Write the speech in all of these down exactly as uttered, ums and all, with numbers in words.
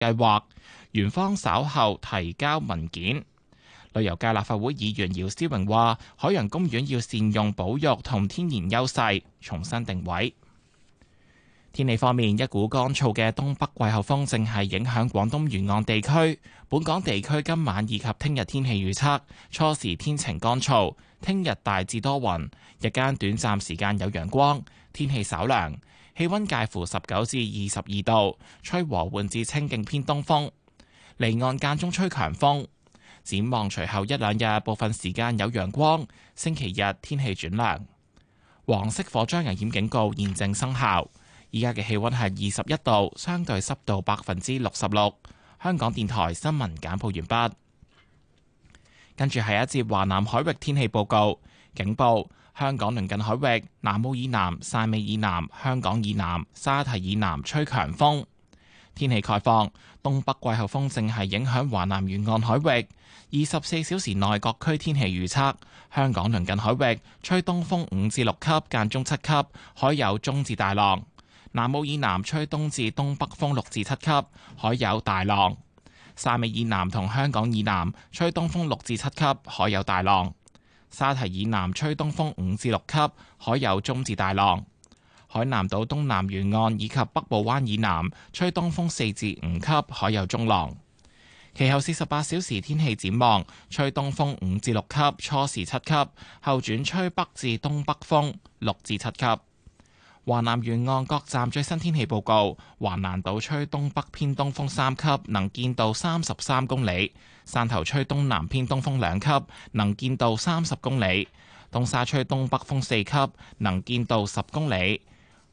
計劃，園方稍後提交文件。旅遊界立法會議員姚思榮話：海洋公園要善用保育同天然優勢，重新定位。天氣方面，一股乾燥嘅東北季候風正係影響廣東沿岸地區。本港地區今晚以及聽日天氣預測：初時天晴乾燥，聽日大致多雲，日間短暫時間有陽光，天氣稍涼，氣溫介乎十九至二十二度，吹和緩至清勁偏東風，離岸間中吹強風。展望隨後一兩日，部分時間有陽光，星期日天氣轉涼。黃色火災危險警告現正生效。依家嘅氣溫係二十一度，相對濕度百分之六十六。香港電台新聞簡報完畢。跟住係一節華南海域天氣報告，警報：香港鄰近海域、南澳以南、汕尾以南、香港以南、沙堤以南吹強風。天氣概況：東北季候風正係影響華南沿岸海域。二十四小時內各區天氣預測：香港鄰近海域吹東風五至六級，間中七級，海有中至大浪。南澳以南吹東至東北風六至七級，海有大浪；汕尾以南同香港以南吹東風六至七級，海有大浪；沙堤以南吹東風五至六級，海有中至大浪；海南島東南沿岸以及北部灣以南吹東風四至五級，海有中浪。其後四十八小時天氣展望：吹東風五至六級，初時七級，後轉吹北至東北風六至七級。華南沿岸各站最新天氣報告：華南島吹東北偏東風三級，能見度三十三公里；汕頭吹東南偏東風兩級，能見度三十公里；東沙吹東北風四級，能見度十公里；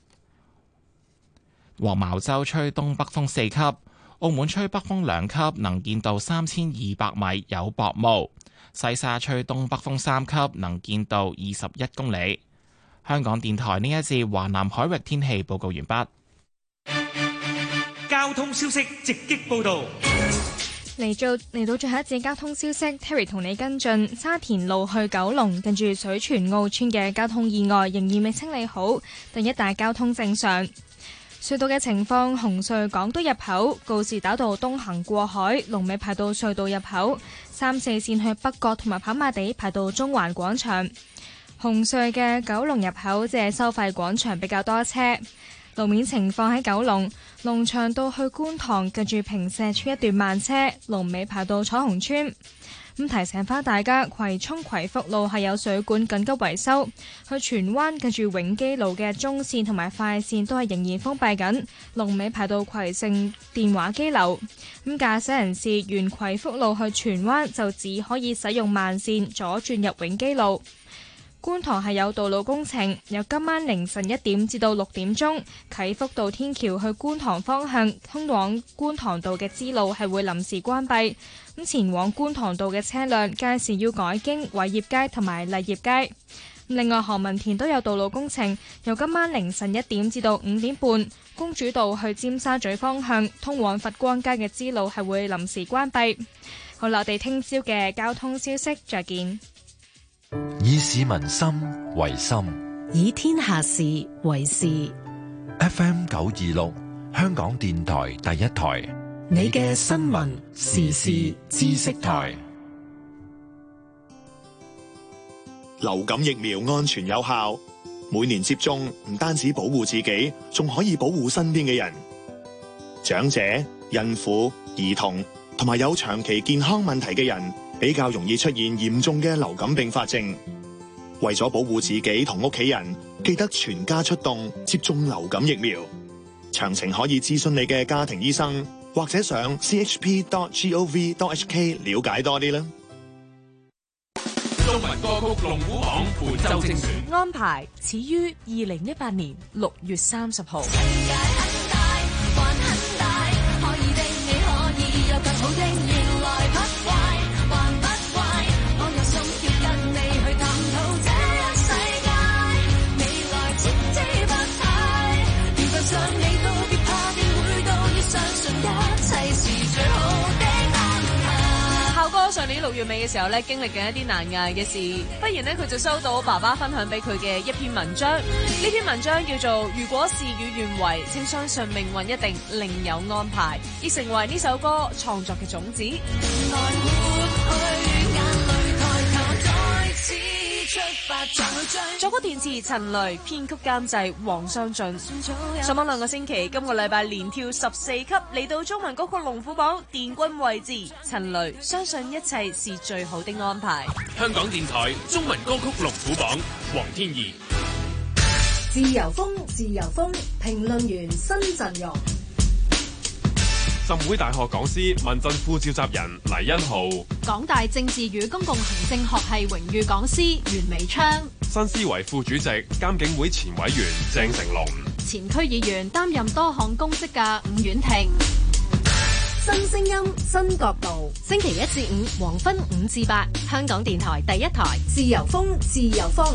黃茅洲吹東北風四級；澳門吹北風兩級，能見度三千二百米，有薄霧；西沙吹東北風三級，能見度二十一公里。香港電台呢一節華南海域天氣報告完畢。 交通消息直擊報道。 嚟到嚟到最後一節交通消息 ，Terry 同你跟進沙田路去九龍，近住水泉澳村嘅交通意外仍然未清理好，但一帶交通正常。隧道嘅情況：紅隧港島入口告士打道東行過海，龍尾排到隧道入口；三四線去北角同埋跑馬地排到中環廣場。紅隧嘅九龍入口即係收費廣場比較多車。路面情況喺九龍龍翔道去觀塘，近住坪石邨一段慢車，龍尾排到彩虹村。咁提醒翻大家，葵涌葵福路係有水管緊急維修，去荃灣近住永基路嘅中線同埋快線都係仍然封閉緊，龍尾排到葵盛電話機樓。咁駕駛人士沿葵福路去荃灣就只可以使用慢線左轉入永基路。觀塘係有道路工程，由今晚凌晨一點至到六點鐘，啟福道天橋去觀塘方向通往觀塘道嘅支路係會臨時關閉。咁前往觀塘道嘅車輛屆時要改經偉業街同埋麗業街。另外何文田都有道路工程，由今晚凌晨一點至到五點半，公主道去尖沙咀方向通往佛光街嘅支路係會臨時關閉。好啦，我哋聽朝嘅交通消息再見。 以市民心為心， 以天下事為事。 F M 九二六，香港電台第一台， 你嘅新聞時事知識台。 流感疫苗安全有效，每年接種唔單止保護自己，仲可以保護身邊嘅人。長者、孕婦、兒童同埋有長期健康問題嘅人，比較容易出現嚴重嘅流感併發症。為咗保護自己同屋企人，記得全家出動接種流感疫苗。詳情可以諮詢你嘅家庭醫生，或者上 c h p dot gov dot h k 了解多啲啦。 中文歌曲龍虎榜本周精選安排始於二零一八年六月三十號。 上年六六月尾嘅時候咧，經歷緊一啲難捱嘅事，忽然咧佢就收到爸爸分享俾佢嘅一篇文章。呢篇文章叫做《如果事與願違，請相信命運一定另有安排》，亦成為呢首歌創作嘅種子。作曲填詞陳雷，編曲監製黃湘俊。上網兩個星期，今個禮拜連跳十四級，嚟到中文歌曲龍虎榜殿軍位置。陳雷相信一切是最好的安排。 香港電台中文歌曲龍虎榜，黃天怡。 自由風，自由風，評論員新陣容。 浸會大學講師、民陣副召集人黎欣浩， 港大政治與公共行政學系榮譽講師袁美昌， 新思維副主席、監警會前委員鄭成龍， 前區議員擔任多項公職嘅伍婉婷。 新聲音，新角度， 星期一至五黃昏五至八，香港電台第一台， 自由風，自由風。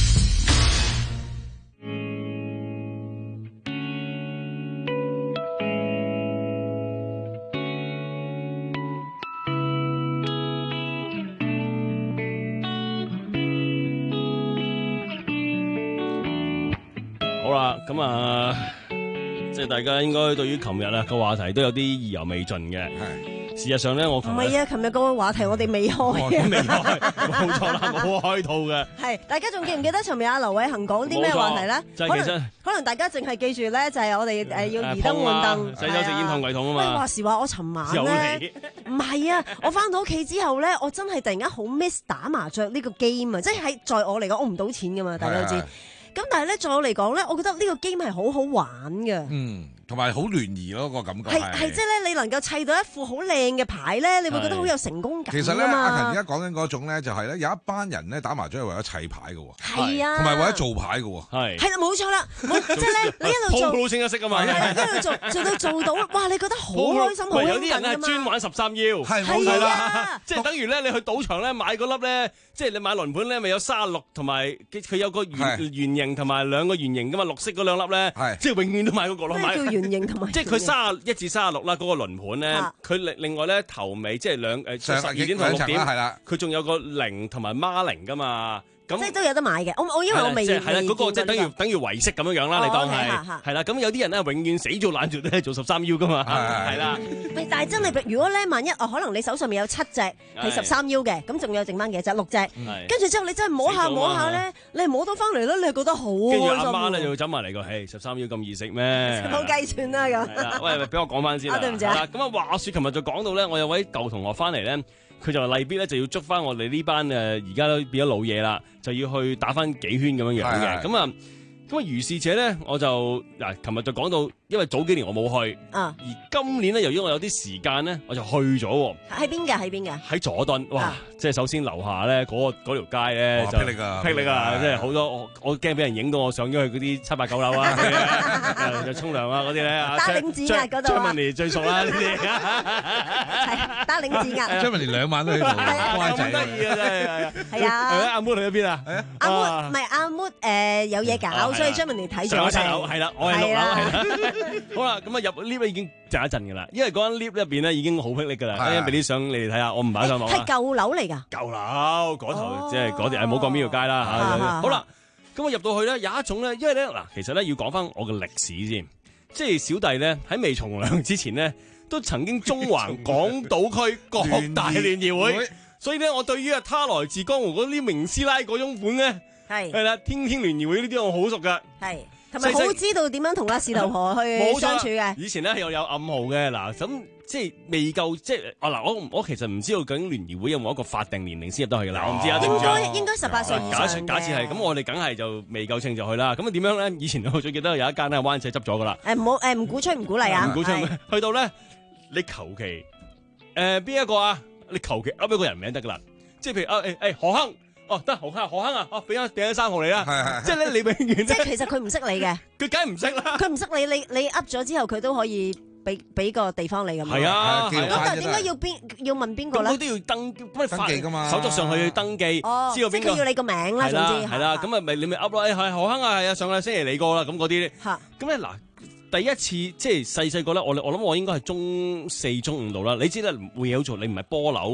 咁啊，即係大家應該對於琴日啊個話題都有啲意猶未盡嘅。係，事實上咧，我琴日唔係啊，琴日個話題我哋未開嘅， 未開，冇錯啦，冇開套嘅。係， 大家仲記唔記得尋日阿劉偉恒講啲咩話題咧？ 就係其實可能大家淨係記住咧，就係我哋誒要移燈換燈， 洗手食煙筒櫃桶啊嘛。 話時話我尋晚咧，唔係啊，我翻到屋企之後咧，我真係突然間好 miss 打麻雀呢個 game 啊！即係喺在我嚟講，我唔賭錢噶嘛，大家都知。咁但係咧，在我嚟講咧，我覺得呢個 game 係好好玩嘅。 嗯，同埋好聯誼咯，個感覺係係即係咧，你能夠砌到一副好靚嘅牌咧，你會覺得好有成功感。 其實咧，阿勤而家講緊嗰種咧，就係咧有一班人咧打麻雀係為咗砌牌嘅喎， 係啊， 同埋為咗做牌嘅喎， 係係啦，冇錯啦，即係咧，你一路做， 鋪鋪清一色啊嘛， 一路做做到做到，哇！你覺得好開心，好興奮㗎嘛。 有啲人咧專玩十三幺， 係係啦， 即係等於咧，你去賭場咧買嗰粒咧，即係你買輪盤咧，咪有卅六同埋佢有個圓圓形同埋兩個圓形噶嘛，綠色嗰兩粒咧，即係永遠都買嗰個咯。 咩叫圓形同埋？ 即係佢卅一至卅六啦，嗰個輪盤咧，佢另另外咧頭尾即係兩誒十二點同六點，係啦，佢仲有個零同埋孖零噶嘛。即係都有得買嘅，我我因為我未係啦，嗰個即係等於等於圍式咁樣樣啦，你當係係啦。咁有啲人咧永遠死做懶做都係做十三幺噶嘛，係啦。 喂，但係真係如果咧，萬一哦，可能你手上面有七隻係十三幺嘅，咁仲有剩翻幾隻六隻，跟住之後你真係摸下摸下咧，你摸到翻嚟咧，你係覺得好開心。 跟住阿媽咧就會走埋嚟個，誒十三幺咁易食咩？ 冇計算啦咁。 喂，俾我講翻先啦。對唔住啊。咁啊，話説琴日就講到咧，我有位舊同學翻嚟咧。佢就例必咧就要捉翻我哋呢班誒而家都變咗老嘢啦，就要去打翻幾圈咁樣樣嘅。咁啊咁啊，如是者咧，我就嗱，琴日就講到，因為早幾年我冇去， 啊， 而今年咧，由於我有啲時間咧，我就去咗。 喺邊㗎？喺邊㗎？ 喺佐敦，哇！即係首先樓下咧嗰嗰條街咧就霹靂啊， 霹靂啊！即係好多我我驚俾人影到我上咗去嗰啲七八九樓啊，就沖涼啊嗰啲咧。 打領子壓嗰度啊！ 張文妮最熟啦呢啲， 係打領子壓。 張文妮兩晚都喺度，乖仔。 咁得意啊真係。 係啊。 阿 Moon 去咗邊啊？ 阿 Moon 唔係阿 Moon 誒有嘢搞，所以張文妮睇咗。 上七樓係啦，我係六樓係啦。好啦，咁啊入 lift 已經靜一陣噶啦，因為嗰間 lift 入邊咧已經好霹靂噶啦。一陣俾啲相你哋睇下，我唔擺上網啦。 係舊樓嚟㗎。 舊樓嗰頭即係嗰啲，誒冇講邊條街啦嚇。好啦，咁我入到去咧有一種咧，因為咧嗱，其實咧要講翻我嘅歷史先，即係小弟咧喺未從良之前咧，都曾經中環港島區各大聯誼會，所以咧我對於啊他來自江湖嗰啲名師奶嗰種款咧，係係啦，天天聯誼會呢啲我好熟噶， 係。同埋好知道點樣同阿士頭婆去相處嘅。 以前咧又有暗號嘅嗱，咁即係未夠即係啊嗱，我我其實唔知道究竟聯誼會有冇一個法定年齡先入得去嘅嗱，我唔知啊。 應該應該十八歲以上嘅。 假設假設係咁，我哋梗係就未夠稱就去啦。咁啊點樣咧？以前我最記得有一間咧灣仔執咗噶啦。 誒唔好誒唔鼓吹唔鼓勵啊！ 唔鼓吹咩？去到咧，你求其誒邊一個啊？你求其噏一個人名得噶啦。即係譬如啊誒誒何亨。哦，得何亨何亨啊！哦，俾咗俾咗三號你啦，即係咧你永遠即係其實佢唔識你嘅， 佢梗係唔識啦。 佢唔識你，你你噏咗之後，佢都可以俾俾個地方你咁。 係啊， 咁但係點解要邊要問邊個咧？ 咁佢都要登登記㗎嘛， 手續上去要登記，知道邊個。 佢要你個名啦，總之係啦，咁啊咪你咪噏咯，誒係何亨啊，係啊，上個星期嚟過啦，咁嗰啲。嚇，咁咧嗱。第一次即係細細個咧，我我諗我應該係中四中五度啦。你知啦，會有做你唔係波樓。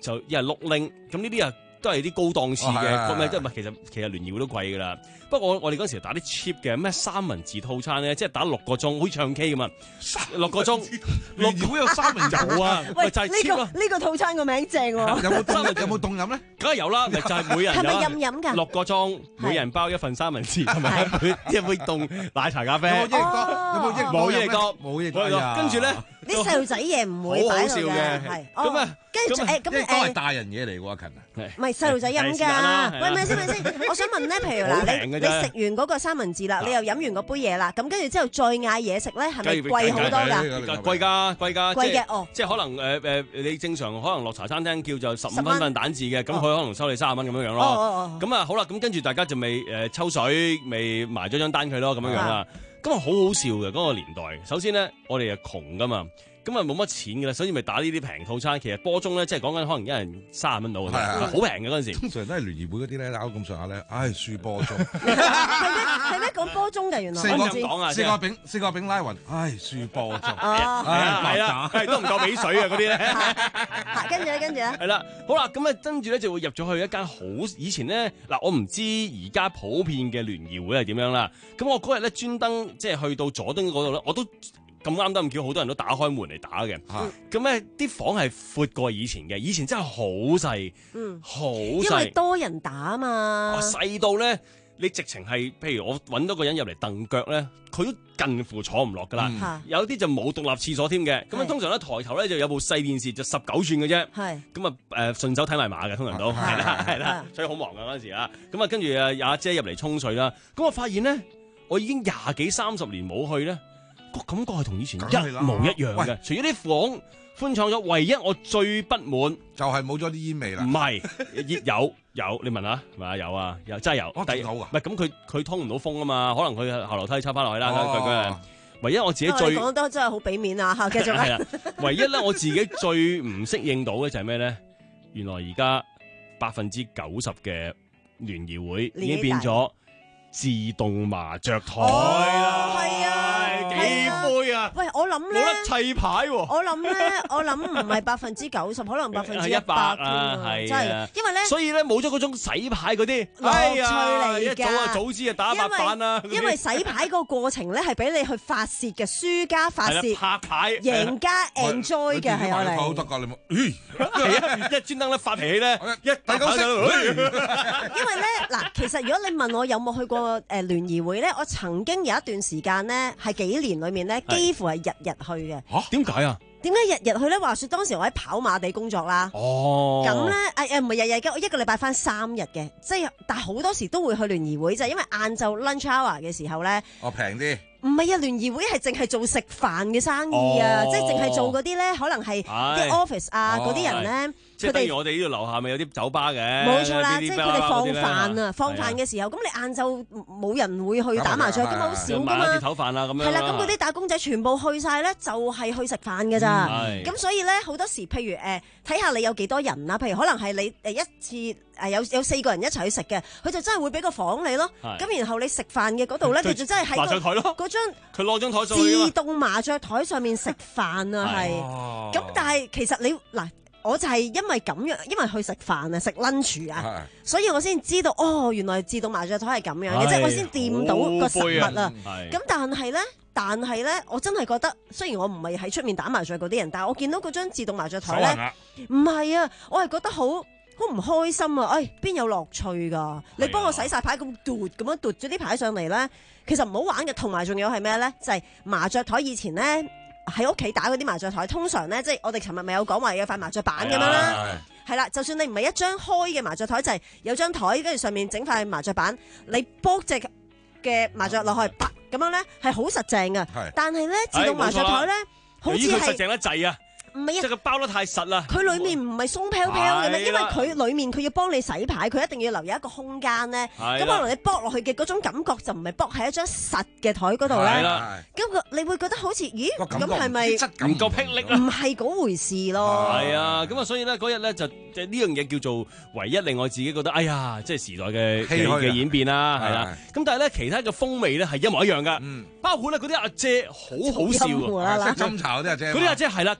就一係碌拎，咁呢啲啊都係啲高檔次嘅，咩即係唔係？其實其實聯誼會都貴㗎啦。不過我我哋嗰陣時打啲 cheap 嘅咩三文治套餐咧，即係打六個鐘，好似唱 K 咁啊！六個鐘， 聯誼會有三文治啊！ 喂， 就係呢個呢個套餐個名正喎。 有冇凍有冇凍飲咧？ 梗係有啦，咪就係每人係咪任飲㗎？ 六個鐘，每人包一份三文治，同埋一杯一杯凍奶茶咖啡。 有冇益多？有冇益冇益多？ 冇益多。 跟住咧， 啲細路仔嘢唔會擺到嘅，係咁啊。 跟住誒咁誒， 都係大人嘢嚟喎，阿勤啊， 唔係細路仔飲㗎。喂，咪先咪先，我想問咧，譬如嗱，你你食完嗰個三文治啦，你又飲完嗰杯嘢啦，咁跟住之後再嗌嘢食咧，係咪貴好多㗎？ 貴㗎，貴㗎， 貴嘅哦。 即係可能誒誒，你正常可能落茶餐廳叫就十五蚊份蛋治嘅，咁佢可能收你三十蚊咁樣樣咯。咁啊好啦，咁跟住大家就未誒抽水，未埋咗張單佢咯，咁樣樣啦。咁啊好好笑嘅嗰個年代。首先咧，我哋係窮㗎嘛。咁啊冇乜錢㗎啦，所以咪打呢啲平套餐。其實波鐘咧，即係講緊可能一人三十蚊到嘅，好平嘅嗰陣時。 通常都係聯誼會嗰啲咧，打到咁上下咧，唉輸波鐘。 係咩？係咩講波鐘㗎？原來四個講啊， 四個餅四個餅拉勻，唉輸波鐘。 哦， 係啦，係都唔夠俾水啊嗰啲咧。 係跟住咧，跟住咧。 係啦，好啦，咁啊跟住咧就會入咗去一間好以前咧嗱，我唔知而家普遍嘅聯誼會係點樣啦。咁我嗰日咧專登即係去到佐敦嗰度咧，我都。咁啱得咁巧，好多人都打開門嚟打嘅。咁咧啲房係闊過以前嘅，以前真係好細，好細。 因為多人打啊嘛。 細到咧，你直情係，譬如我揾到個人入嚟蹬腳咧，佢都近乎坐唔落噶啦。嗯、有啲就冇獨立廁所添嘅。咁啊，通常咧抬頭咧就有部細電視，就十九寸嘅啫。係。咁啊誒順手睇埋碼嘅，通常都係啦係啦，所以好忙㗎嗰陣時啊。咁啊跟住啊有阿姐入嚟沖水啦。咁我發現咧，我已經廿幾三十年冇去咧。個感覺係同以前一模一樣嘅，除咗啲房寬敞咗，唯一我最不滿就係冇咗啲煙味啦。 唔係，有有，你問下係咪啊？有啊，有真係有。 我睇到㗎。 唔係咁，佢佢通唔到風啊嘛，可能佢後樓梯插翻落去啦。佢佢唯一我自己最講得真係好俾面啊！嚇，繼續啦。 唯一咧，我自己最唔適應到嘅就係咩咧？原來而家百分之九十嘅聯誼會已經變咗自動麻雀台啦。係啊。幾杯啊！ 喂，我諗咧冇得砌牌喎。 我諗咧，我諗唔係百分之九十，可能百分之一百啊，係真係。因為咧， 所以咧冇咗嗰種洗牌嗰啲樂趣嚟㗎。 早啊，早知啊，打白板啦。 因為洗牌個過程咧係俾你去發泄嘅，輸家發泄， 拍牌， 贏家 enjoy 嘅係我哋。 好得㗎，你冇。 係啊，一專登咧發脾氣咧，一大九色。 因為咧嗱，其實如果你問我有冇去過誒聯誼會咧，我曾經有一段時間咧係幾年裏面咧，幾乎係日日去嘅。 嚇？點解啊？ 點解日日去咧？話說當時我喺跑馬地工作啦。 哦。咁咧誒誒唔係日日嘅，我一個禮拜翻三日嘅，即係但係好多時都會去聯誼會，就係因為晏晝 lunch hour 嘅時候咧。 哦，平啲。 唔係啊，聯誼會係淨係做食飯嘅生意啊， 哦、 即係淨係做嗰啲咧，可能係啲 office 啊嗰啲人咧， 即係等於我哋呢度樓下咪有啲酒吧嘅。 冇錯啦，即係佢哋放飯啊，放飯嘅時候，咁你晏晝冇人會去打麻雀，咁好少㗎嘛。 買碟頭飯啊咁樣。 係啦，咁嗰啲打工仔全部去晒咧，就係去食飯㗎咋。咁所以咧，好多時譬如誒，睇下你有幾多人啦，譬如可能係你誒一次誒有有四個人一齊去食嘅，佢就真係會俾個房你咯。咁然後你食飯嘅嗰度咧，佢就真係喺麻雀台咯。 嗰張佢攞張台自動麻雀台上面食飯啊，係。咁但係其實你嗱，我就係因為咁樣，因為去食飯啊，食 lunch 啊，所以我先知道哦，原來自動麻雀台係咁樣嘅，即係我先掂到個實物啊。咁但係咧，但係咧，我真係覺得，雖然我唔係喺出面打麻雀嗰啲人，但係我見到嗰張自動麻雀台咧，唔係啊，我係覺得好好唔開心啊！哎，邊有樂趣㗎？你幫我洗晒牌咁奪咁樣奪咗啲牌上嚟咧，其實唔好玩嘅。同埋仲有係咩咧？就係麻雀台以前咧喺屋企打嗰啲麻雀台，通常咧即係我哋尋日咪有講話有塊麻雀板咁樣啦，係啦。就算你唔係一張開嘅麻雀台，就係有張台跟住上面整塊麻雀板，你卜隻嘅麻雀落去，咁樣咧係好實淨㗎。但係咧自動麻雀台咧，好似係實淨得滯啊！唔係啊，即係佢包得太實啦。 佢裏面唔係鬆飄飄嘅咩？因為佢裏面佢要幫你洗牌，佢一定要留有一個空間咧。咁可能你剝落去嘅嗰種感覺就唔係剝喺一張實嘅台嗰度咧。咁個你會覺得好似咦？咁係咪質感唔夠霹靂啊？ 唔係嗰回事咯。 係啊，咁啊，所以咧嗰日咧就即係呢樣嘢叫做唯一令我自己覺得，哎呀，即係時代嘅嘅演變啦，係啦。咁但係咧其他嘅風味咧係一模一樣噶。包括咧嗰啲阿姐好好笑啊， 食斟茶嗰啲阿姐。 嗰啲阿姐係啦，咁佢通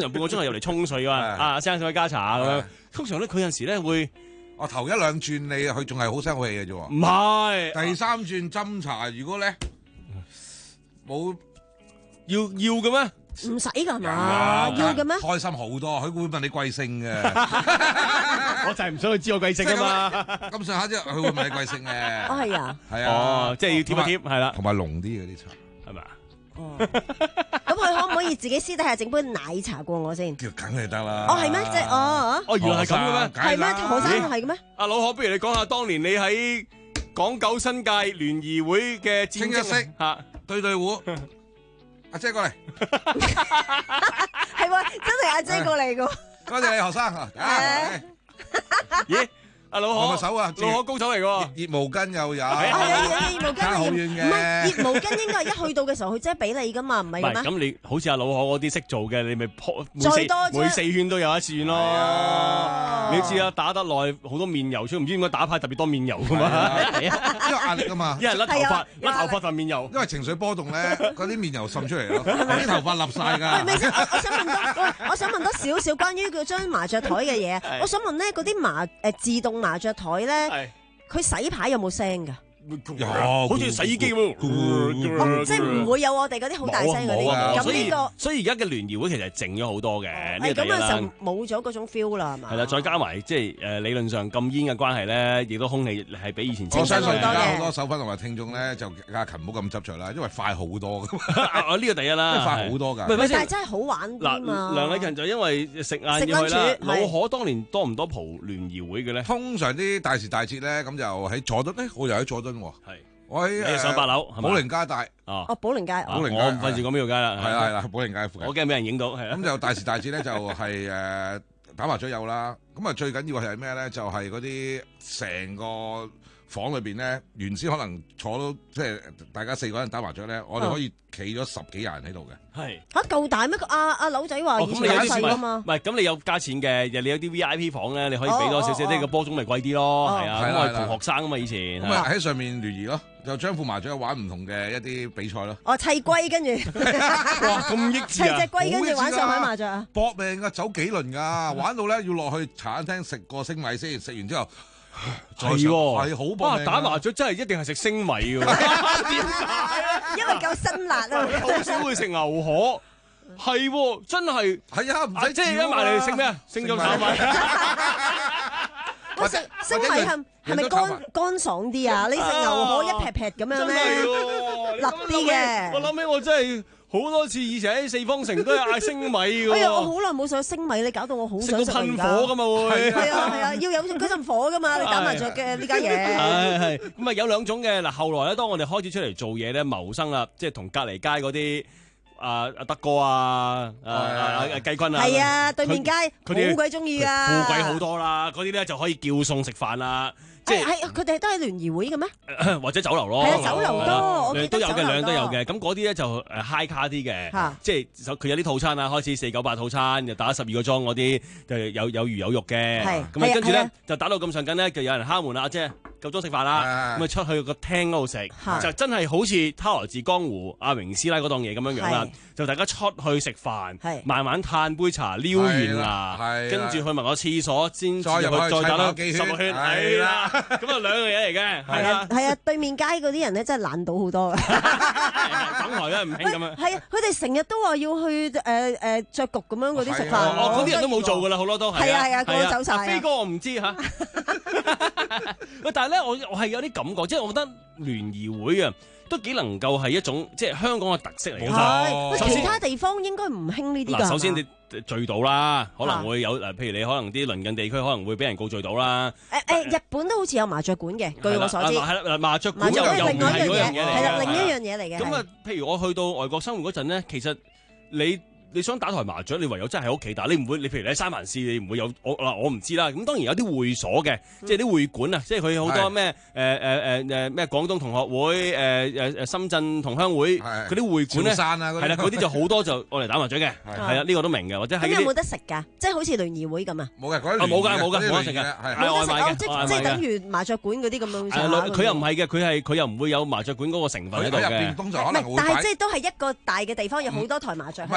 常半個鐘頭入嚟沖水啊，啊生水加茶咁樣。通常咧佢有陣時咧會， 我頭一兩轉你佢仲係好聲好氣嘅啫喎。 唔係， 第三轉斟茶，如果咧冇要要嘅咩？ 唔使㗎嘛，要嘅咩？ 開心好多，佢會問你貴姓嘅。 我就係唔想佢知我貴姓啊嘛。 咁上下之後，佢會問你貴姓嘅。 哦，係啊。 係啊。 哦，即係要貼一貼，係啦。 同埋濃啲嗰啲茶， 係咪啊？ 哦。咁佢可唔可以自己私底下整杯奶茶過我先？ 梗係得啦。 哦，係咩？即係哦。 哦，原來係咁嘅咩？ 係咩？何生係嘅咩？ 阿老可，不如你講下當年你喺港九新界聯誼會嘅戰績嚇， 對對糊。阿姐過嚟， 係喎，真係阿姐過嚟噶。 多謝你學生啊！ 咦，阿老可手啊， 老可高手嚟噶， 熱毛巾又有， 係啊，熱毛巾差好遠嘅。 唔係熱毛巾應該係一去到嘅時候，佢即係俾你噶嘛，唔係咩？ 咁你好似阿老可嗰啲識做嘅，你咪再多每四圈都有一轉咯。你知啊，打得耐好多面油出，唔知點解打牌特別多面油噶嘛？ 因為壓力啊嘛， 一係甩頭髮，甩頭髮就面油。 因為情緒波動咧，嗰啲面油滲出嚟咯，啲頭髮立晒㗎。 喂，咪先，我我想問多，我想問多少少關於佢張麻雀台嘅嘢。我想問咧，嗰啲麻誒自動麻雀台咧，佢洗牌有冇聲㗎？ 有， 好似洗衣機喎， 即係唔會有我哋嗰啲好大聲嗰啲。咁呢個， 所以而家嘅聯誼會其實係靜咗好多嘅。呢咁啊就冇咗嗰種 feel 啦，係嘛？ 係啦，再加埋即係誒理論上禁煙嘅關係咧，亦都空氣係比以前清新好多嘅。 我相信而家好多手粉同埋聽眾咧，就阿勤唔好咁執着啦，因為快好多㗎。 啊呢個第一啦， 快好多㗎。 但係真係好玩啲嘛。 嗱，梁禮勤就因為食晏要去啦。老可當年多唔多蒲聯誼會嘅咧？ 通常啲大時大節咧，咁就喺佐敦咧，我又喺佐敦喎。 係。 我喺上八樓， 寶靈街大哦， 哦寶靈街， 寶靈街， 我唔費事講邊條街啦， 係啦係啦，寶靈街附近， 我驚俾人影到，係啦。 咁就大時大節咧，就係誒打麻雀有啦。咁啊最緊要係咩咧？就係嗰啲成個房裏邊咧，原先可能坐到即係大家四個人打麻雀咧，我哋可以企咗十幾廿人喺度嘅。 係嚇夠大咩？阿阿柳仔話以前細㗎嘛。 唔係咁，你有加錢嘅，你有啲 V I P 房咧，你可以俾多少少，即係個波鐘咪貴啲咯。係啊，咁我係同學生啊嘛，以前。 咁啊喺上面聯誼咯，就將副麻雀玩唔同嘅一啲比賽咯。 哦，砌龜跟住。 哇！咁益智啊！ 砌隻龜跟住玩上海麻雀啊！ 搏命啊，走幾輪㗎，玩到咧要落去茶餐廳食個星米先，食完之後。 係喎， 係好搏命。 打麻雀真係一定係食星米㗎。點解咧？ 因為夠辛辣啊！ 好少會食牛河，係喎，真係係啊，唔使即係一埋嚟食咩啊？星洲炒米。 我食星米係係咪乾乾爽啲啊？你食牛河一劈劈咁樣咧，立啲嘅。 我諗起我真係。好多次以前喺四方城都有嗌星米㗎。 哎呀，我好耐冇上星米，你搞到我好想食。 食到噴火㗎嘛會。 係啊係啊，要有嗰陣火㗎嘛，你打麻雀嘅呢家嘢。 係係，咁啊有兩種嘅嗱，後來咧，當我哋開始出嚟做嘢咧，謀生啦，即係同隔離街嗰啲啊阿德哥啊啊啊雞坤啊。 係啊，對面街好鬼中意啊。 富貴好多啦，嗰啲咧就可以叫餸食飯啦。即係係佢哋都係聯誼會嘅咩？ 或者酒樓咯， 係啊，酒樓多， 都有嘅，兩樣都有嘅。咁嗰啲咧就誒 high 卡啲嘅，即係佢有啲套餐啊，開始四九八套餐，又打十二個鐘嗰啲，就有有魚有肉嘅。咁啊跟住咧就打到咁上緊咧，就有人敲門啦，阿姐夠鐘食飯啦，咁啊出去個廳嗰度食，就真係好似《他來自江湖》阿榮師奶嗰檔嘢咁樣樣啦。就大家出去食飯，慢慢嘆杯茶，撩完牙，跟住去埋個廁所先至去再打多十個圈，係啦。咁啊兩樣嘢嚟嘅，係啊， 係啊，對面街嗰啲人咧真係懶到好多嘅， 港台咧唔興咁樣。 係啊，佢哋成日都話要去誒誒著局咁樣嗰啲食飯， 哦，嗰啲人都冇做噶啦，好多都係啊係啊，個個走晒。 飛哥我唔知嚇，喂，但係咧我我係有啲感覺，即係我覺得聯誼會啊。都幾能夠係一種即係香港嘅特色嚟嘅。 係，其他地方應該唔興呢啲㗎。 嗱，首先你聚到啦，可能會有誒，譬如你可能啲鄰近地區可能會俾人告聚到啦。 誒誒，日本都好似有麻雀館嘅，據我所知。 係啦，麻雀館又又唔係嗰樣嘢嚟嘅。 係啦，另一樣嘢嚟嘅。 咁啊，譬如我去到外國生活嗰陣咧，其實你。你想打台麻雀，你唯有真係喺屋企打，你唔會，你譬如你喺三藩市，你唔會有我嗱，我唔知啦。咁當然有啲會所嘅，即係啲會館啊，即係佢好多咩誒誒誒誒咩廣東同學會誒誒誒深圳同鄉會嗰啲會館咧，係啦，嗰啲就好多就我嚟打麻雀嘅，係啊，呢個都明嘅，或者係咁有冇得食㗎？即係好似聯誼會咁啊？ 冇嘅，嗰啲冇㗎冇㗎冇得食㗎，係外賣嘅， 即即係等於麻雀館嗰啲咁樣。 佢又唔係嘅，佢係佢又唔會有麻雀館嗰個成分喺度嘅。 通常可能會但係即係都係一個大嘅地方，有好多台麻雀喺度。 唔係個 setting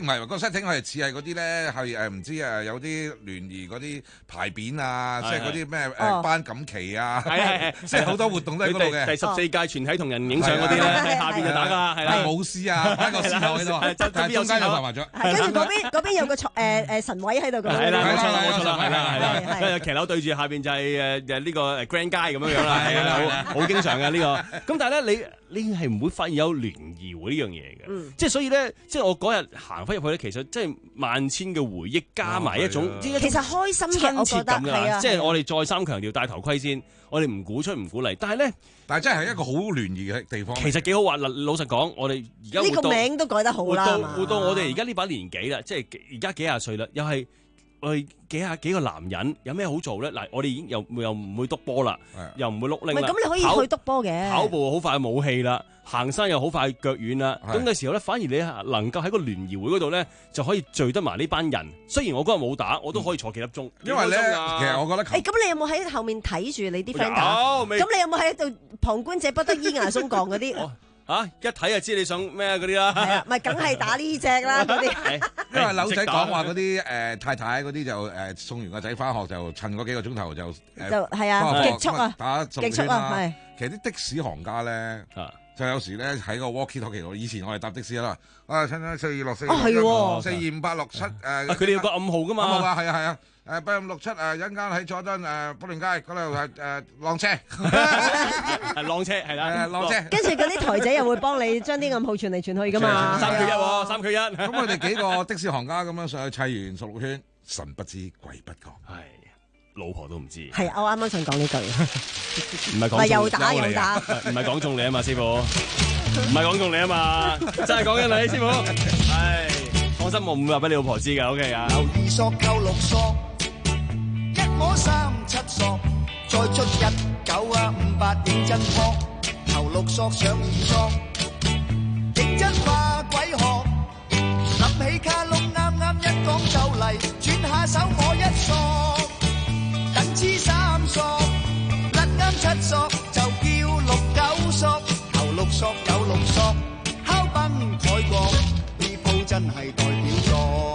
setting 唔係，個 setting 係似係嗰啲咧係誒唔知誒有啲聯誼嗰啲牌匾啊，即係嗰啲咩誒頒錦旗啊， 係係即係好多活動都喺嗰度嘅。 第十四屆全體同仁影相嗰啲咧，喺下邊就打㗎啦，係啦。 舞獅啊，擺個獅頭喺度，但係中間有排麻雀。 跟住嗰邊嗰邊有個誒誒神位喺度㗎。 係啦，冇錯啦，冇錯啦，係啦，係啦。跟住騎樓對住下邊就係誒誒呢個誒 Grand 街咁樣樣啦，係啦，好好經常嘅呢個。咁但係咧，你你係唔會發現有聯誼會呢樣嘢嘅，即係所以咧，即係我嗰日行翻入去咧，其實即係萬千嘅回憶加埋一種， 其實開心嘅，我覺得係啊。 即係我哋再三強調戴頭盔先，我哋唔鼓吹唔鼓勵，但係咧， 但係真係一個好聯誼嘅地方。 其實幾好玩。嗱，老實講，我哋而家呢個名都改得好啦， 活到活到我哋而家呢把年紀啦，即係而家幾廿歲啦，又係。我哋幾下幾個男人有咩好做咧？嗱，我哋已經又又唔會篤波啦，又唔會碌拎啦。 咁你可以去篤波嘅。 跑步好快武器啦，行山又好快腳軟啦。咁嘅時候咧，反而你能夠喺個聯誼會嗰度咧，就可以聚得埋呢班人。雖然我嗰日冇打，我都可以坐幾粒鐘。 因為咧，其實我覺得誒，咁你有冇喺後面睇住你啲 friend 打？咁你有冇喺度旁觀者不得咿牙鬆講嗰啲？ 啊！一睇就知你想咩嗰啲啦， 係啊，咪梗係打呢隻啦嗰啲。 因為柳仔講話嗰啲誒太太嗰啲就誒送完個仔翻學就趁嗰幾個鐘頭就就係啊極速啊打極速啊係。 其實啲的士行家咧就有時咧喺個 walkie talkie 度，以前我哋搭的士啦，啊親親四二六四四二五八六七誒， 佢哋有個暗號噶嘛， 暗號啊係啊係啊。誒八五六七誒，一陣間喺佐敦誒寶蓮街嗰度係誒浪車， 係浪車係啦， 浪車。 跟住嗰啲台仔又會幫你將啲暗號傳嚟傳去噶嘛， 三缺一喎，三缺一。 咁我哋幾個的士行家咁樣上去砌完十六圈，神不知鬼不覺， 係老婆都唔知。 係我啱啱想講呢句， 唔係講又打又打， 唔係講中你啊嘛，師傅，唔係講中你啊嘛，真係講緊你，師傅。係放心，我唔會話俾你老婆知㗎 ，OK 啊。 二索扣六索。一摸三七索，再出一九啊五八認真撲，頭六索上二索，認真化鬼殼，諗起卡窿啱啱一講就嚟，轉下手我一索，等黐三索，甩啱七索就叫六九索，頭六索有六索，敲崩台角，呢鋪真係代表作。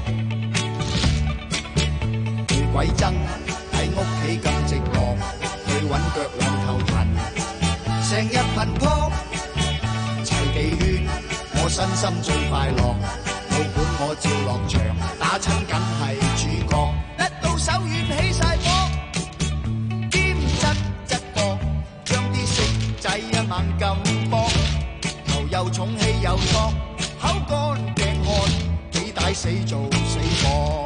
鬼憎喺屋企咁寂寞，去揾腳兩頭痕，成日頻撲齊地圈，我身心最快樂。老本我照落場，打親梗係主角，一到手軟起晒波，兼質質搏，將啲色仔一猛咁搏，頭又重氣又索，口乾頸渴，幾大死做死貨。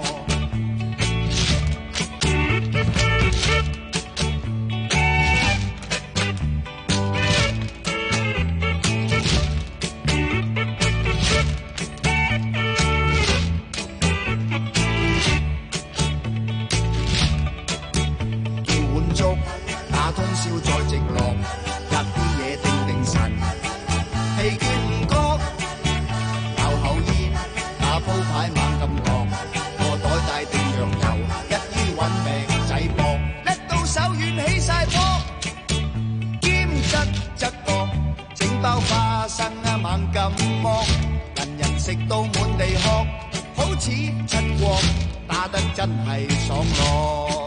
打通宵再直落，入啲嘢定定神，疲倦唔覺，咬口煙，打鋪牌猛咁講，個袋帶定藥油，一於揾命仔搏，一到手軟起晒波，兼質質薄，整包花生啊猛咁剝，人人食到滿地殼，好似七國，打得真係爽咯。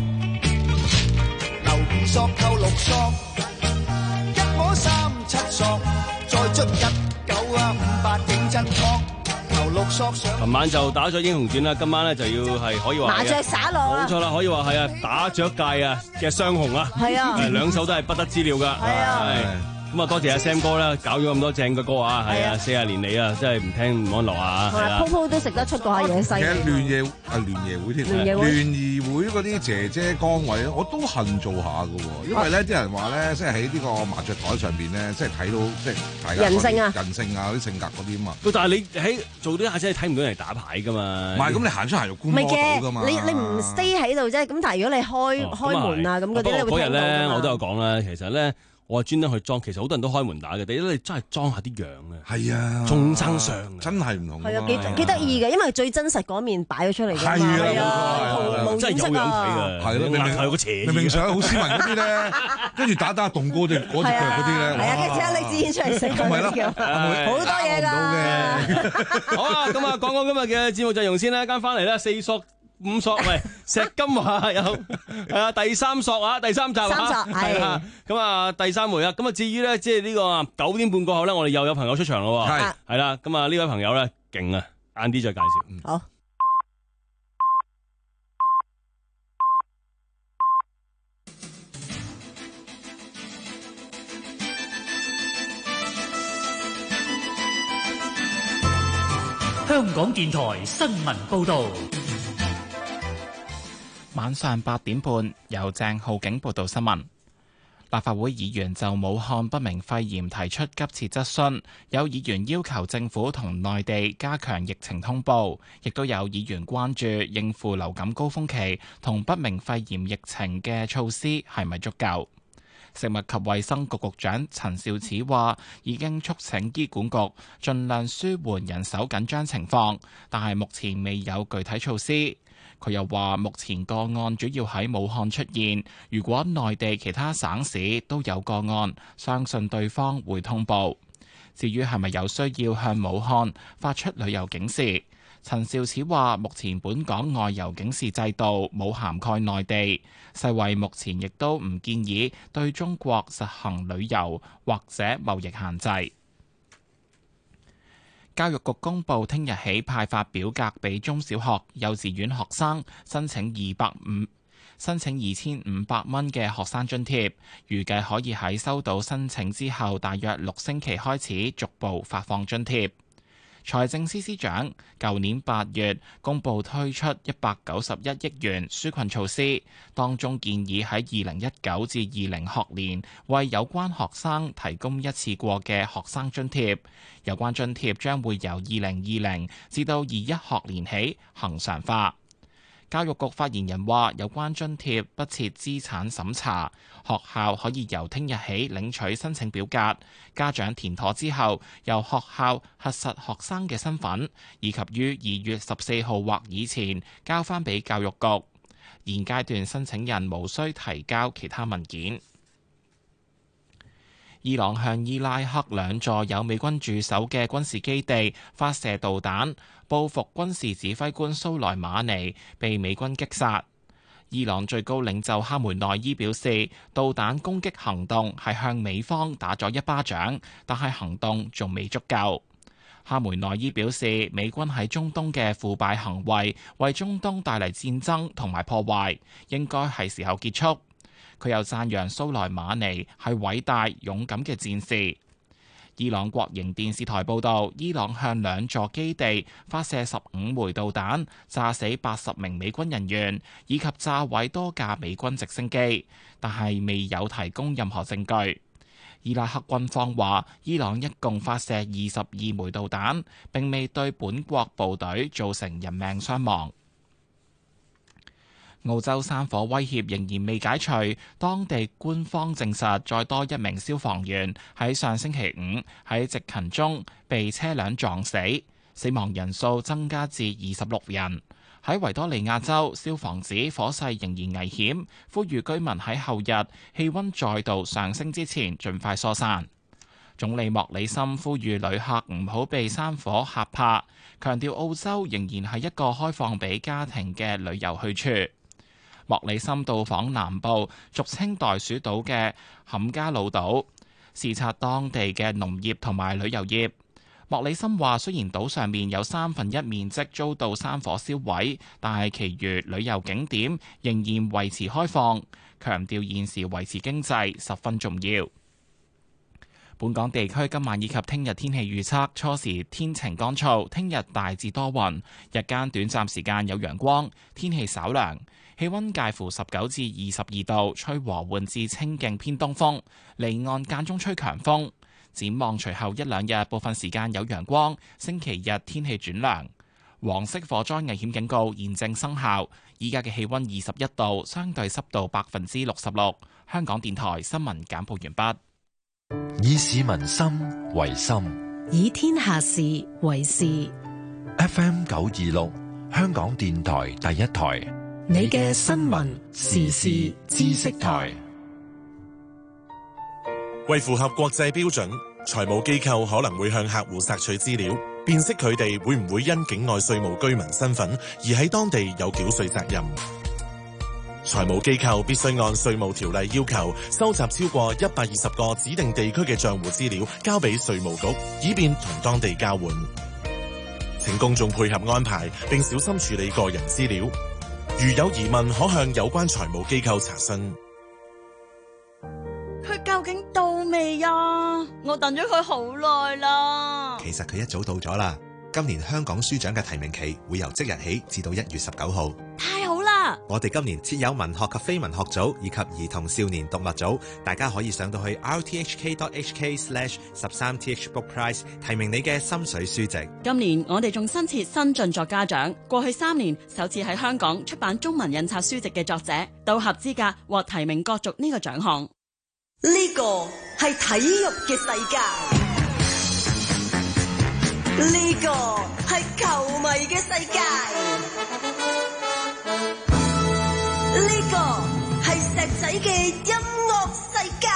二索扣六索，一摸三七索，再捽一九啊五八認真撲，頭六索上。 琴晚就打咗英雄傳啦，今晚咧就要係可以話麻雀耍落啦， 冇錯啦，可以話係啊，打雀界啊嘅雙雄啊， 係啊， 兩首都係不得之料噶， 係啊。 咁啊，多謝阿 Sam 哥啦，搞咗咁多正嘅歌啊，係啊，四十年嚟啊，真係唔聽唔安樂啊，係啊， 鋪鋪都食得出嗰下嘢細。 其實聯誼啊聯誼會添，聯誼會嗰啲姐姐崗位我都恨做下㗎喎，因為咧啲人話咧，即係喺呢個麻雀台上邊咧，即係睇到即係大家人性啊、 人性啊、啲性格嗰啲啊嘛。 但係你喺做啲下姐，你睇唔到人哋打牌㗎嘛？ 唔係，咁你行出行入觀摩到㗎嘛？ 你你唔 stay 喺度啫，咁但係如果你開開門啊咁嗰啲，你會聽到㗎嘛？ 嗰日咧我都有講啦，其實咧。 我係專登去裝。其實好多人都開門打嘅，但係你真係裝下啲樣啊， 係啊， 仲爭相， 真係唔同。 係啊，幾幾得意嘅，因為最真實嗰面擺咗出嚟㗎嘛。 係啊， 真係有樣睇㗎。 係咯，明明係個邪， 明明想好斯文嗰啲咧，跟住打打動過隻嗰隻腳嗰啲咧， 係啊，跟住即刻拎支煙出嚟食嗰啲咁，好多嘢㗎。 好啊，咁啊，講講今日嘅節目陣容先啦，間翻嚟啦，四索。五索喂，石金華有係啊，第三索啊，第三集啊，係啊，咁啊第三回啊，咁啊至於咧，即係呢個九點半過後咧，我哋又有朋友出場咯，係係啦，咁啊呢位朋友咧勁啊，晏啲再介紹。 好。 香港電台新聞報導。 晚上八點半，由鄭浩景報道新聞。立法會議員就武漢不明肺炎提出急切質詢，有議員要求政府同內地加強疫情通報，亦都有議員關注應付流感高峰期同不明肺炎疫情嘅措施係咪足夠。食物及衛生局局長陳肇始話，已經促請醫管局盡量舒緩人手緊張情況，但係目前未有具體措施。佢又話：目前個案主要喺武漢出現，如果內地其他省市都有個案，相信對方會通報。至於係咪有需要向武漢發出旅遊警示，陳肇始話：目前本港外遊警示制度冇涵蓋內地，世衛目前亦都唔建議對中國實行旅遊或者貿易限制。教育局公布，聽日起派發表格俾中小學、幼稚園學生申請二百五申請二千五百蚊嘅學生津貼，預計可以喺收到申請之後，大約六星期開始逐步發放津貼。財政司司長舊年八月公布推出一百九十一億元紓困措施，當中建議喺二零一九至二零學年為有關學生提供一次過嘅學生津貼，有關津貼將會由二零二零至到二一學年起恆常化。教育局發言人話：有關津貼不設資產審查，學校可以由聽日起領取申請表格，家長填妥之後，由學校核實學生嘅身份，以及於二月十四號或以前交翻俾教育局。現階段申請人無需提交其他文件。伊朗向伊拉克兩座有美軍駐守嘅軍事基地發射導彈，報復軍事指揮官蘇萊馬尼被美軍擊殺。伊朗最高領袖哈梅內伊表示，導彈攻擊行動係向美方打咗一巴掌，但係行動仲未足夠。哈梅內伊表示，美軍喺中東嘅腐敗行為為中東帶嚟戰爭同埋破壞，應該係時候結束。佢又讚揚蘇萊馬尼係偉大勇敢嘅戰士。伊朗國營電視台報導，伊朗向兩座基地發射十五枚導彈，炸死八十名美軍人員，以及炸毀多架美軍直升機，但係未有提供任何證據。伊拉克軍方話，伊朗一共發射二十二枚導彈，並未對本國部隊造成人命傷亡。澳洲山火威脅仍然未解除，當地官方證實再多一名消防員喺上星期五喺執勤中被車輛撞死，死亡人數增加至二十六人。喺維多利亞州，消防指火勢仍然危險，呼籲居民喺後日氣溫再度上升之前盡快疏散。總理莫里森呼籲旅客唔好被山火嚇怕，強調澳洲仍然係一個開放俾家庭嘅旅遊去處。莫里森到訪南部俗稱袋鼠島嘅坎加魯島，視察當地嘅農業同埋旅遊業。莫里森話：雖然島上面有三分一面積遭到山火燒毀，但係其餘旅遊景點仍然維持開放，強調現時維持經濟十分重要。本港地區今晚以及聽日天氣預測：初時天晴乾燥，聽日大致多雲，日間短暫時間有陽光，天氣稍涼。氣溫介乎十九至二十二度，吹和緩至清勁偏東風，離岸間中吹強風。展望隨後一兩日，部分時間有陽光，星期日天氣轉涼。黃色火災危險警告現正生效。依家嘅氣溫二十一度，相對濕度百分之六十六。香港電台新聞簡報完畢。 以市民心為心， 以天下事為事。 F M 九二六，香港電台第一台， 你嘅新聞時事知識台。 為符合國際標準，財務機構可能會向客戶索取資料，辨識佢哋會唔會因境外稅務居民身份而喺當地有繳稅責任。財務機構必須按稅務條例要求，收集超過一百二十個指定地區嘅賬戶資料，交俾稅務局，以便同當地交換。請公眾配合安排，並小心處理個人資料。如有疑問，可向有關財務機構查詢。 佢究竟到未啊？我等咗佢好耐啦。 其實佢一早到咗啦。今年香港書獎嘅提名期會由即日起至到一月十九號。 太好啦！ 我哋今年設有文學及非文學組以及兒童少年讀物組，大家可以上到去 r t h k dot h k slash 十三 t h book prize 提名你嘅心水書籍。 今年我哋仲新設新晉作家獎，過去三年首次喺香港出版中文印刷書籍嘅作者都合資格獲提名角逐呢個獎項。 呢個係體育嘅世界，呢個係球迷嘅世界，呢個係石仔嘅音樂世界。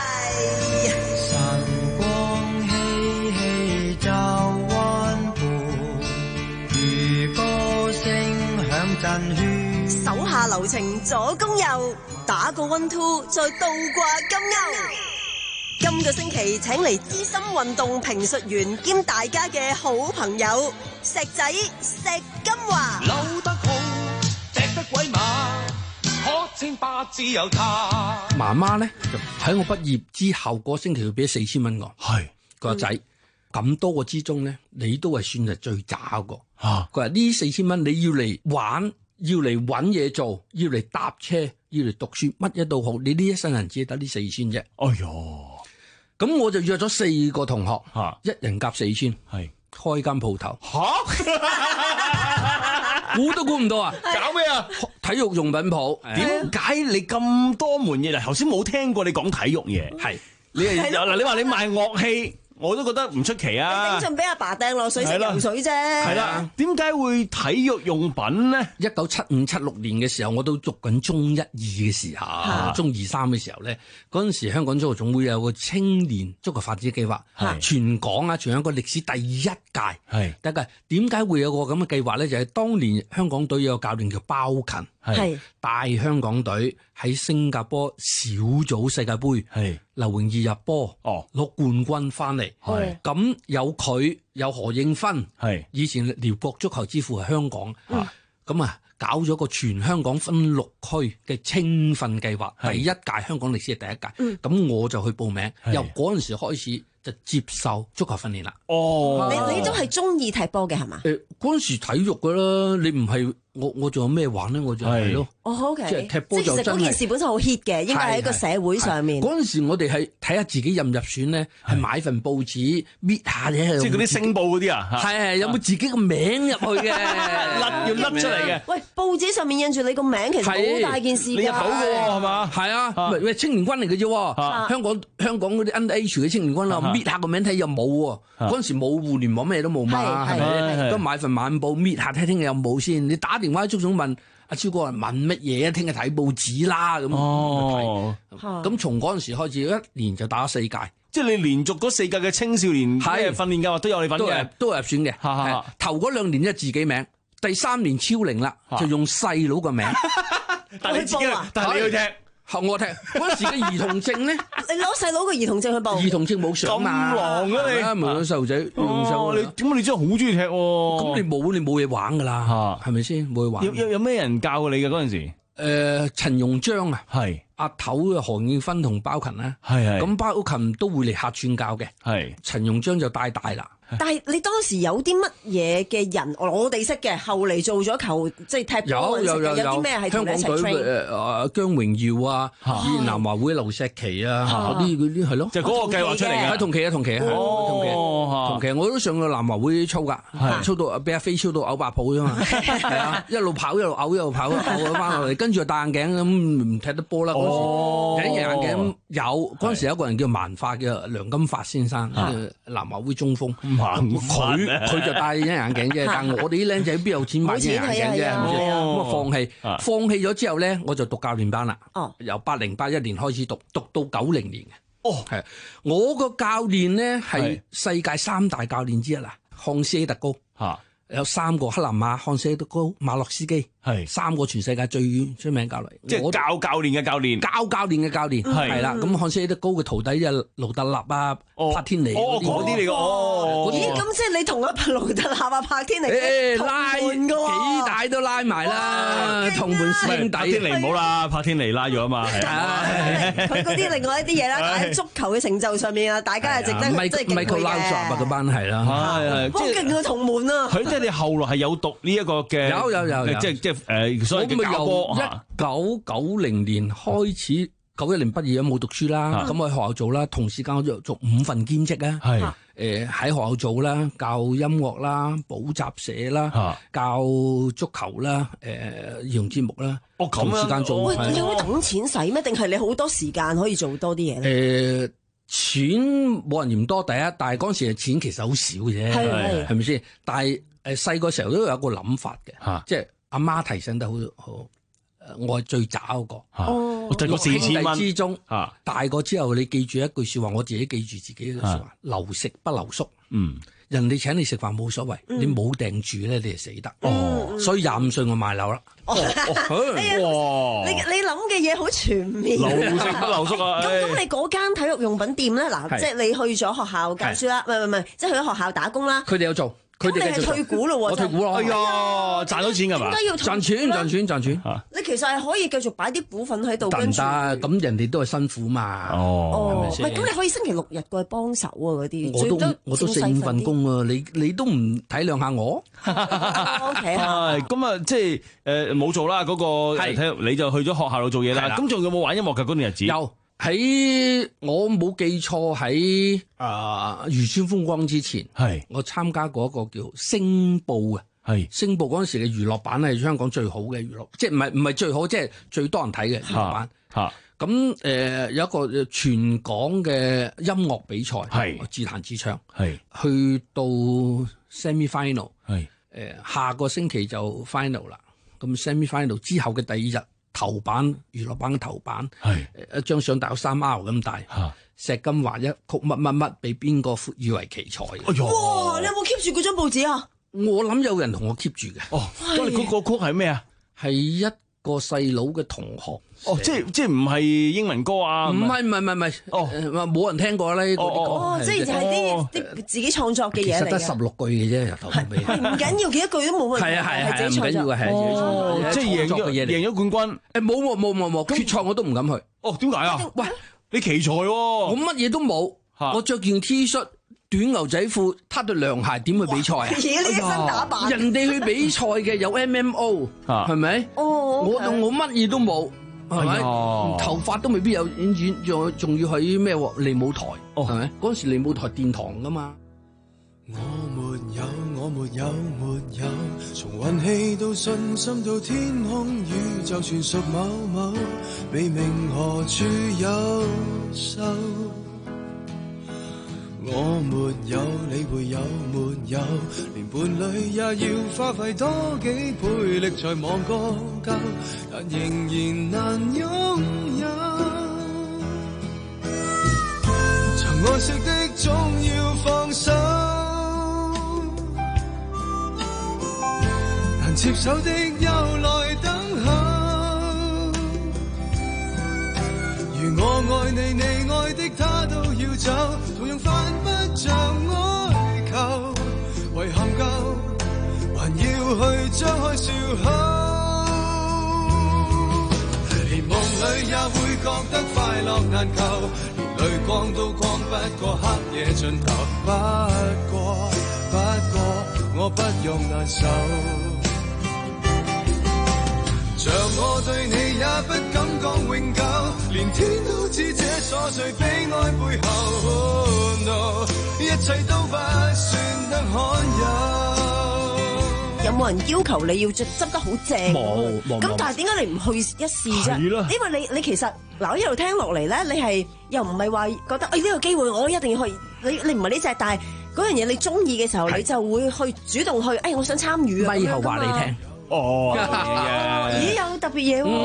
晨光嬉戲照溫度，如歌聲響震喧， 手下留情左攻右，打個 one two 再倒掛金鈎。今個星期請嚟資深運動評述員兼大家嘅好朋友石仔石金華。 扭得好，踢得鬼馬，可稱霸自由他。 媽媽咧就喺我畢業之後嗰星期要俾四千蚊我，係個仔咁多個之中咧，你都係算係最渣個。啊，佢話呢四千蚊你要嚟玩，要嚟搵嘢做，要嚟搭車，要嚟讀書，乜嘢都好，你呢一生人只係得呢四千啫。哎喲！咁我就約咗四個同學，啊、一人夾四千，係開間鋪頭。吓，估都估唔到啊！ 搞咩啊？ 體育用品鋪。 點解你咁多門嘢？嗱，頭先冇聽過你講體育嘢，係你係嗱，你話你賣樂器。我都覺得唔出奇啊！ 頂盡俾阿爸掟落水食游水啫。 係啦，點解會體育用品咧？一九七五七六年嘅時候，我都讀緊中一二嘅時候，啊、中二三嘅時候咧，嗰陣時香港足球總會有個青年足球發展計劃，全港啊，全香港歷史第一屆。係第一屆，點解會有個咁嘅計劃咧？就係、是、當年香港隊有個教練叫包勤，係帶香港隊喺新加坡小組世界盃，係劉榮義入波，哦攞冠軍翻嚟。係咁有佢有何應芬，係以前遼國足球之父係香港，咁啊搞咗個全香港分六區嘅青訓計劃，第一屆香港歷史係第一屆，咁、嗯、我就去報名，由嗰陣時開始就接受足球訓練啦。 哦，你你都係中意踢波嘅係嘛？ 誒，嗰陣時體育噶啦，你唔係。我我仲有咩玩咧？我就係咯， 哦 OK， 即係踢波就真係。 即係其實嗰件事本身好 hit 嘅，應該喺一個社會上面。 嗰陣時我哋係睇下自己入唔入選咧，係買份報紙搣下嘅， 即係嗰啲星報嗰啲啊， 係係有冇自己個名入去嘅， 甩要甩出嚟嘅。 喂，報紙上面印住你個名，其實好大件事㗎。 你入到嘅喎，係嘛？係啊，喂青年軍嚟嘅啫。香港香港嗰啲 N H 嘅青年軍啊，搣下個名睇又冇喎。嗰陣時冇互聯網，咩都冇嘛，係咪？都買份晚報搣下睇，聽日有冇先。你打電話足總問。阿超哥問乜嘢啊？聽日睇報紙啦咁。哦，咁從嗰陣時開始，一年就打咗四屆， 即係你連續嗰四屆嘅青少年嘅訓練計劃都有你份嘅， 都係入選嘅。頭嗰兩年即係自己名，第三年超齡啦，就用細佬個名。 但係你自己，但係你去踢。 學我踢嗰陣時嘅兒童證咧， 你攞細佬個兒童證去報？ 兒童證冇上嘛？ 咁狼啊你！ 咪細路仔用手。 你點解你真係好中意踢？ 咁你冇你冇嘢玩噶啦，係咪先？冇嘢玩。 有有有咩人教你嘅嗰陣時？ 誒，陳容章啊，係阿頭嘅何應芬同包勤咧，係係。咁包勤都會嚟客串教嘅，係陳容章就帶大啦。 但係你當時有啲乜嘢嘅人，我哋識嘅，後嚟做咗球即係踢波有有有有啲咩係同你一齊香港隊 train？ 誒誒姜榮耀啊，以前南華會劉石奇啊，嗰啲嗰啲係咯， 就嗰個計劃出嚟嘅， 係同期啊同期啊，同期同期，我都上過南華會操㗎，操到俾阿飛操到嘔白泡啫嘛，係啊，一路跑一路嘔一路跑嘔咗翻落嚟，跟住就戴眼鏡咁唔踢得波啦嗰時，隱形眼鏡有嗰陣時有一個人叫萬發嘅梁金發先生，南華會中鋒，佢佢就戴隱形眼鏡啫，但我哋啲僆仔邊有錢買隱形眼鏡啫，係咪先？咁啊放棄，放棄咗之後咧，我就讀教練班啦。哦，由八零八一年開始讀，讀到九零年嘅。哦，係我個教練咧係世界三大教練之一啦，漢斯希特高嚇。有三個克林馬、漢斯希特高、馬洛斯基，係三個全世界最出名教練， 即係教教練嘅教練， 教教練嘅教練係啦。咁漢斯希特高嘅徒弟就盧特納啊、柏天尼哦嗰啲嚟嘅哦。 咦，咁即係你同阿盧特納啊、柏天尼拉幾大都拉埋啦，同門師兄弟。柏天尼唔好啦，柏天尼拉咗啊嘛，係啊。 佢嗰啲另外一啲嘢啦，但係足球嘅成就上面啊，大家係值得即係敬佩嘅。 Michael Laudrup嘅班係啦， 係係即係勁過同門啊！ 即係你後來係有讀呢一個嘅， 有有有， 即係即係誒，所謂嘅教波。 一九九零年開始，九一年畢業都冇讀書啦，咁我喺學校做啦，同時間我做做五份兼職啊，係誒喺學校做啦，教音樂啦，補習社啦，教足球啦，誒兒童節目啦， 哦咁同時間做。 喂，你會等錢使咩？定係你好多時間可以做多啲嘢咧？誒。錢冇人嫌多，第一，但係嗰陣時嘅錢其實好少嘅啫，係係咪先？但係誒細個時候都有個諗法嘅，即係阿媽提醒得好好，我係最渣嗰個， 哦，就個四千蚊之中，大個之後你記住一句説話，我自己記住自己嘅説話，留食不留宿，嗯。人哋請你食飯冇所謂，你冇訂住咧，你就死得。哦，所以廿五歲我買樓啦。哦， 哇！你你諗嘅嘢好全面。 留食不留宿啊！ 咁咁，你嗰間體育用品店咧，嗱，即係你去咗學校教書啦，唔係唔係，即係去咗學校打工啦。 佢哋有做。 咁你係退股咯喎， 我退股咯， 哎呀，賺到錢㗎嘛？ 點解要賺錢賺錢賺錢？ 你其實係可以繼續擺啲股份喺度，跟住咁人哋都係辛苦嘛。 哦，係咪先？咁你可以星期六日過去幫手啊嗰啲。 我都我都四五份工啊，你你都唔體諒下我 ？O K 係咁啊，即係誒冇做啦，嗰個體育你就去咗學校度做嘢啦。咁仲有冇玩音樂嘅嗰段日子？ 有。喺我冇記錯喺啊漁村風光之前，係我參加過一個叫星報嘅，係星報嗰陣時嘅娛樂版係香港最好嘅娛樂，即係唔係唔係最好，即係最多人睇嘅娛樂版。嚇咁誒有一個全港嘅音樂比賽，係自彈自唱，係去到 semi final，係誒下個星期就 final 啦。咁 semi final 之後嘅第二日。頭版娛樂版嘅頭版，係一張相大有三 R 咁大，石金華一曲乜乜乜，俾邊個譽為奇才？ 哎呀！哇！你有冇 keep 住嗰張報紙啊？ 我諗有人同我 keep 住嘅。 哦，嗰個曲係咩啊？ 係一個細佬嘅同學。 哦，即係即係唔係英文歌啊？ 唔係唔係唔係唔係，哦，冇人聽過啦呢個。 哦，即係就係啲啲自己創作嘅嘢嚟嘅。 其實得十六句嘅啫，由頭到尾。 唔緊要，幾多句都冇問題。 係啊係啊， 係自己創作嘅係自己創作， 即係贏咗贏咗冠軍。 誒冇冇冇冇冇，決賽我都唔敢去。 哦，點解啊？喂，你奇才喎！ 我乜嘢都冇，我着件 T 恤。短牛仔褲，撻對涼鞋，點去比賽啊？ 咦，呢一身打扮， 人哋去比賽嘅有 M M O， 係咪？哦，我我乜嘢都冇，係咪？頭髮都未必有演演，仲仲要去咩利舞台，係咪？嗰陣時利舞台殿堂噶嘛。 我沒有，我沒有，沒有，從運氣到信心到天空宇宙，全屬某某，未明何處有手。我沒有，你會有沒有？連伴侶也要花費多幾倍力才望個夠，但仍然難擁有。曾愛惜的總要放手，難接受的又來等候。如我愛你，你愛的他都要走，同樣犯不着哀求，遺憾夠，還要去張開笑口。連夢裏也會覺得快樂難求，連淚光都光不過黑夜盡頭。不過我不用難受。像我對你也不敢講永久，連天都知這瑣碎悲哀背後、oh, no, 一切都不算得罕有。 有冇人要求你要執執得好正？ 冇冇。 咁但係點解你唔去一試啫？ 係咯。 因為你你其實嗱，我一路聽落嚟咧，你係又唔係話覺得誒呢、哎呢個機會我一定要去，你你唔係呢隻，但係嗰樣嘢你中意嘅時候，你就會去主動去，誒、哎、我想參與啊。 咪後話你聽。 哦， 咦有特別嘢喎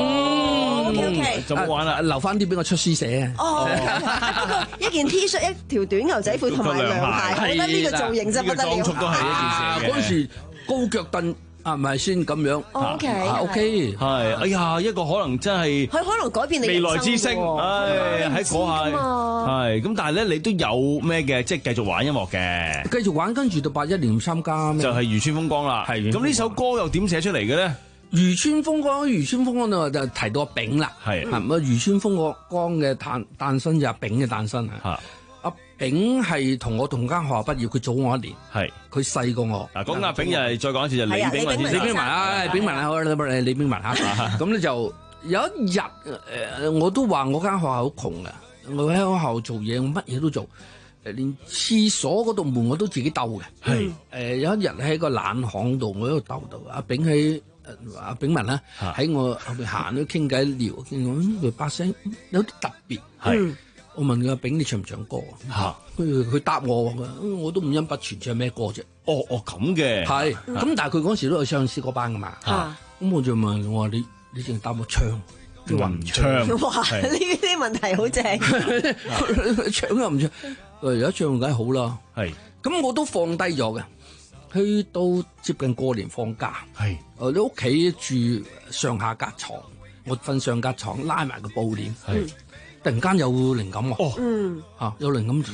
，O K O K， 就玩啦，留翻啲俾我出書寫啊。 哦，不過一件 T 恤、一條短牛仔褲同埋涼鞋，我覺得呢個造型真不得了。 裝束都係一件事嘅。 嗰陣時高腳凳啊，咪先咁樣。 O K O K， 係，哎呀，一個可能真係佢可能改變你未來之星，唉，喺嗰下係咁，但係咧你都有咩嘅，即係繼續玩音樂嘅， 繼續玩，跟住到八一年參加就係漁村風光啦。係咁呢首歌又點寫出嚟嘅咧？ 漁村風光，漁村風光就提到阿炳啦， 係咁啊漁村風光嘅誕誕生就阿炳嘅誕生啊。阿炳係同我同間學校畢業，佢早我一年， 係佢細過我。 嗱，講阿炳又係再講一次就李炳文先生， 李炳文啊，炳文啊，好啦，李炳文嚇。咁咧就有一日誒，我都話我間學校好窮嘅，我喺學校做嘢，我乜嘢都做，誒連廁所嗰度門我都自己鬥嘅。係誒有一日喺個冷巷度，我喺度鬥鬥，阿炳喺阿炳文啦，喺我後邊行都傾偈聊，傾講佢把聲有啲特別。係。我問佢阿炳你唱唔唱歌啊？佢佢答我，我都五音不全，唱咩歌啫？ 哦哦咁嘅， 係咁，但係佢嗰時都有唱詩歌班噶嘛。咁我就問我話你你淨係答我唱，佢話唔唱。 哇！呢啲問題好正， 唱又唔唱，誒有一唱梗係好啦。 係咁我都放低咗嘅，去到接近過年放假， 係我哋屋企住上下格床，我瞓上格床拉埋個布簾。係。突然間有靈感喎，哦，嗯，嚇有靈感，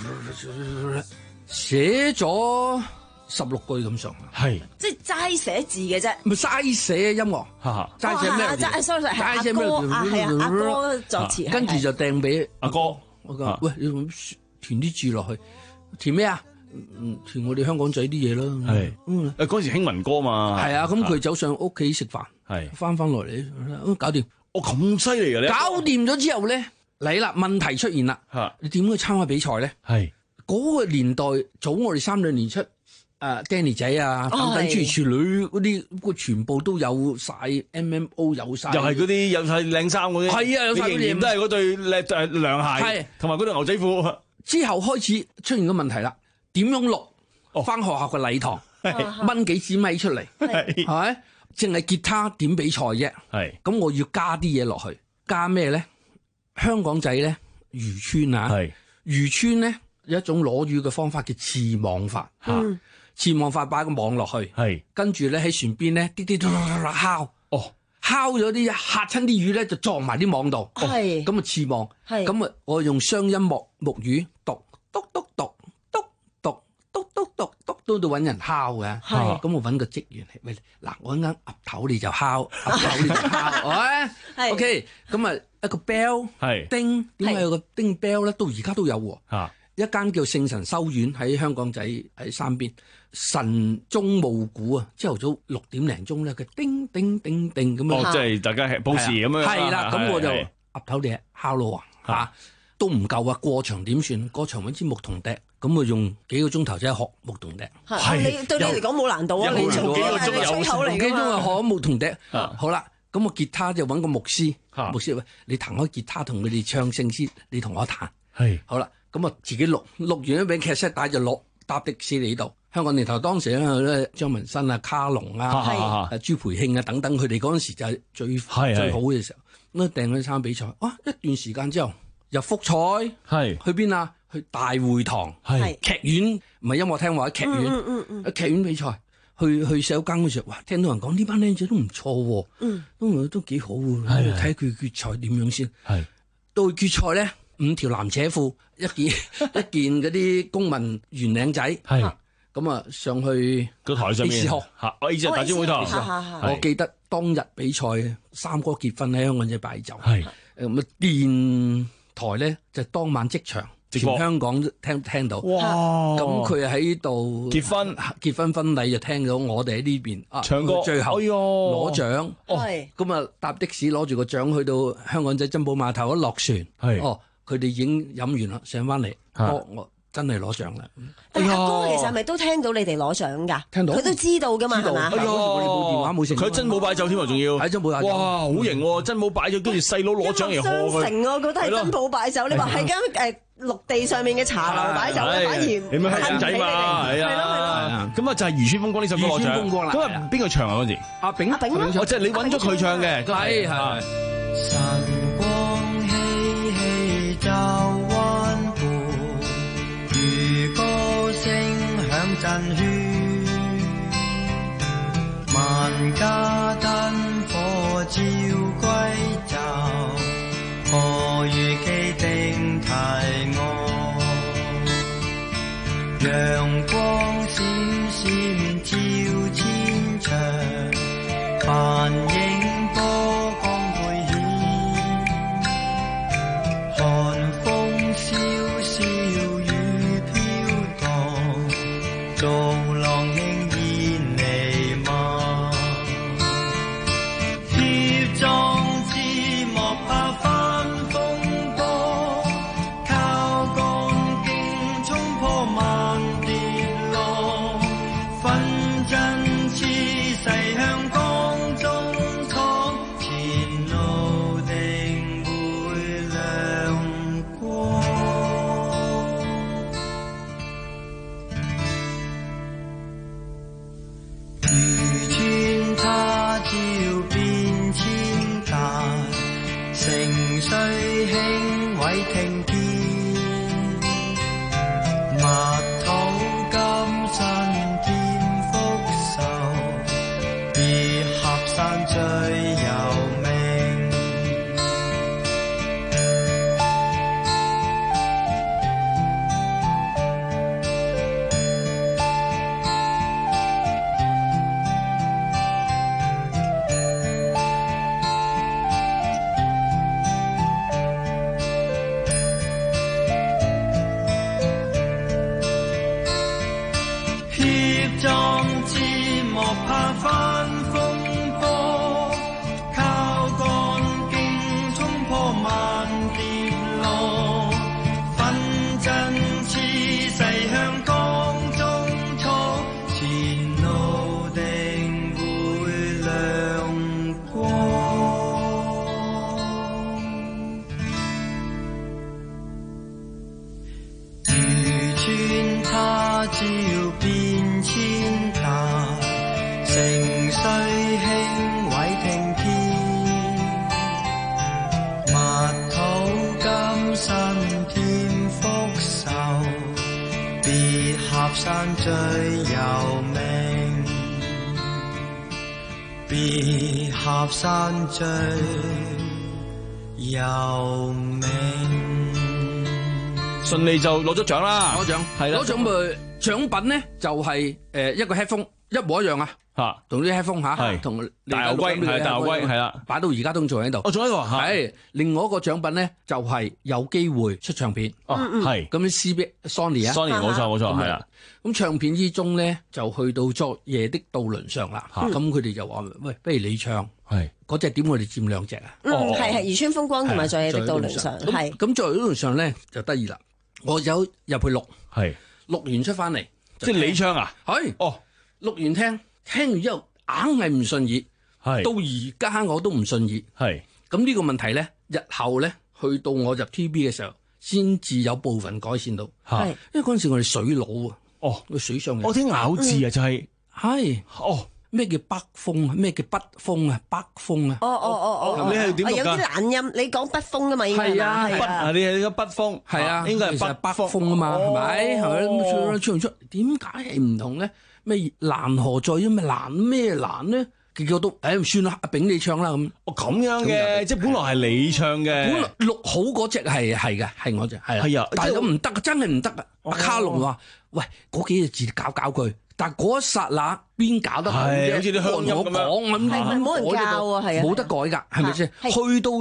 寫咗十六句咁上下，係， 即係齋寫字嘅啫， 咪齋寫音樂，嚇，齋寫咩？ 齋 sorry，係阿哥啊，係啊，阿哥作詞， 跟住就掟俾阿哥，我講喂，你填啲字落去，填咩啊？填我哋香港仔啲嘢啦， 係，誒嗰時興民歌嘛， 係啊，咁佢走上屋企食飯，係，翻翻落嚟，搞掂， 哦咁犀利嘅咧， 搞掂咗之後咧。嚟啦！問題出現啦，你點去參加比賽咧？係嗰個年代早我哋三兩年出，誒 Danny 仔啊，等等諸如此類嗰啲，個全部都有晒 M M O 有晒， 又係嗰啲有晒靚衫嗰啲， 係啊，有晒嗰啲都係嗰對靚誒涼鞋，係同埋嗰對牛仔褲。 之後開始出現個問題啦，點樣錄？翻學校個禮堂，掹幾支咪出嚟，係咪？淨係吉他點比賽啫？係咁，我要加啲嘢落去，加咩咧？香港仔咧，漁村啊，漁村咧有一種攞魚嘅方法叫刺網法，嗯，刺網法擺個網落去，係跟住咧喺船邊咧，啲啲敲，哦，敲咗啲嚇親啲魚咧就撞埋啲網度，係咁啊刺網，係咁啊我用雙音木木魚讀篤篤讀篤讀篤篤讀篤都到揾人敲嘅，係咁我揾個職員嚟，喂嗱我一啱岌頭你就敲，岌頭你就敲，係 OK 咁啊。一個 bell 係叮，點解有個叮 bell 咧？到而家都有喎。啊，一間叫聖神修院喺香港仔喺山邊，晨鐘暮鼓啊，朝頭早六點零鐘咧，佢叮叮叮叮咁樣。 哦，即係大家係報時咁樣。 係啦，咁我就岌頭地敲咯喎，嚇都唔夠啊！過場點算？過場揾支牧童笛，咁啊用幾個鐘頭即係學牧童笛。 係你對你嚟講冇難度啊！你做幾個鐘有吹口嚟幾鐘啊學牧童笛。好啦。咁我吉他就揾個牧師，牧師喂，你彈開吉他同佢哋唱聖詩，你同我彈。係好啦，咁我自己錄，錄完一餅劇 set 帶就落搭的士嚟度。香港電台當時咧，張文新啊、卡龍啊、朱培慶啊等等，佢哋嗰陣時就係最最好嘅時候。咁啊訂咗參加比賽，哇！一段時間之後入復賽，係去邊啊？去大會堂，係劇院，唔係音樂廳或者劇院，嗯嗯嗯，劇院比賽。去去洗手間嗰時候，哇！聽到人講呢班僆仔都唔錯喎，嗯，都都幾好喎，睇下佢決賽點樣先。係到決賽咧，五條藍扯褲，一件一件嗰啲公民圓領仔，係咁啊上去個台上面嚇，我以前大專會堂， 我記得當日比賽三哥結婚喺香港仔擺酒，係咁啊電台咧就當晚即場全香港都聽聽到。 哇！ 咁佢喺度結婚結婚婚禮就聽到我哋喺呢邊啊唱歌， 最後哎呦攞獎。 係咁啊搭的士攞住個獎去到香港仔珍寶碼頭一落船， 係哦佢哋已經飲完啦，上翻嚟，我我真係攞獎啦。 但係阿哥其實係咪都聽到你哋攞獎㗎？ 聽到佢都知道㗎嘛，係嘛？ 哎呀， 我哋冇電話冇成， 佢珍寶擺酒添啊，仲要喺珍寶擺酒。 哇，好型喎！珍寶擺酒，跟住細佬攞獎嚟賀相佢。 成我覺得係珍寶擺酒，你話係間誒陸地上面嘅茶樓擺酒咧，反而你咪香仔嘛，係啊，咁啊就係《漁村風光》呢首歌攞獎。咁啊邊個唱啊嗰陣時？ 阿炳， 阿炳咯， 我即係你揾咗佢唱嘅， 係係。 晨光熙熙照灣畔，漁歌聲響震喧，萬家燈火照歸晝，何如既定題案，陽光閃閃照千場，繁影波光配顯，寒風蕭蕭雨飄蕩，造浪輕煙彌漫，協壯志莫怕翻風波，靠幹勁衝破萬跌浪，奮陣似勢向江中闖，前路定會亮光。漁村他朝變千態，城雖興偉聽天，蜜土金身添福壽，別合山最有名。協壯志莫怕翻風波，靠幹勁衝破萬跌浪，奮陣似勢向江中闖，前路定會亮光。漁村他朝變千態，城雖興偉聽天，蜜土金身添福壽，別合山最有名，別合山最有名。 順利就攞咗獎啦， 攞獎係啦， 攞獎咪獎品咧就係誒一個 headphone 一模一樣啊， 嚇， 同啲 headphone 嚇， 係同大牛龜係大牛龜係啦， 擺到而家都仲喺度。 我仲喺度啊， 係另外一個獎品咧就係有機會出唱片， 哦係咁 C B Sony 啊 Sony 冇錯冇錯係啦。 咁唱片之中咧就去到昨夜的渡輪上啦，咁佢哋就話喂，不如你唱， 係嗰隻點我哋佔兩隻啊？ 嗯，係係漁村風光同埋昨夜的渡輪上，係咁昨夜的渡輪上咧就得意啦。我有入去錄， 係錄完出翻嚟， 即係你唱啊？ 係哦， 錄完聽，聽完之後硬係唔順耳， 係到而家我都唔順耳， 係咁呢個問題咧，日後咧去到我入 T V B 嘅時候，先至有部分改善到， 係因為嗰陣時我哋水佬啊， 哦， 個水上我聽咬字啊，就係係哦。 咩叫北風啊？咩叫北風啊？北風啊？ 哦哦哦哦， 你係點讀㗎？ 有啲懶音，你講北風啊嘛，應該係嘛？ 係啊，你係個北風， 係啊， 應該係北北風啊嘛，係咪？係咪？咁出唔出？點解係唔同咧？咩蘭河在因咩蘭咩蘭咧？結果都誒算啦，阿炳你唱啦咁。 哦咁樣嘅，即係本來係你唱嘅。 本來錄好嗰隻係係嘅，係我隻係。 係啊， 但係咁唔得，真係唔得啊！阿卡龍話：喂，嗰幾隻字搞搞佢。但係嗰一剎那邊搞得好啫？ 好似啲鄉音咁樣， 講咁係冇人教啊，係啊， 冇得改㗎，係咪先？去到入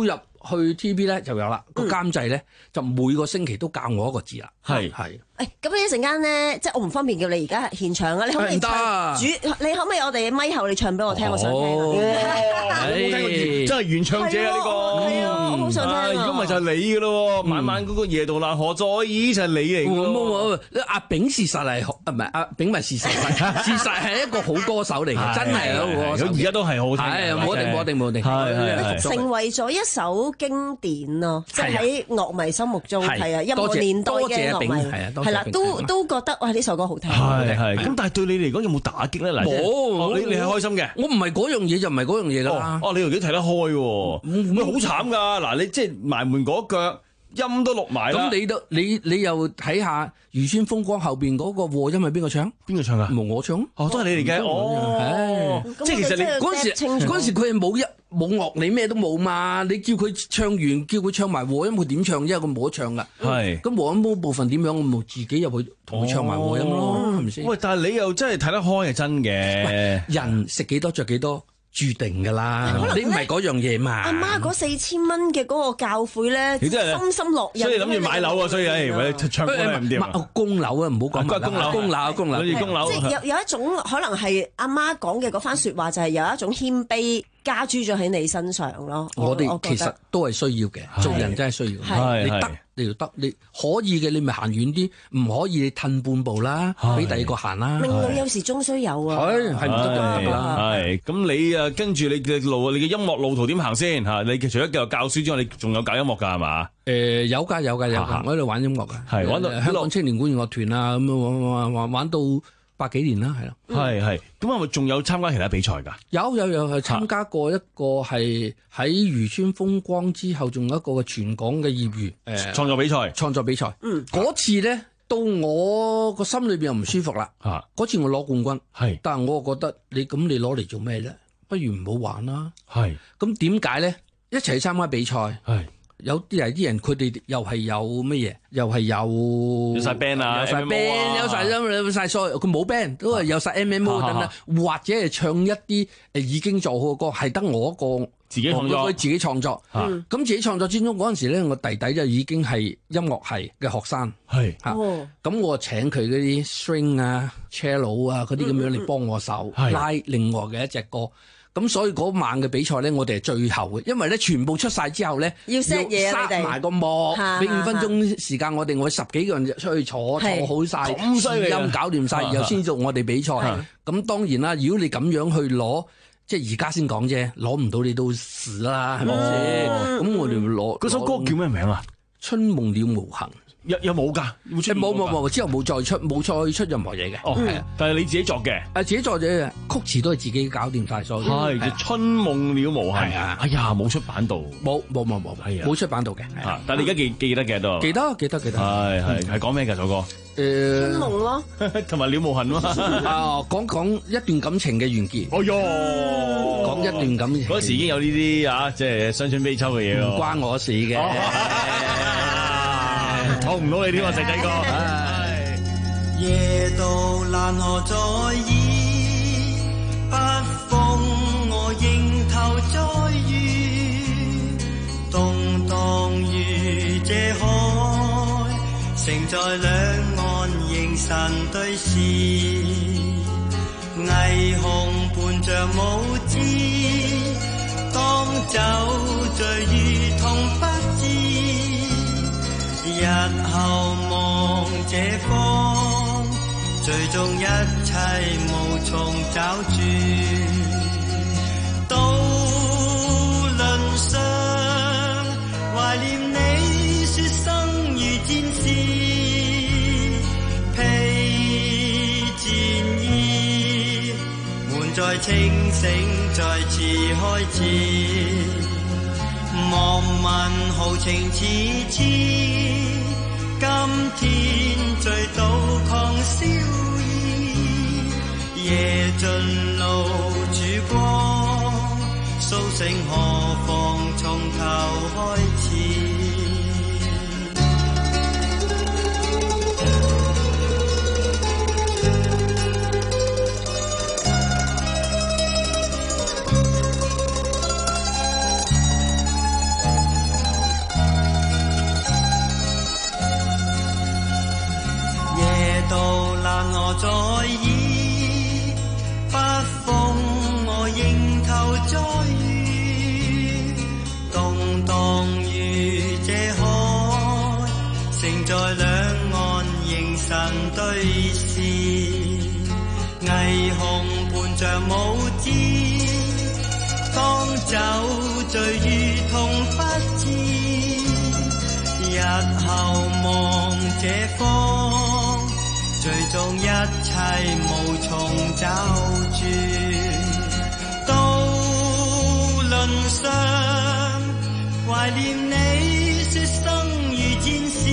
去 T V B 咧就有啦，個監製咧就每個星期都教我一個字啦。係係。 誒，咁呢一陣間咧，即係我唔方便叫你而家現場啊，你可唔可以唱主？你可唔可以我哋咪後你唱俾我聽？我想聽。 冇聽過原真係原唱者啊！呢個係啊，我好想聽。 如果唔係就係你嘅咯，晚晚嗰個夜到爛河再依就係你嚟嘅。 阿炳事實係唔係阿炳咪事實係事實係一個好歌手嚟嘅，真係啊！ 而家都係好聽。 係冇定冇定冇定。 係成為咗一首經典咯，即係喺樂迷心目中係啊，任何年代嘅樂迷係啦，都都覺得哇呢首歌好聽。 係係。咁但係對你嚟講有冇打擊咧？嗱，冇，你你係開心嘅。 我唔係嗰樣嘢就唔係嗰樣嘢㗎啦。 哦，你條幾睇得開喎？咁好慘㗎！嗱，你即係埋門嗰腳。音都錄埋啦， 咁你都你你又睇下《漁村風光》後邊嗰個和音係邊個唱？ 邊個唱㗎？ 冇我唱， 哦，都係你嚟嘅。哦，即係其實你嗰陣時嗰陣時佢係冇一冇樂你咩都冇嘛，你叫佢唱完，叫佢唱埋和音，佢點唱？因為佢冇得唱㗎。係。咁和音嗰部分點樣？我咪自己入去同佢唱埋和音咯，係咪先？ 喂，但係你又真係睇得開係真嘅。 人食幾多着幾多。注定噶啦，你唔係嗰樣嘢嘛？ 阿媽嗰四千蚊嘅嗰個教誨咧，深深落入。 所以諗住買樓啊，所以誒，為咗唱歌唔掂啊。 供樓啊，唔好講供樓， 供樓，供樓， 諗住供樓。 即係有有一種可能係阿媽講嘅嗰番説話，就係有一種謙卑加諸咗喺你身上咯。 我哋其實都係需要嘅，做人真係需要。係你得。你要得，你可以嘅，你咪行遠啲；唔可以，你褪半步啦，俾第二個行啦。 命裏有時終須有啊， 係係唔得㗎啦。 係咁，你啊跟住你嘅路，你嘅音樂路途點行先嚇？你除咗教教書之外，你仲有教音樂㗎係嘛？ 誒有㗎有㗎有㗎，我喺度玩音樂㗎， 係玩到香港青年管弦樂團啊咁樣玩玩玩玩到百幾年啦，係咯。 係係，咁係咪仲有參加其他比賽㗎？ 有有有係參加過一個係喺漁村風光之後，仲有一個嘅全港嘅業餘誒創作比賽。 創作比賽，嗯，嗰次咧到我個心裏邊又唔舒服啦。嚇，嗰次我攞冠軍，係，但係我又覺得你咁你攞嚟做咩咧？不如唔好玩啦。係，咁點解咧？一齊去參加比賽，係。有啲係啲人，佢哋又係有乜嘢？又係有有晒 band 啊， 有晒 band，有晒有晒所有，佢冇 band 都係有晒 M M O 等等，或者係唱一啲誒已經做好嘅歌，係得我一個自己創作， 自己創作。咁自己創作之中嗰陣時咧，我弟弟就已經係音樂系嘅學生，係嚇。咁我請佢嗰啲 string 啊、cello 啊嗰啲咁樣嚟幫我手拉另外嘅一隻歌。咁所以嗰晚嘅比賽咧，我哋係最後嘅，因為咧全部出晒之後咧， 要 set 嘢啊， 塞埋個幕，俾五分鐘時間我哋，我十幾個人出去坐，坐好晒，試音搞掂晒，然後先做我哋比賽。咁當然啦，如果你咁樣去攞，即係而家先講啫，攞唔到你都死啦，係咪先？咁我哋攞嗰首歌叫咩名啊？ 春夢了無痕。 有有冇㗎？冇冇冇，之後冇再出冇再出任何嘢嘅。 哦，係啊，但係你自己作嘅。 啊，自己作嘅曲詞都係自己搞掂晒所有。 係叫春夢了無痕。係啊，哎呀，冇出版到。 冇冇冇冇，係啊，冇出版到嘅。 嚇！但係你而家記記得嘅都。 記得記得記得。 係係係講咩㗎首歌？ 誒。 春夢咯。 同埋了無痕咯。 啊，講講一段感情嘅完結。 哎喲！ 講一段感情。 嗰時已經有呢啲啊，即係傷春悲秋嘅嘢咯。 唔關我事嘅。 討唔到你添啊，細仔哥！ 夜到爛河在意，北風我迎頭再遇，動盪如這海，盛載兩岸凝神對視，霓虹伴着舞姿，當酒醉如同不知。日後望這方，最終一切無從找住。渡輪上，懷念你說生如戰士，披戰衣，滿載清醒再次開始。莫問豪情似痴，今天醉倒狂燒意，夜盡露曙光，甦醒何妨從頭開始。 對視，霓虹伴着舞姿，當酒醉如同不知，日後望這方，最終一切無從找住，渡輪上懷念你，說生如戰士，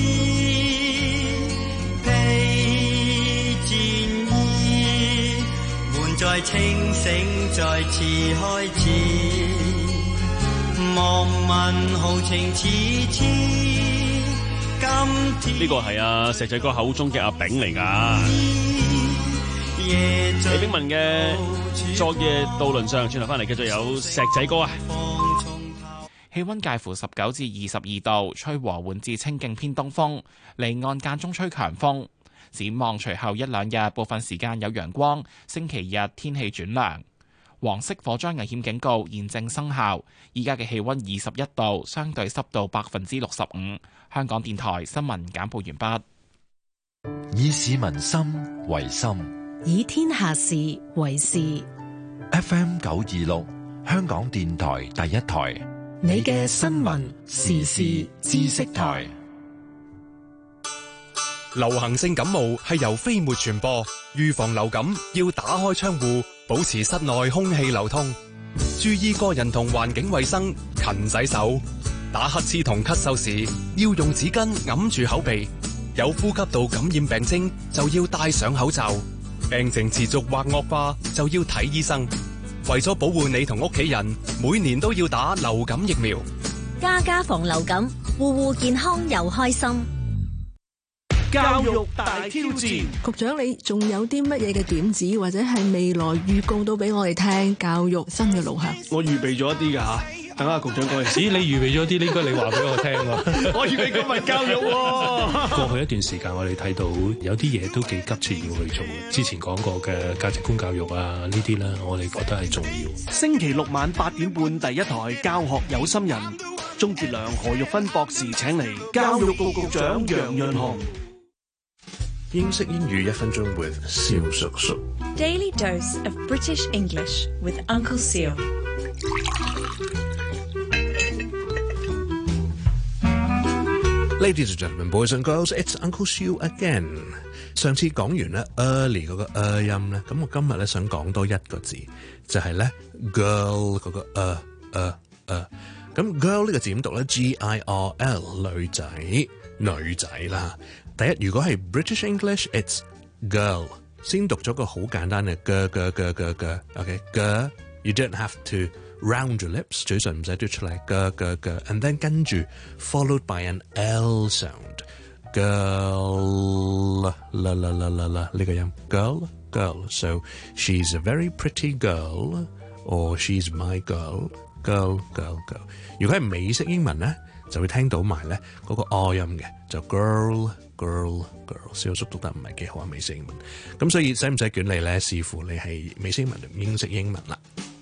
披戰衣，滿載清醒再次開始，望問豪情似痴。 呢個係阿石仔哥口中嘅阿炳嚟㗎。李炳文嘅《昨夜渡輪上》轉頭翻嚟，繼續有石仔哥啊！ 氣溫介乎十九至二十二度，吹和緩至清勁偏東風，離岸間中吹強風。展望隨後一兩日，部分時間有陽光，星期日天氣轉涼。黃色火災危險警告現正生效。依家嘅氣溫二十一度，相對濕度百分之六十五。香港電台新聞簡報完畢。 以市民心為心， 以天下事為事。 F M 九二六，香港電台第一台， 你嘅新聞時事知識台。 流行性感冒係由飛沫傳播，預防流感要打開窗戶，保持室內空氣流通，注意個人同環境衛生，勤洗手。打乞嗤同咳嗽時要用紙巾揞住口鼻，有呼吸道感染病徵就要戴上口罩，病情持續或惡化就要睇醫生。為咗保護你同屋企人，每年都要打流感疫苗。 家家防流感，戶戶健康又開心。 教育大挑戰， 局長你仲有啲乜嘢嘅點子，或者係未來預告到俾我哋聽教育新嘅路向？ 我預備咗一啲㗎嚇。等下局長講陣時，你預備咗啲，應該你話俾我聽喎。我預備公民教育喎。過去一段時間，我哋睇到有啲嘢都幾急切要去做嘅。之前講過嘅價值觀教育啊，呢啲咧，我哋覺得係重要。 星期六晚八點半，第一台教學有心人，鍾傑良、何玉芬博士請嚟教育局局長楊潤雄。 英式英語一分鐘 with 蕭叔叔。 Daily dose of British English with Uncle Seal。 Ladies and gentlemen, boys and girls, it's Uncle Siu again。上次講完咧 early 嗰個 er 音咧，咁我今日咧想講多一個字，就係咧 girl 嗰個 er er er。咁 girl 呢個字點讀咧 ？G I R L 女仔女仔啦。第一，如果係 British English，it's girl。先讀咗個好簡單嘅 g g g g g OK，g you don't have to round your lips， 嘴唇唔使嘟出嚟 g g g，and then 跟住 followed by an L sound，girl 啦啦啦啦啦呢個音 girl girl，so she's a very pretty girl or she's my girl girl girl girl。如果係美式英文咧，就會聽到埋咧嗰個 O 音嘅，就 girl girl girl。小叔讀得唔係幾好啊，美式英文。咁所以使唔使捲你咧？視乎你係美式英文定英式英文啦。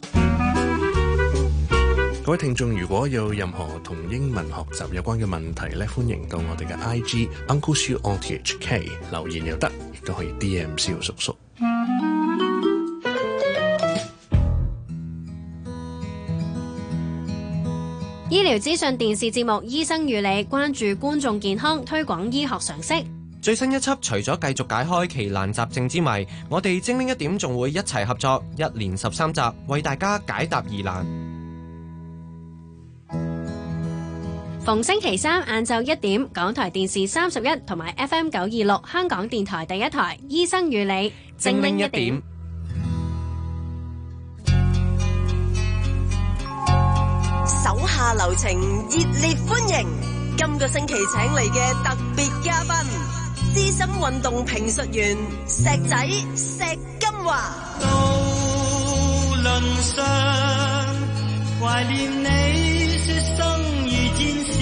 各位聽眾，如果有任何同英文學習有關嘅問題咧，歡迎到我哋嘅 I G Uncle Siu O T H K 留言又得，亦都可以 D M 蕭叔叔。 醫療資訊電視節目《醫生與你》關注觀眾健康，推廣醫學常識。 最新一輯除咗繼續解開奇難雜症之謎，我哋精靈一點仲會一齊合作，一連十三集為大家解答疑難。 逢星期三晏晝一點，港台電視三十一同埋 F M 九二六香港電台第一台《醫生與你》精靈一點。 手下留情，熱烈歡迎今個星期請嚟嘅特別嘉賓，資深運動評述員石仔石金華。 渡輪上懷念你，說生如戰士，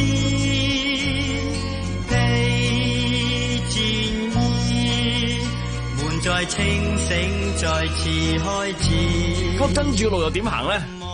披戰衣，滿載清醒再次開始。 咁跟住路又點行咧？誒，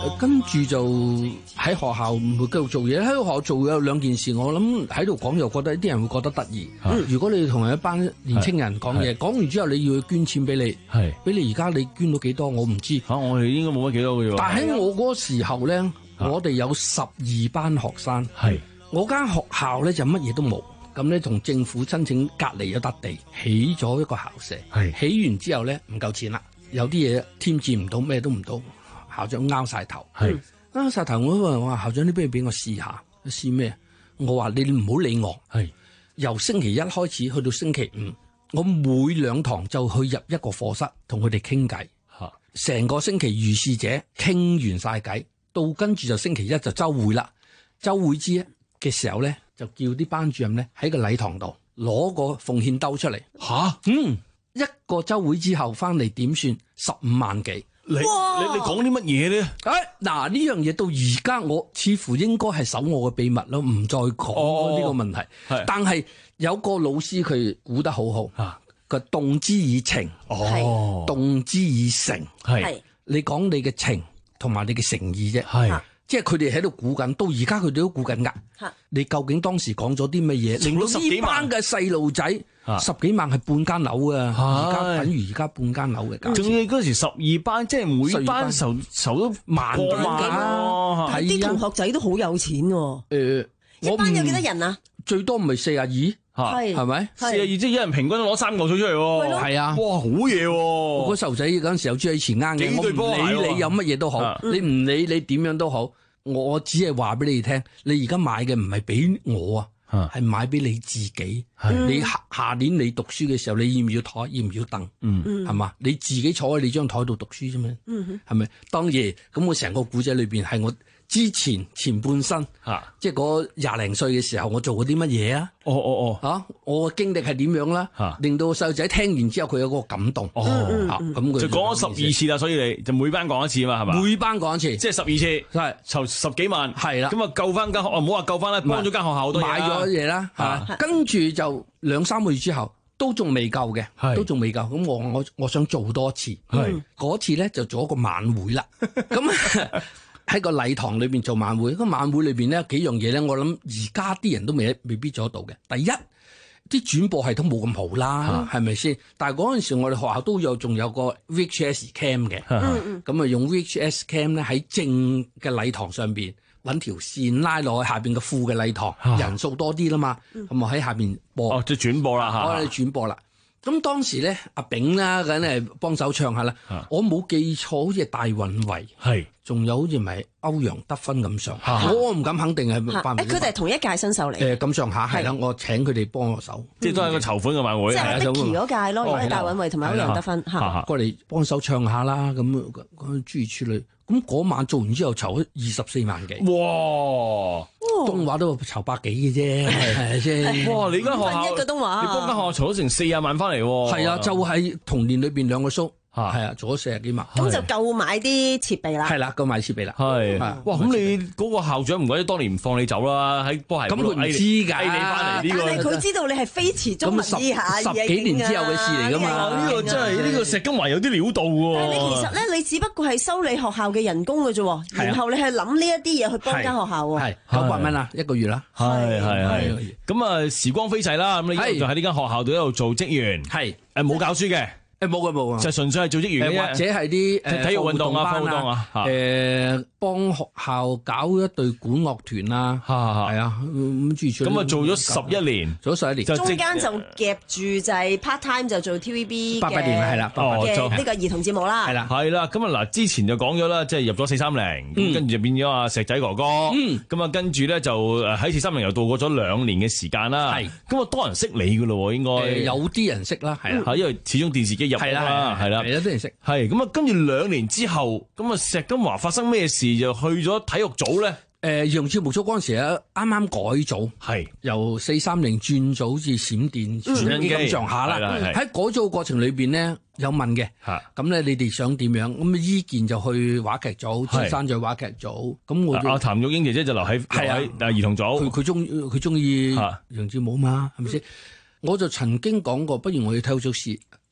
跟住就喺學校唔會繼續做嘢，喺學校做有兩件事，我諗喺度講又覺得啲人會覺得得意。 嗯如果你同一班年青人講嘢，講完之後你要去捐錢俾你， 係俾你而家你捐到幾多我唔知。 嚇、啊，我哋應該冇乜幾多嘅喎。 但喺我嗰時候咧，我哋有十二班學生， 係我間學校咧就乜嘢都冇。咁咧同政府申請隔離一笪地，起咗一個校舍。 係起完之後咧唔夠錢啦，有啲嘢添置唔到，咩都唔到，校長拗晒頭。 係拗晒頭，我都話：我話校長，你不如俾我試下，試咩？我話你唔好理我。 係由星期一開始去到星期五，我每兩堂就去入一個課室同佢哋傾偈。 嚇， 成個星期如是者傾完晒偈，到跟住就星期一就周會啦。周會之嘅時候咧，就叫啲班主任咧喺個禮堂度攞個奉獻兜出嚟。 吓， 嗯，一個周會之後翻嚟點算十五萬幾？ 你你你講啲乜嘢咧？ 誒，嗱呢樣嘢到而家我似乎應該係守我嘅秘密咯，唔再講呢個問題。 係但係有個老師佢估得好好，佢動之以情， 哦， 動之以誠。 係你講你嘅情同埋你嘅誠意啫。 係。 即係佢哋喺度估緊，到而家佢哋都估緊㗎。你究竟當時講咗啲乜嘢，令到呢班嘅細路仔十幾萬係半間樓啊！而家等於而家半間樓嘅價錢。 仲要嗰時十二班，即係每班受受都萬幾㗎。 係啲同學仔都好有錢喎。 誒， 一班有幾多人啊？ 最多唔係四廿二， 係係咪？ 四廿二即係一人平均攞三個水出嚟喎。 係啊， 哇，好嘢喎！ 嗰細路仔嗰陣時有豬喺前啱嘅，我唔理你有乜嘢都好，你唔理你點樣都好。我只係話俾你聽，你而家買嘅唔係俾我啊，係買俾你自己。你下下年你讀書嘅時候，你要唔要台？要唔要凳？ 嗯， 係嘛？你自己坐喺你張台度讀書啫嘛。 嗯， 係咪？當然，咁我成個古仔裏邊係我之前前半生，即係嗰廿零歲嘅時候，我做過啲乜嘢啊？ 哦哦哦， 嚇！我嘅經歷係點樣啦？令到細路仔聽完之後，佢有個感動。 哦， 咁佢就講咗十二次啦，所以你就每班講一次嘛，係嘛？ 每班講一次， 即係十二次， 係籌十幾萬， 係啦。 咁啊救翻間學，唔好話救翻啦，幫咗間學校好多嘢買咗嘢啦，係跟住就兩三個月之後，都仲未夠嘅，都仲未夠。咁我我我想做多次，嗰次咧就做一個晚會啦。咁喺個禮堂裏邊做晚會，個晚會裏邊咧幾樣嘢咧，我諗而家啲人都未未必做得到嘅。第一，啲轉播系統冇咁好啦，係咪先？但係嗰陣時我哋學校都有仲有個 V H S cam 嘅，咁啊用 V H S cam 咧喺正嘅禮堂上邊揾條線拉落去下邊嘅副嘅禮堂，人數多啲啦嘛，咁啊喺下邊播， 哦，即係轉播啦嚇， 我哋轉播啦。咁當時咧，阿炳啦，梗係幫手唱下啦。我冇記錯，好似係戴允維， 係， 仲有好似咪歐陽德芬咁上下。我唔敢肯定係誒，佢哋係同一屆新秀嚟。 誒，咁上下係啦，我請佢哋幫我手， 即係都係個籌款嘅晚會。 即係 Dicky 嗰屆咯，如果係戴允維同埋歐陽德芬嚇， 過嚟幫手唱下啦，咁咁諸如此類。咁嗰晚做完之後籌咗二十四萬幾。 哇！ 東華都籌百幾嘅啫，係咪先？ 哇！你間學校一個東華， 你幫間學校籌咗成四十萬翻嚟喎。 係啊，就係同年裏邊兩個 show。係啊，做咗四十幾萬， 咁就夠買啲設備啦。 係啦，夠買設備啦。 係，哇！咁你嗰個校長唔怪得當年唔放你走啦，喺波鞋咁佢唔知㗎， 嗌你翻嚟呢個。 但係佢知道你係非池中物以下十幾年之後嘅事嚟㗎嘛。 呢個真係呢個石金華有啲料到喎。 但係你其實咧，你只不過係收你學校嘅人工嘅啫，然後你係諗呢一啲嘢去幫間學校喎。 係九百蚊啊，一個月啦。 係係係。咁啊，時光飛逝啦，咁你一路就喺呢間學校度一路做職員。 係誒冇教書嘅。 誒冇嘅冇啊， 就純粹係做職員嘅啫， 或者係啲誒體育運動啊、課活動啊， 誒幫學校搞一隊管樂團啊，係啊，咁住咁啊做咗十一年， 做咗十一年， 中間就夾住就係 part time 就做 T V B 八八年係啦， 嘅呢個兒童節目啦， 係啦， 係啦，咁啊嗱，之前就講咗啦，即係入咗四三零，咁跟住就變咗阿石仔哥哥，咁啊跟住咧就誒喺四三零又度過咗兩年嘅時間啦，係，咁啊多人識你噶咯，應該有啲人識啦，係啊， 因為始終電視機入啦，係啦， 有啲人識， 係咁啊，跟住兩年之後，咁啊石金華發生咩事就去咗體育組咧？ 誒，兒童節目組嗰陣時啊，啱啱改組， 係由四三零轉組好似閃電傳機咁上下啦。喺改組嘅過程裏邊呢，有問嘅，咁咧你哋想點樣？咁伊健就去話劇組，朱生就話劇組。咁我阿譚玉英姐姐就留喺係啊兒童組。 佢佢中佢中意兒童節目嘛，係咪先？我就曾經講過，不如我哋體育組試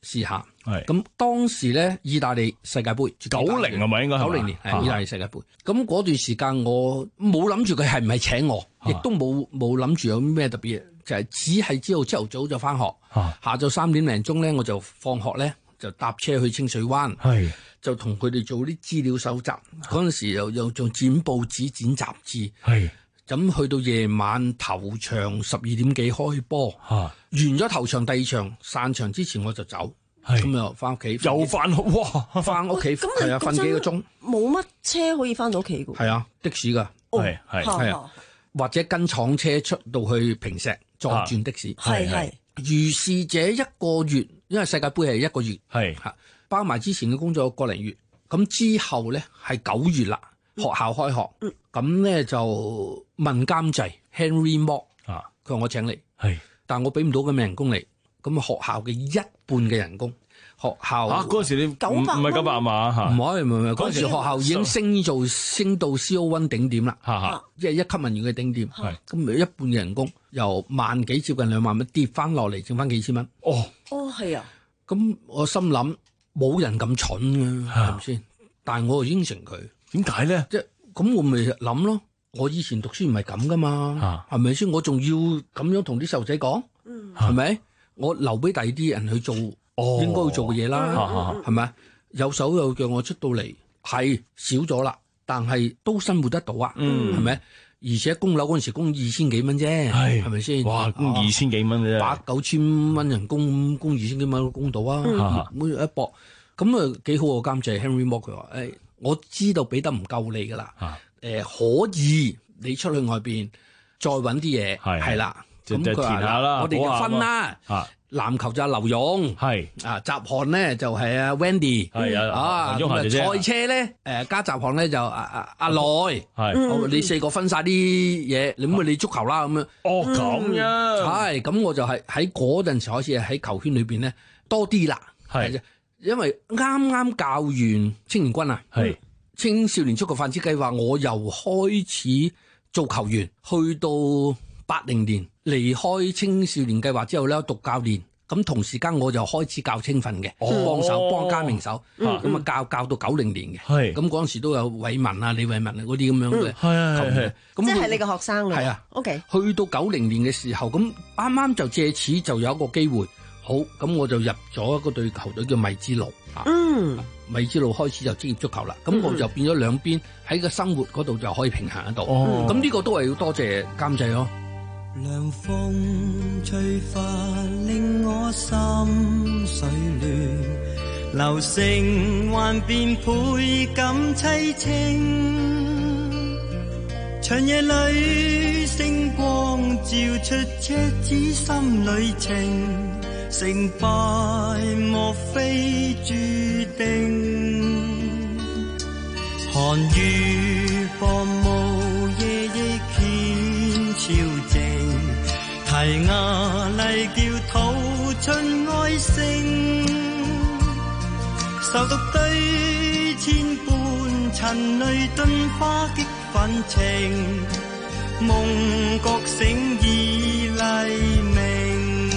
試下。 係咁當時咧，意大利世界盃九零係咪應該係嘛九零年係意大利世界盃。咁嗰段時間我冇諗住佢係唔係請我，亦都冇冇諗住有咩特別，就係只係知道朝頭早就翻學，下晝三點零鐘咧我就放學咧就搭車去清水灣，就同佢哋做啲資料搜集。嗰陣時又又做剪報紙、剪雜誌。咁去到夜晚頭場十二點幾開波，完咗頭場第二場散場之前我就走。咁又翻屋企， 又翻屋，哇！ 翻屋企係啊，瞓幾個鐘， 冇乜車可以翻到屋企㗎。 係啊，的士㗎， 係係係啊，或者跟廠車出到去坪石再轉的士。 係係。 如是者一個月，因為世界盃係一個月， 係嚇包埋之前嘅工作個零月。咁之後咧係九月啦，學校開學，咁咧就問監製 Henry Moore 啊，佢話我請你， 係， 但我俾唔到咁嘅人工你。咁學校嘅一半嘅人工，學校嚇嗰陣時你唔唔係九百萬嚇， 唔係唔係唔係，嗰陣時學校已經升做升到 C O 一頂點啦，即係一級文員嘅頂點。咁咪一半嘅人工由萬幾接近兩萬蚊跌翻落嚟，剩翻幾千蚊。 哦哦係啊， 咁我心諗冇人咁蠢嘅係咪先？但係我就應承佢， 點解咧？ 即係咁我咪諗咯。我以前讀書唔係咁噶嘛，係咪先？我仲要咁樣同啲細路仔講，係咪？我留俾第二啲人去做應該要做嘅嘢啦，係咪？有手有腳，我出到嚟係少咗啦，但係都生活得到啊，係咪？而且供樓嗰陣時供二千幾蚊啫，係咪先？ 哇，供二千幾蚊啫， 八九千蚊人工，供二千幾蚊都供到啊！每一搏咁啊幾好個監製 Henry Moore 佢話：誒，我知道俾得唔夠你噶啦，誒可以你出去外邊再揾啲嘢，係啦。咁佢話啦，我哋就分啦。籃球就係劉勇，係啊，雜項咧就係阿 Wendy，係啊，啊咁啊賽車咧誒加雜項咧就阿阿阿內，係你四個分晒啲嘢，你咁啊你足球啦咁樣。 哦咁樣， 係咁我就係喺嗰陣時開始喺球圈裏邊咧多啲啦，係因為啱啱教完青年軍啊，係青少年足球發展計劃，我又開始做球員，去到八零年。離開青少年計劃之後咧，讀教練，咁同時間我就開始教青訓嘅，幫手幫加名手，咁啊教教到九零年嘅，咁嗰陣時都有偉文啊、李偉文啊嗰啲咁樣嘅，係係即係你個學生啦， 係啊 ，OK。 去到九零年嘅時候，咁啱啱就借此就有一個機會，好，咁我就入咗嗰隊球隊叫米芝路， 嗯， 米芝路開始就職業足球啦，咁我就變咗兩邊喺個生活嗰度就可以平衡得到，咁呢個都係要多謝監製咯。 涼風吹拂令我心水亂，流星幻變倍感凄清。長夜裏星光照出赤子心裏情，成敗莫非注定。寒雨薄霧夜夜見潮靜，提牙嚟叫吐出哀聲，受毒對千般塵淚頓化激憤情，夢覺醒已黎明，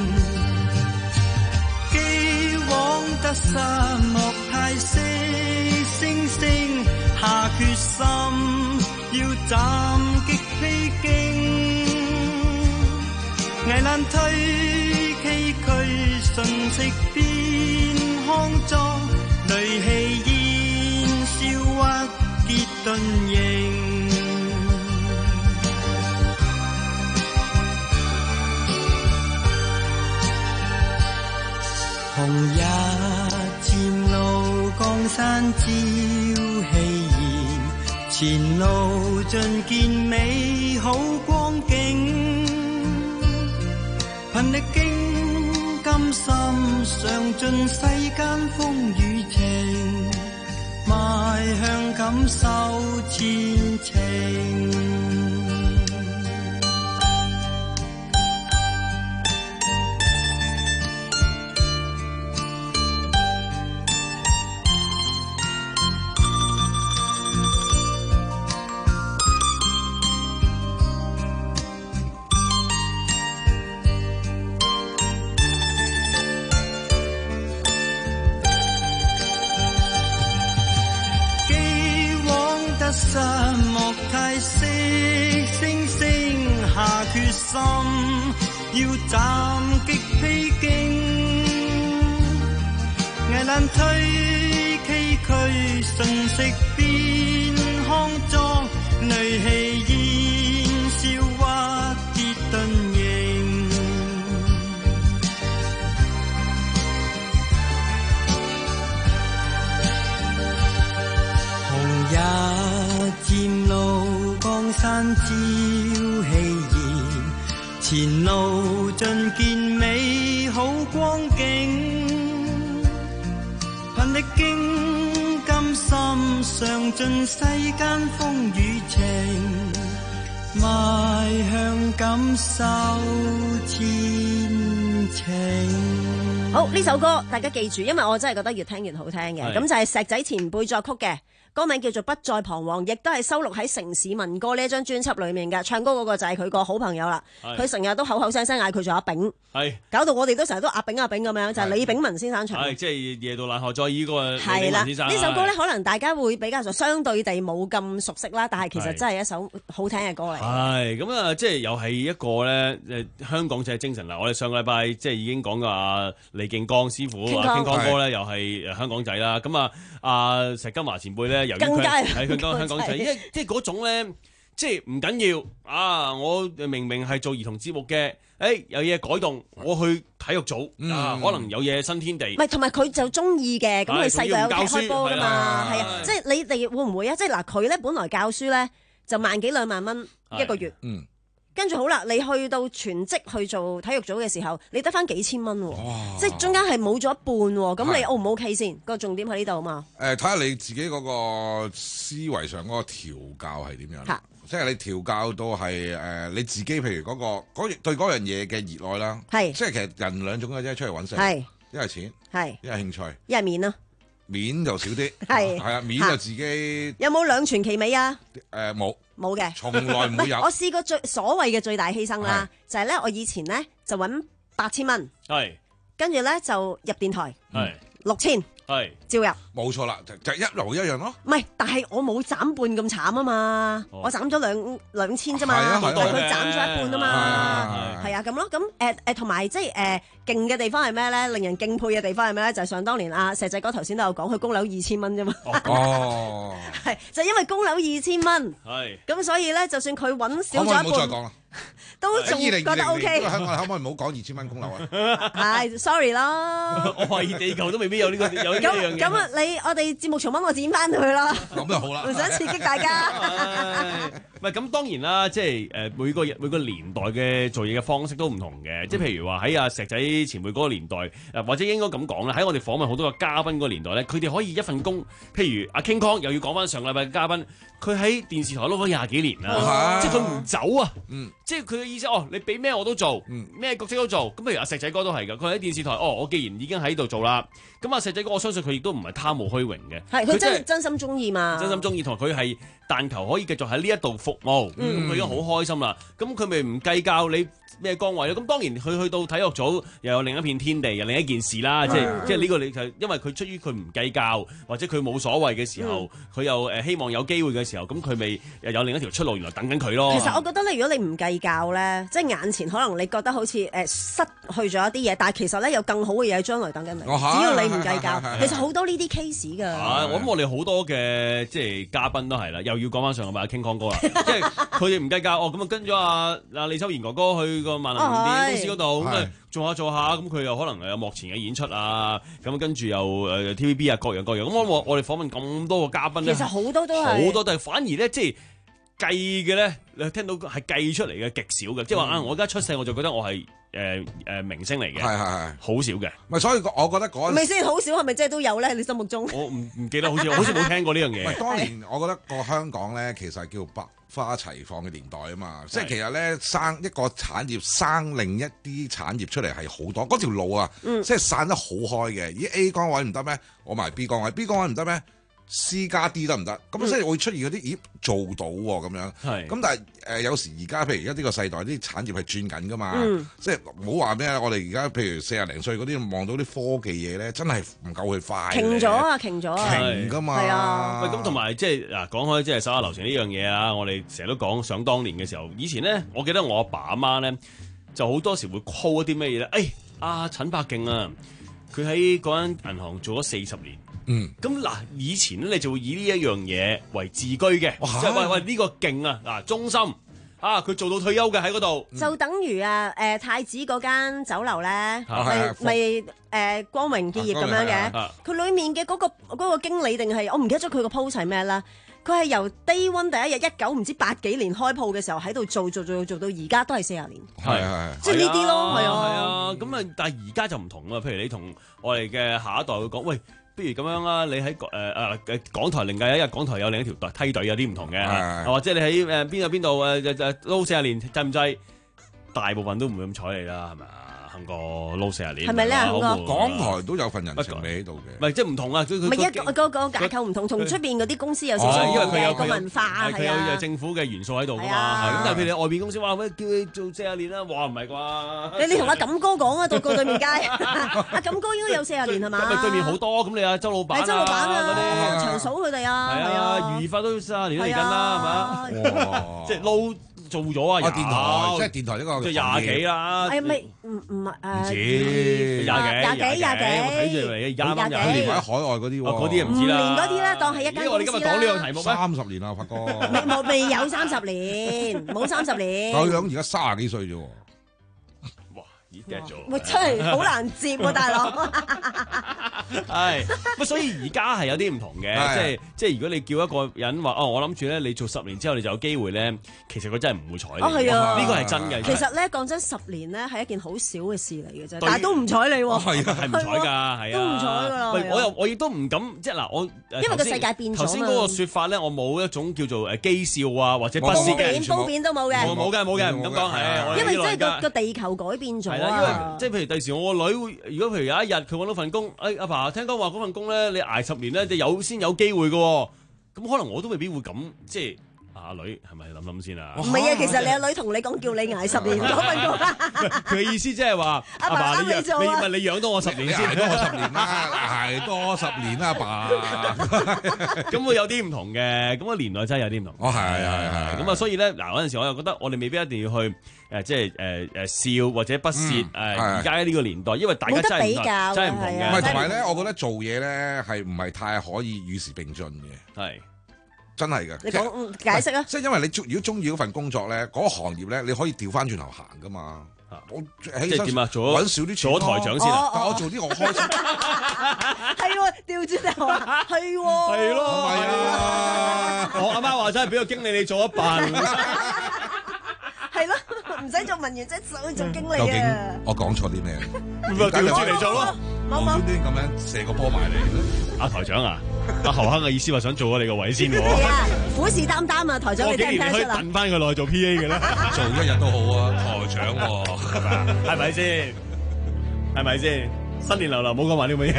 既往得失莫太息，星星下決心要斬擊披荊，危難推崎嶇瞬息變康莊，淚氣煙消鬱結遁形。紅日漸露江山照氣焰，前路盡見美好光景，憑力經甘心嘗盡世間風雨情，邁向感受前程。 心，要斬擊披荊，危難推崎嶇，瞬息變康莊，淚氣煙消屈跌遁形。紅日漸露，江山照氣焰，前路盡見美好光景。憑歷經今心，嘗盡世間風雨情，邁向感受前程。 好，呢首歌大家記住，因為我真係覺得越聽越好聽嘅。咁就係石仔前輩作曲嘅，歌名叫做《不再彷徨》，亦都係收錄喺《城市民歌》呢一張專輯裏面嘅。唱歌嗰個就係佢個好朋友啦，佢成日都口口聲聲嗌佢做阿炳，搞到我哋都成日都阿炳阿炳咁樣，就係李炳文先生唱。 係即係夜到冷河再依嗰個李炳係啦， 文先生。 呢首歌咧，可能大家會比較上相對地冇咁熟悉啦，但係其實真係一首好聽嘅歌嚟。 係咁啊，即係又係一個咧誒香港仔精神啦。我哋上個禮拜即係已經講過阿李敬剛師傅啊，敬剛哥咧又係誒香港仔啦。咁啊，阿石金華前輩咧，由於佢係佢講香港仔，因為即係嗰種咧，即係唔緊要啊！我明明係做兒童節目嘅，誒有嘢改動，我去體育組啊，可能有嘢新天地。 唔係，同埋佢就中意嘅，咁佢細個有踢開波㗎嘛，係啊，即係你哋會唔會啊？即係嗱，佢咧本來教書咧就萬幾兩萬蚊一個月，嗯。跟住好啦，你去到全職去做體育組嘅時候，你得翻幾千蚊喎，即係中間係冇咗一半喎。咁你 O 唔 OK 先？個重點喺呢度嘛。 誒，睇下你自己嗰個思維上嗰個調教係點樣？即係你調教到係誒你自己，譬如嗰個嗰對嗰樣嘢嘅熱愛啦。係，即係其實人兩種嘅啫，出嚟揾食。係，一係錢，係，一係興趣，一係面咯。面就少啲，係係啊，面就自己。有冇兩全其美啊？誒冇冇嘅，從來唔會有。我試過最所謂嘅最大犧牲啦，就係咧，我以前咧就揾八千蚊，係跟住咧就入電台，係六千，係照入。冇錯啦，就就一路一樣咯。唔係，但係我冇斬半咁慘啊嘛，我斬咗兩兩千啫嘛，但係佢斬咗一半啊嘛，係啊咁咯。咁誒誒同埋即係誒勁嘅地方係咩咧？令人敬佩嘅地方係咩咧？就係想當年阿石仔哥頭先都有講，佢供樓二千蚊啫嘛。哦，係就因為供樓二千蚊，係咁所以咧，就算佢揾少咗一半，可唔可以唔好再講啦？都仲覺得 O K。香港可唔可以唔好講二千蚊供樓啊？係，sorry 啦。我懷疑地球都未必有呢個有呢樣嘢。咁咁啊，你我哋節目重溫我剪翻佢啦。咁就好啦。唔想刺激大家。唔係咁當然啦，即係誒每個每個年代嘅做嘢嘅方式都唔同嘅。即係譬如話喺阿石仔前輩嗰個年代，誒或者應該咁講啦，喺我哋訪問好多個嘉賓嗰個年代咧，佢哋可以一份工，譬如阿 King Kong 又要講翻上禮拜嘅嘉賓，佢喺電視台撈咗廿幾年啦，即係佢唔走啊。嗯。即係佢嘅意思，哦，你俾咩我都做，咩角色都做。咁譬如阿石仔哥都係㗎，佢喺電視台，哦，我既然已經喺度做啦，咁阿石仔哥我相信佢亦都唔係貪慕虛榮嘅，係佢真真心中意嘛，真心中意，同埋佢係但求可以繼續喺呢一度服務，咁佢已經好開心啦。咁佢咪唔計較你咩崗位咯？咁當然佢去到體育組又有另一片天地，又另一件事啦。即係即係呢個你就因為佢出於佢唔計較，或者佢冇所謂嘅時候，佢又誒希望有機會嘅時候，咁佢咪又有另一條出路，原來等緊佢咯。其實我覺得咧，如果你唔計較咧，即係眼前可能你覺得好似誒失去咗一啲嘢，但係其實咧有更好嘅嘢喺將來等緊你。只要你唔計較，其實好多呢啲 case 㗎。係，我諗我哋好多嘅即係嘉賓都係啦，又要講翻上個禮拜 King Kong 哥啦，即係佢哋唔計較，哦咁啊跟咗阿阿李秋賢哥哥去個萬能電影公司嗰度，咁啊做下做下，咁佢又可能有幕前嘅演出啊，咁跟住又誒 T V B 啊各樣各樣。咁我我哋訪問咁多個嘉賓咧，其實好多都係好多都係，反而咧即係計嘅咧，你聽到係計出嚟嘅極少嘅，即係話啊，我而家出世我就覺得我係誒誒明星嚟嘅，係係係好少嘅。咪所以我覺得嗰陣咪先好少，係咪即係都有咧？你心目中我唔唔記得，好似好似冇聽過呢樣嘢。唔係當年我覺得個香港咧，其實係叫百花齊放嘅年代啊嘛，即係其實咧生一個產業生另一啲產業出嚟係好多，嗰條路啊，嗯、即係散得好開嘅。咦 A 崗位唔得咩？我埋 B 崗位，B 崗位唔得咩？ 私加 D 得唔得？咁所以會出現嗰啲，咦做到喎咁樣。係。咁但係誒有時而家譬如而家呢個世代啲產業係轉緊噶嘛，嗯、即係唔好話咩啊！我哋而家譬如四廿零歲嗰啲望到啲科技嘢咧，真係唔夠佢快。停咗啊！停咗啊！ 停噶嘛。係啊。喂，咁同埋即係嗱講開即係手下留情呢樣嘢啊！我哋成日都講想當年嘅時候，以前咧，我記得我阿爸阿媽咧就好多時會 call 一啲咩嘢咧？誒阿陳百勁啊，佢喺嗰間銀行做咗四十年。嗯，咁嗱，以前咧你就會以呢一樣嘢為自居嘅，即係喂喂呢個勁啊，嗱中心啊，佢做到退休嘅喺嗰度， 就等於啊誒太子嗰間酒樓咧，咪咪誒光榮結業咁樣嘅，佢裡面嘅嗰個嗰個經理定係我唔記得咗佢個 post 係咩啦，佢係由 day one 第一日一九唔知八幾年開鋪嘅時候喺度做做做做到而家都係四十年，係係，即係呢啲咯，係啊，係啊， 咁啊，但係而家就唔同啊，譬如你同我哋嘅下一代會講，喂。不如咁樣啦，你喺誒誒誒港台另計一日，港台有另一條梯隊有啲唔同嘅，或者你喺誒邊度邊度誒誒撈四十年制唔制？大部分都唔會咁睬你啦，係咪啊？行過撈四十年， 係咪咧？ 港台都有份人情味喺度嘅， 唔係即係唔同啊！ 唔係一個個架構唔同，同出邊嗰啲公司有少少因為佢有個文化係啊，佢有政府嘅元素喺度㗎嘛。咁但係譬如你外邊公司話咩叫你做四十年啦，哇唔係啩？ 你你同阿錦哥講啊，到過對面街，阿錦哥應該有四十年係嘛？ 對面好多，咁你阿周老闆啊， 周老闆啊， 嗰啲長嫂佢哋啊， 係啊，余發都四十年嚟緊啦，係嘛？即係撈。做咗啊！ 電台即係電台呢個即係廿幾啦。 係咪唔唔係誒？ 唔止廿幾廿幾廿幾。 我睇住嚟廿啱廿幾。 喺海外嗰啲喎， 嗰啲唔知啦。 五年嗰啲咧，當係一間公司啦。 我哋今日講呢個題目三十年啦，發哥。 未冇未有三十年，冇三十年。 個樣而家三十幾歲啫喎。 哇！已經咗。 喂，真係好難接喎，大佬。 係，咁所以而家係有啲唔同嘅，即係即係如果你叫一個人話哦，我諗住咧，你做十年之後你就有機會咧，其實佢真係唔會睬你。 哦，係啊， 呢個係真嘅。 其實咧，講真，十年咧係一件好少嘅事嚟嘅啫，但係都唔睬你喎。 係啊，係唔睬㗎，係啊， 都唔睬㗎啦。 喂，我又我亦都唔敢，即係嗱，我因為個世界變咗。 頭先嗰個説法咧，我冇一種叫做誒譏笑啊，或者不屑嘅。 褒貶都冇嘅。 冇嘅，冇嘅，唔敢講係。 因為即係個個地球改變咗啊。 即係譬如第時我個女會，如果譬如有一日佢揾到份工，誒阿爸聽講話嗰份工咧，你捱十年咧，就有先有機會嘅，咁可能我都未必會咁，即係阿女係咪諗諗先啊？ 唔係啊，其實你阿女同你講叫你捱十年嗰份工， 佢嘅意思即係話阿爸你養你咪你養多我十年先， 捱多我十年啦，捱多十年啦，阿爸。 咁會有啲唔同嘅，咁個年代真係有啲唔同。 哦，係係係。 咁啊，所以咧嗱嗰陣時我又覺得我哋未必一定要去。誒即係誒誒笑或者不屑誒而家呢個年代，因為大家真係比較真係唔同嘅。 唔係同埋咧，我覺得做嘢咧係唔係太可以與時並進嘅。 係真係嘅。 你講解釋啊？ 即係因為你如果中意嗰份工作咧，嗰個行業咧，你可以調翻轉頭行噶嘛。我即係點啊？做揾少啲錢， 做台長先啊！ 但我做啲我開心。 係喎，調轉頭啊！係喎。 係咯。係啊！我阿媽話真係俾個經理你做一半。 係咯，唔使做文員，即係做做經理啊！ 究竟我講錯啲咩？ 咪調轉嚟做咯， 無端端咁樣射個波埋嚟。 阿台長啊，阿侯亨嘅意思話想做咗你個位先喎。 係啊，虎視眈眈啊，台長你聽唔聽得出啊？ 我竟然可以揼翻佢落去做 P A 嘅咧， 做一日都好啊，台長喎，係咪啊？ 係咪先？係咪先？新年流流，唔好講埋呢咁嘅嘢。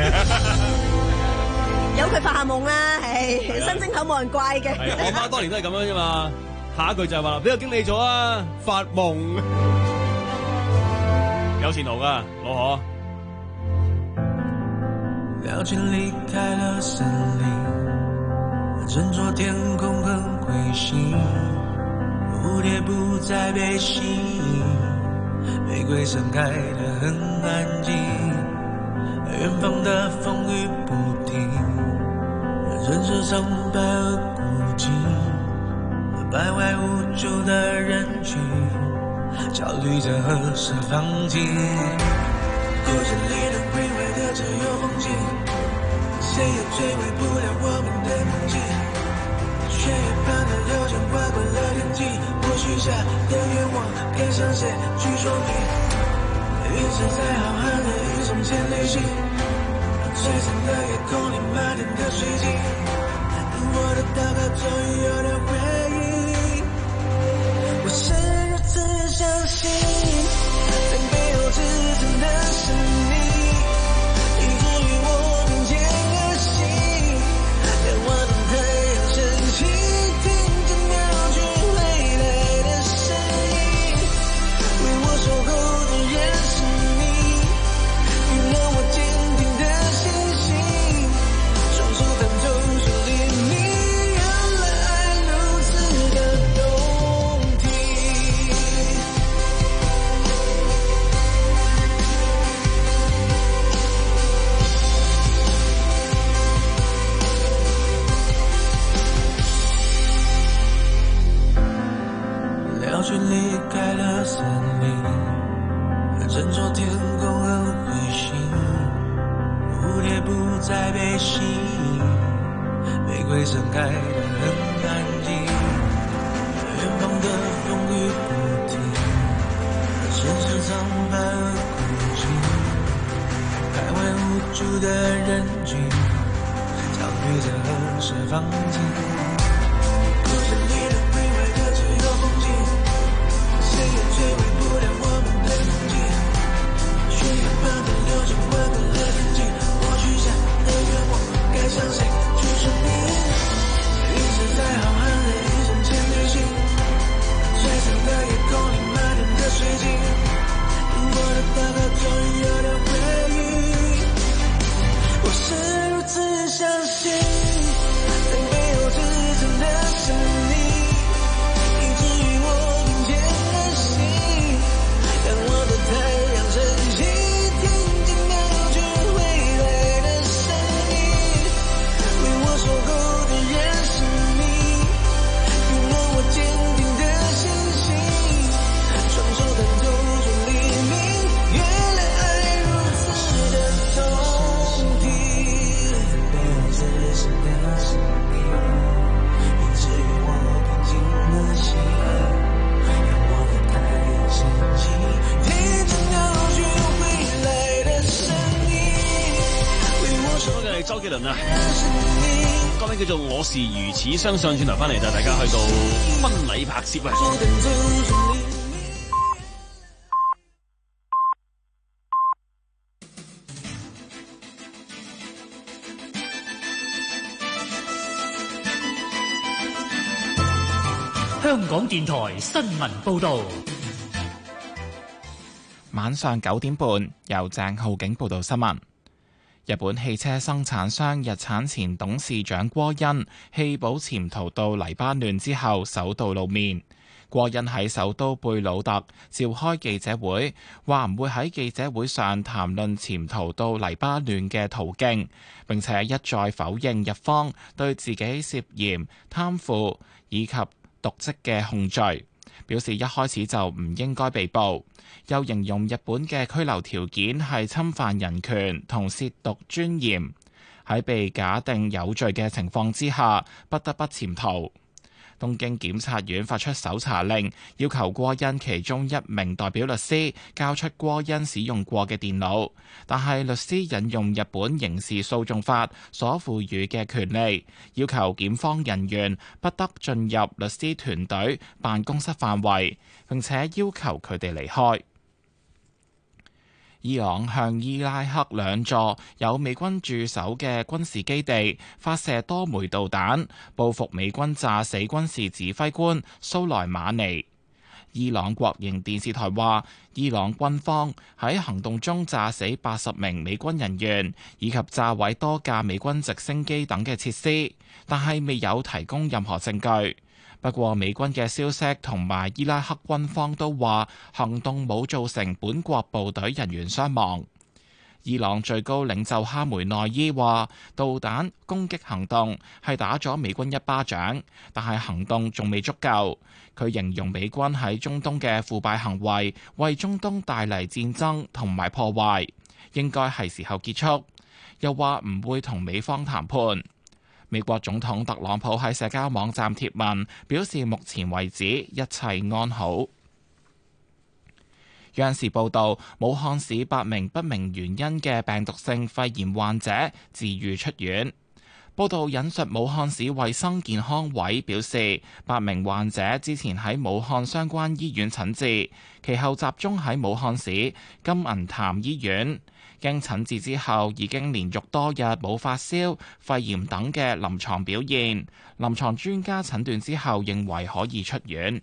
有佢發下夢啦，係新正頭冇人怪嘅。 我媽當年都係咁樣啫嘛。下一句就係話俾個經理做啊，發夢有前途噶，老何。 了解離開了森林，整座天空很灰心，蝴蝶不再被吸引，玫瑰盛開得很安靜，遠方的風雨不停，人世蒼白而孤寂，徘徊無助的人群，焦慮着何時放棄，故事裡的回味的只有風景，誰也摧毀不了我們的夢境，血液般的流淌劃過了天際，我許下的願望該向誰去說明，一直在浩瀚的宇宙間旅行，璀璨的夜空裡滿天的水晶，我的禱告終於有了回應，我是如此相信，在背後支撐的是你，以至於我並肩而行，連我鳥群離開了森林，振作天空和彗星，蝴蝶不再被吸引，玫瑰盛開得很安靜，遠方的風雨不停，城市蒼白而孤寂，徘徊無助的人群，相對着河水放晴。向誰去證明？一直在浩瀚的一瞬間旅行，璀璨的夜空裡滿天的水晶，我的報告終於有了回應。我是如此相信，在背後支撐的是你，以至於我明天的心，讓我的太陽升起。守候的人是你，給了我堅定的信心，雙手探透出黎明，原來愛如此的痛停。背後支撐的是你，以至於我平靜的心，讓我的太陽升起，聽見遙距未來的聲音，為我守候。 周杰倫啊！歌名叫做《我是如此相信》，轉頭翻嚟就大家去到婚禮拍攝啊！ 香港電台新聞報導， 晚上九點半由鄭浩景報道新聞。日本汽車生產商日產前董事長郭恩棄保潛逃到黎巴嫩之後首度露面。郭恩喺首都貝魯特召開記者會，話唔會喺記者會上談論潛逃到黎巴嫩嘅途徑，並且一再否認日方對自己涉嫌貪腐以及瀆職嘅控罪，表示一開始就唔應該被捕。又形容日本嘅拘留條件係侵犯人權同褻瀆尊嚴，喺被假定有罪嘅情況之下，不得不潛逃。東京檢察院發出搜查令，要求郭恩其中一名代表律師交出郭恩使用過嘅電腦，但係律師引用日本刑事訴訟法所賦予嘅權利，要求檢方人員不得進入律師團隊辦公室範圍，並且要求佢哋離開。伊朗向伊拉克兩座有美軍駐守嘅軍事基地發射多枚導彈，報復美軍炸死軍事指揮官蘇萊馬尼。伊朗國營電視台話，伊朗軍方喺行動中炸死八十名美軍人員，以及炸毀多架美軍直升機等嘅設施，但係未有提供任何證據。不過，美軍嘅消息同埋伊拉克軍方都話行動冇造成本國部隊人員傷亡。伊朗最高領袖哈梅內伊話，導彈攻擊行動係打咗美軍一巴掌，但係行動仲未足夠。佢形容美軍喺中東嘅腐敗行為為中東帶嚟戰爭同埋破壞，應該係時候結束。又話唔會同美方談判。美國總統特朗普喺社交網站貼文表示，目前為止一切安好。央視報道，武漢市八名不明原因嘅病毒性肺炎患者治癒出院。報道引述武漢市衛生健康委表示，八名患者之前喺武漢相關醫院診治，其後集中喺武漢市金銀潭醫院。經診治之後，已經連續多日冇發燒、肺炎等嘅臨床表現。臨床專家診斷之後，認為可以出院。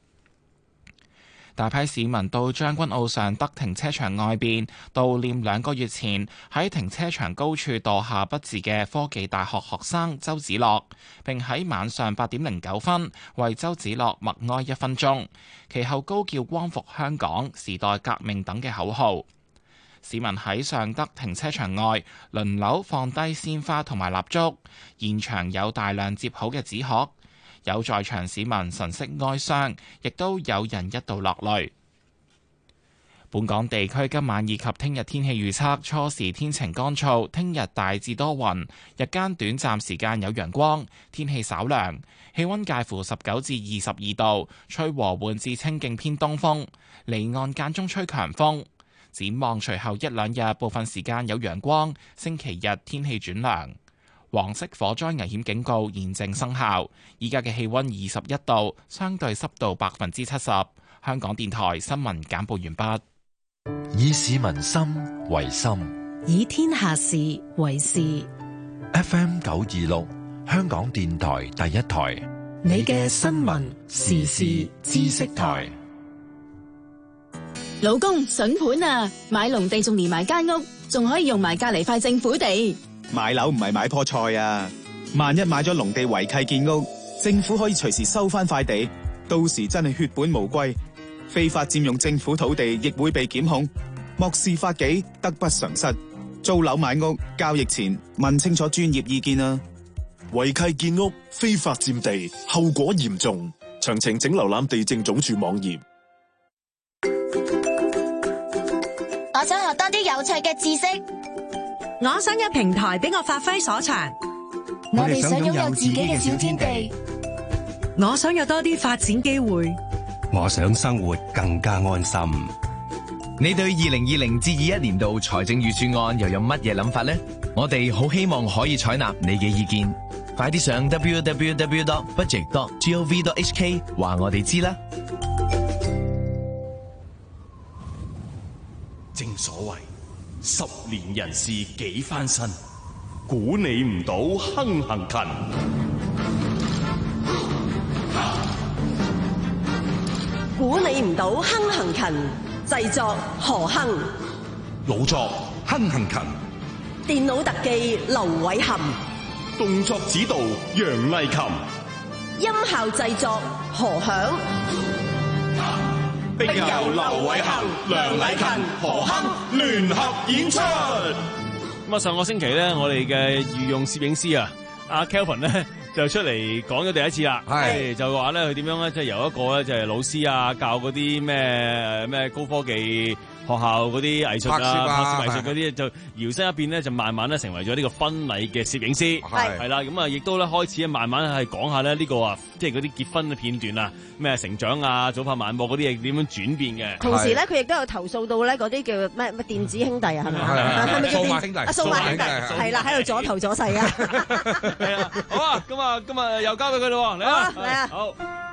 大批市民到將軍澳尚德停車場外邊悼念兩個月前喺停車場高處墮下不治嘅科技大學學生周梓樂，並喺晚上八點零九分為周梓樂默哀一分鐘，其後高叫光復香港、時代革命等嘅口號。市民喺尚德停車場外輪流放低鮮花同埋蠟燭，現場有大量摺好嘅紙殼。 有在場市民神色哀傷，亦都有人一度落淚。本港地區今晚以及聽日天氣預測：初時天晴乾燥，聽日大致多雲，日間短暫時間有陽光，天氣稍涼，氣溫介乎十九至二十二度，吹和緩至清勁偏東風，離岸間中吹強風。展望隨後一兩日部分時間有陽光，星期日天氣轉涼。黃色火災危險警告現正生效。依家嘅氣溫二十一度，相對濕度百分之七十。香港電台新聞簡報完畢。 以市民心為心， 以天下事為事。 F M 九二六，香港電台第一台， 你嘅新聞時事知識台。 老公筍盤啊，買農地仲連埋間屋，仲可以用埋隔籬塊政府地。 買樓唔係買棵菜啊，萬一買咗農地違契建屋，政府可以隨時收翻塊地，到時真係血本無歸。非法佔用政府土地亦會被檢控，漠視法紀，得不償失。租樓買屋交易前問清楚專業意見啊！ 違契建屋、非法佔地，後果嚴重。詳情請瀏覽地政總署網頁。 我想學多啲有趣嘅知識， 我想有平台俾我發揮所長。 我哋想擁有自己嘅小天地。 我想有多啲發展機會。 我想生活更加安心。 你對二零二零至二一年度財政預算案又有乜嘢諗法呢？我哋好希望可以採納你嘅意見，快啲上 w w w dot budget dot gov dot h k 話我哋知啦。 正所謂十年人事幾番新，估你唔到亨行勤。 估你唔到亨行勤，製作何亨， 老作亨行勤， 電腦特技劉偉含， 動作指導楊麗琴， 音效製作何響， 並由劉偉含、梁禮勤、何亨聯合演出。咁啊，上個星期咧，我哋嘅御用攝影師啊，阿 Kelvin 咧，就出嚟講咗第一次啦，係就話咧佢點樣咧，即係由一個咧就係老師啊，教嗰啲咩咩高科技學校嗰啲藝術啊、拍攝藝術嗰啲，就搖身一變咧，就慢慢咧成為咗呢個婚禮嘅攝影師，係係啦，咁啊亦都咧開始慢慢係講下咧呢個啊，即係嗰啲結婚嘅片段啊，咩成長啊、早拍晚播嗰啲嘢點樣轉變嘅。 同時咧，佢亦都有投訴到咧嗰啲叫咩咩電子兄弟啊，係咪啊？係咪叫電兄弟？ 啊，數碼兄弟係啦，喺度左頭左勢啊！ 係啊，好啊，咁啊，今日又交俾佢咯，嚟啊， 嚟啊， 好。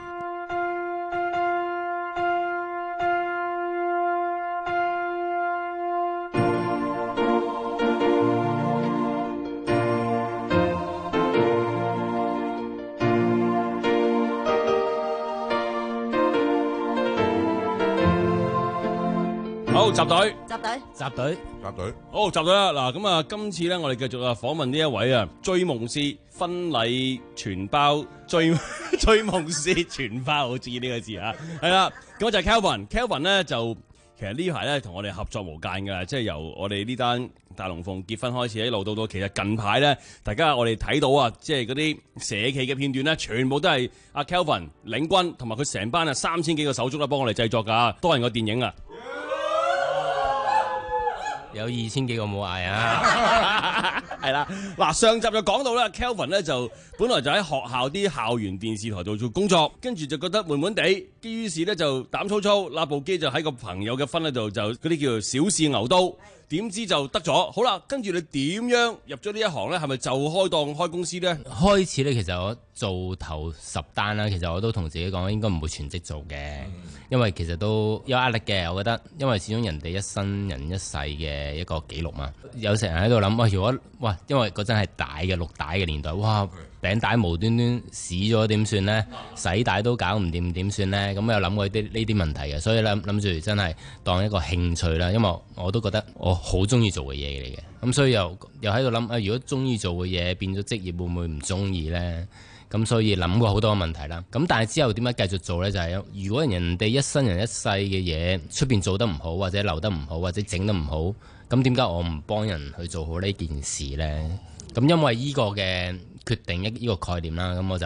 好，集隊， 集隊， 集隊，集隊，好，集隊啦！嗱，咁啊，今次咧，我哋繼續啊訪問呢一位啊，追夢師婚禮全包追追夢師全包，好注意呢個字啊，係啦，咁就係 Kelvin，Kelvin 咧就其實呢排咧同我哋合作無間噶，即係由我哋呢單大龍鳳結婚開始一路到到，其實近排咧，大家我哋睇到啊，即係嗰啲社企嘅片段咧，全部都係阿 Kelvin 領軍同埋佢成班啊三千幾個手足啦，幫我哋製作噶，多人個電影啊！ 有二千幾個冇嗌啊！ 係啦，嗱，上集就講到啦 Kelvin 咧就本來就喺學校啲校園電視台度做工作，跟住就覺得悶悶地，於是咧就膽粗粗攞部機就喺個朋友嘅婚禮度就嗰啲叫做小試牛刀，點知就得咗。好啦，跟住你點樣入咗呢一行咧？係咪就開檔開公司咧？ 開始咧，其實我做頭十單啦，其實我都同自己講應該唔會全職做嘅，嗯、因為其實都有壓力嘅。我覺得，因為始終人哋一生人一世嘅一個紀錄嘛，有成日喺度諗，哇！如果哇，因為嗰陣係帶嘅錄帶嘅年代，哇！餅帶無端端屎咗點算呢？洗帶都搞唔掂點算呢？咁有諗過啲呢啲問題嘅，所以諗諗住真係當一個興趣啦，因為我都覺得我好中意做嘅嘢嚟嘅，咁所以又又喺度諗啊，如果中意做嘅嘢變咗職業，會唔會唔中意呢？咁所以諗過好多問題啦。咁但係之後點解繼續做呢？就係、是、如果人哋一生人一世嘅嘢出邊做得唔好，或者留得唔好，或者整得唔好，咁點解我唔幫人去做好呢件事呢？咁因為呢個嘅決定一呢個概念啦，咁我就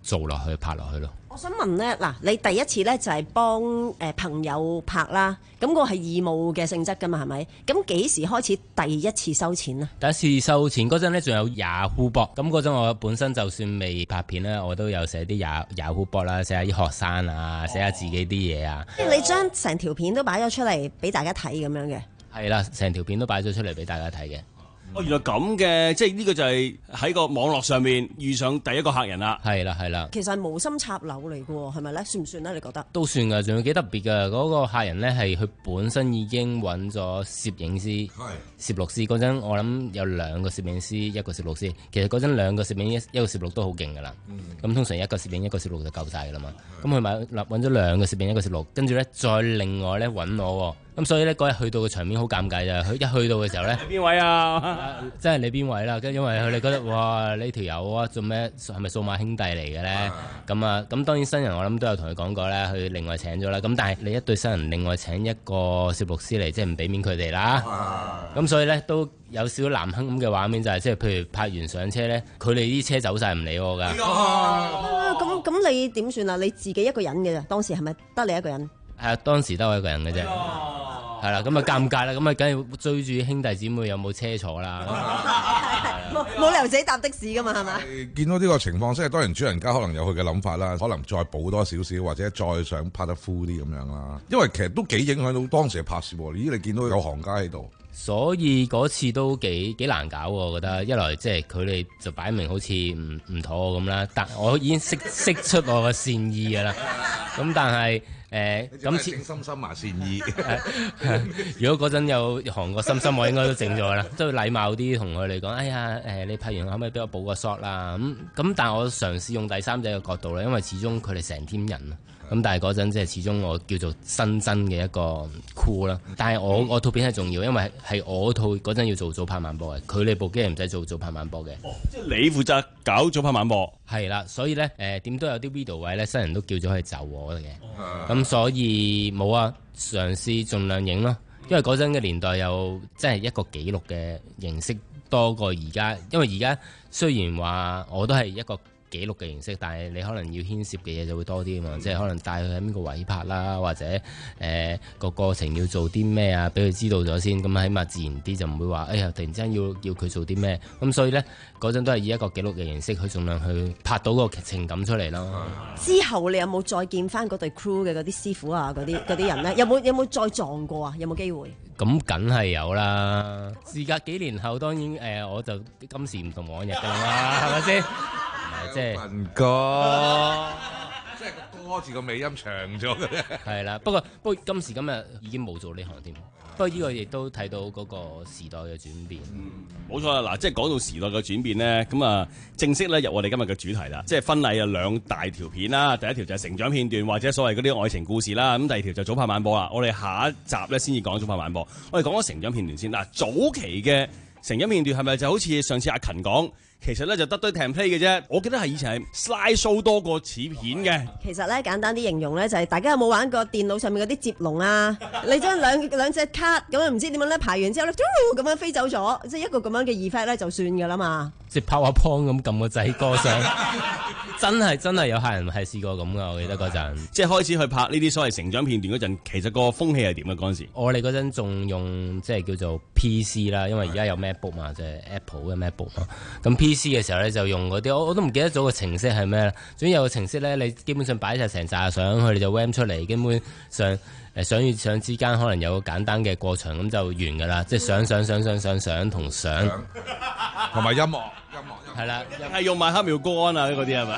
做落去拍落去咯。 我想問咧，嗱，你第一次咧就係幫誒朋友拍啦，咁個係義務嘅性質噶嘛，係咪？咁幾時開始第一次收錢啊？ 第一次收錢嗰陣咧，仲有 Yahoo blog，咁嗰陣我本身就算未拍片咧，我都有寫啲 Yahoo blog 啦，寫下啲學生啊，寫下自己啲嘢啊。 即係你將成條片都擺咗出嚟俾大家睇咁樣嘅？ 係啦，成條片都擺咗出嚟俾大家睇嘅。 哦，原來咁嘅，即係呢個就係喺個網絡上面遇上第一個客人啦。 係啦，係啦。 其實係無心插柳嚟嘅喎，係咪咧？算唔算咧？你覺得？ 都算㗎，仲要幾特別㗎。嗰、嗰個客人咧係佢本身已經揾咗攝影師、攝錄師。嗰陣我諗有兩個攝影師，一個攝錄師。其實嗰陣兩個攝影一一個攝錄都好勁㗎啦。咁、嗯、通常一個攝影一個攝錄就夠晒㗎啦嘛。咁佢買揾咗兩個攝影一個攝錄，跟住咧再另外咧揾我喎。咁所以咧嗰日去到嘅場面好尷尬咋，佢一去到嘅時候咧， 邊位啊？ 即係你邊位啦？跟因為佢哋覺得哇呢條友啊做咩係咪數碼兄弟嚟嘅咧？咁啊咁當然新人我諗都有同佢講過咧，佢另外請咗啦。咁但係你一對新人另外請一個攝錄師嚟，即係唔俾面佢哋啦。咁所以咧都有少少難堪咁嘅畫面，就係即係譬如拍完上車咧，佢哋啲車走晒唔理我㗎。 咁咁你點算啊？你自己一個人嘅咋？當時係咪得你一個人？ 係啊，當時得我一個人嘅啫。係啦，咁啊尷尬啦，咁啊梗係追住兄弟姊妹有冇車坐啦， 冇冇理由自己搭的士噶嘛，係咪？ 見到呢個情況，即係當然主人家可能有佢嘅諗法啦，可能再補多少少，或者再想拍得 full 啲咁樣啦。因為其實都幾影響到當時嘅拍攝喎。咦，你見到有行家喺度， 所以嗰次都幾幾難搞喎。我覺得一來即係佢哋就擺明好似唔唔妥我咁啦，但我已經識識出我嘅善意㗎啦。咁但係。誒咁似心心埋善意。 如果嗰陣有韓國心心，我應該都整咗啦，都禮貌啲同佢哋講，哎呀誒、呃，你拍完可唔可以俾我補個 shot 啦？咁、嗯、咁，但係我嘗試用第三者嘅角度咧，因為始終佢哋成 team 人啊。咁但係嗰陣即係始終我叫做新增嘅一個 crew 啦。但係我我套片係重要，因為係我套嗰陣要做早拍晚播嘅，佢哋部機唔使做早拍晚播嘅。 哦，即係你負責搞早拍晚播。 係啦，所以咧誒點都有啲 video 位咧，新人都叫咗佢走我嘅。咁、哦、所以冇啊，嘗試盡量影咯。因為嗰陣嘅年代有即係一個記錄嘅形式多過而家，因為而家雖然話我都係一個記錄嘅形式，但係你可能要牽涉嘅嘢就會多啲啊嘛，嗯、即係可能帶佢喺邊個位拍啦，或者誒個、呃、過程要做啲咩啊，俾佢知道咗先，咁起碼自然啲，就唔會話哎呀突然之間要要佢做啲咩，咁所以呢，嗰陣都係以一個記錄嘅形式去盡量去拍到個情感出嚟咯。 之後你有冇再見翻嗰隊 crew 嘅嗰啲師傅啊，嗰啲嗰啲人呢？有冇有冇再撞過啊？有冇機會？ 咁梗係有啦，事隔幾年後，當然誒、呃、我就今時唔同往日㗎啦，係咪先？即係文哥，即係個歌字個尾音長咗嘅啫。 係啦，不過不過今時今日已經冇做呢行添。不過呢個亦都睇到嗰個時代嘅轉變。 冇、嗯、錯啦，嗱，即係講到時代嘅轉變咧，咁啊正式咧入我哋今日嘅主題啦。即係婚禮有兩大條片啦，第一條就係成長片段或者所謂嗰啲愛情故事啦，咁第二條就早拍晚播啦。我哋下一集咧先至講早拍晚播。我哋講咗成長片段先。嗱，早期嘅成長片段係咪就好似上次阿勤講？其實咧就得堆 template 嘅啫，我記得係以前係 slide show 多過似片嘅。 其實咧簡單啲形容咧就係、是、大家有冇玩過電腦上面嗰啲接龍啊？你將兩兩隻卡咁樣唔知點樣咧排完之後咧，咁樣飛走咗，即係一個咁樣嘅 effect 咧就算㗎啦嘛。 即係 PowerPoint 咁撳個掣歌上，真係真係有客人係試過咁噶，我記得嗰陣。 即係開始去拍呢啲所謂成長片段嗰陣，其實個風氣係點啊？嗰陣時我哋嗰陣仲用即係叫做 P C 啦，因為而家有 MacBook 嘛，即係 Apple 嘅 MacBook 嘛。咁 P C 嘅時候咧就用嗰啲，我我都唔記得咗個程式係咩啦。總之有個程式咧，你基本上擺晒成紮相，佢哋就 RAM 出嚟，基本上誒相與相之間可能有個簡單嘅過場，咁就完㗎啦。即係相相相相相相同相同埋音樂。 係啦， 係用埋黑苗乾啊嗰啲係咪？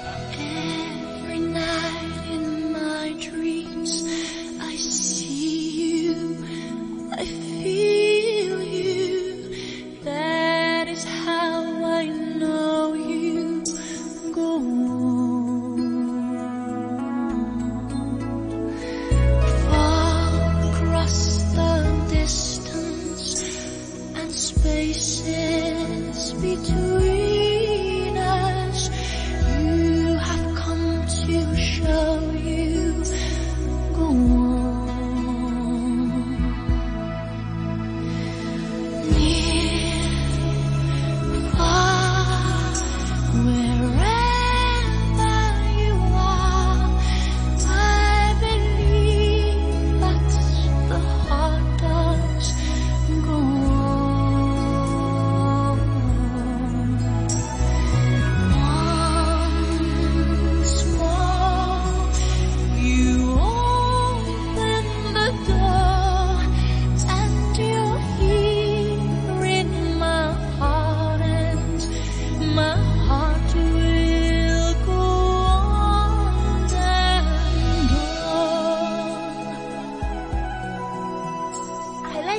Between us, you have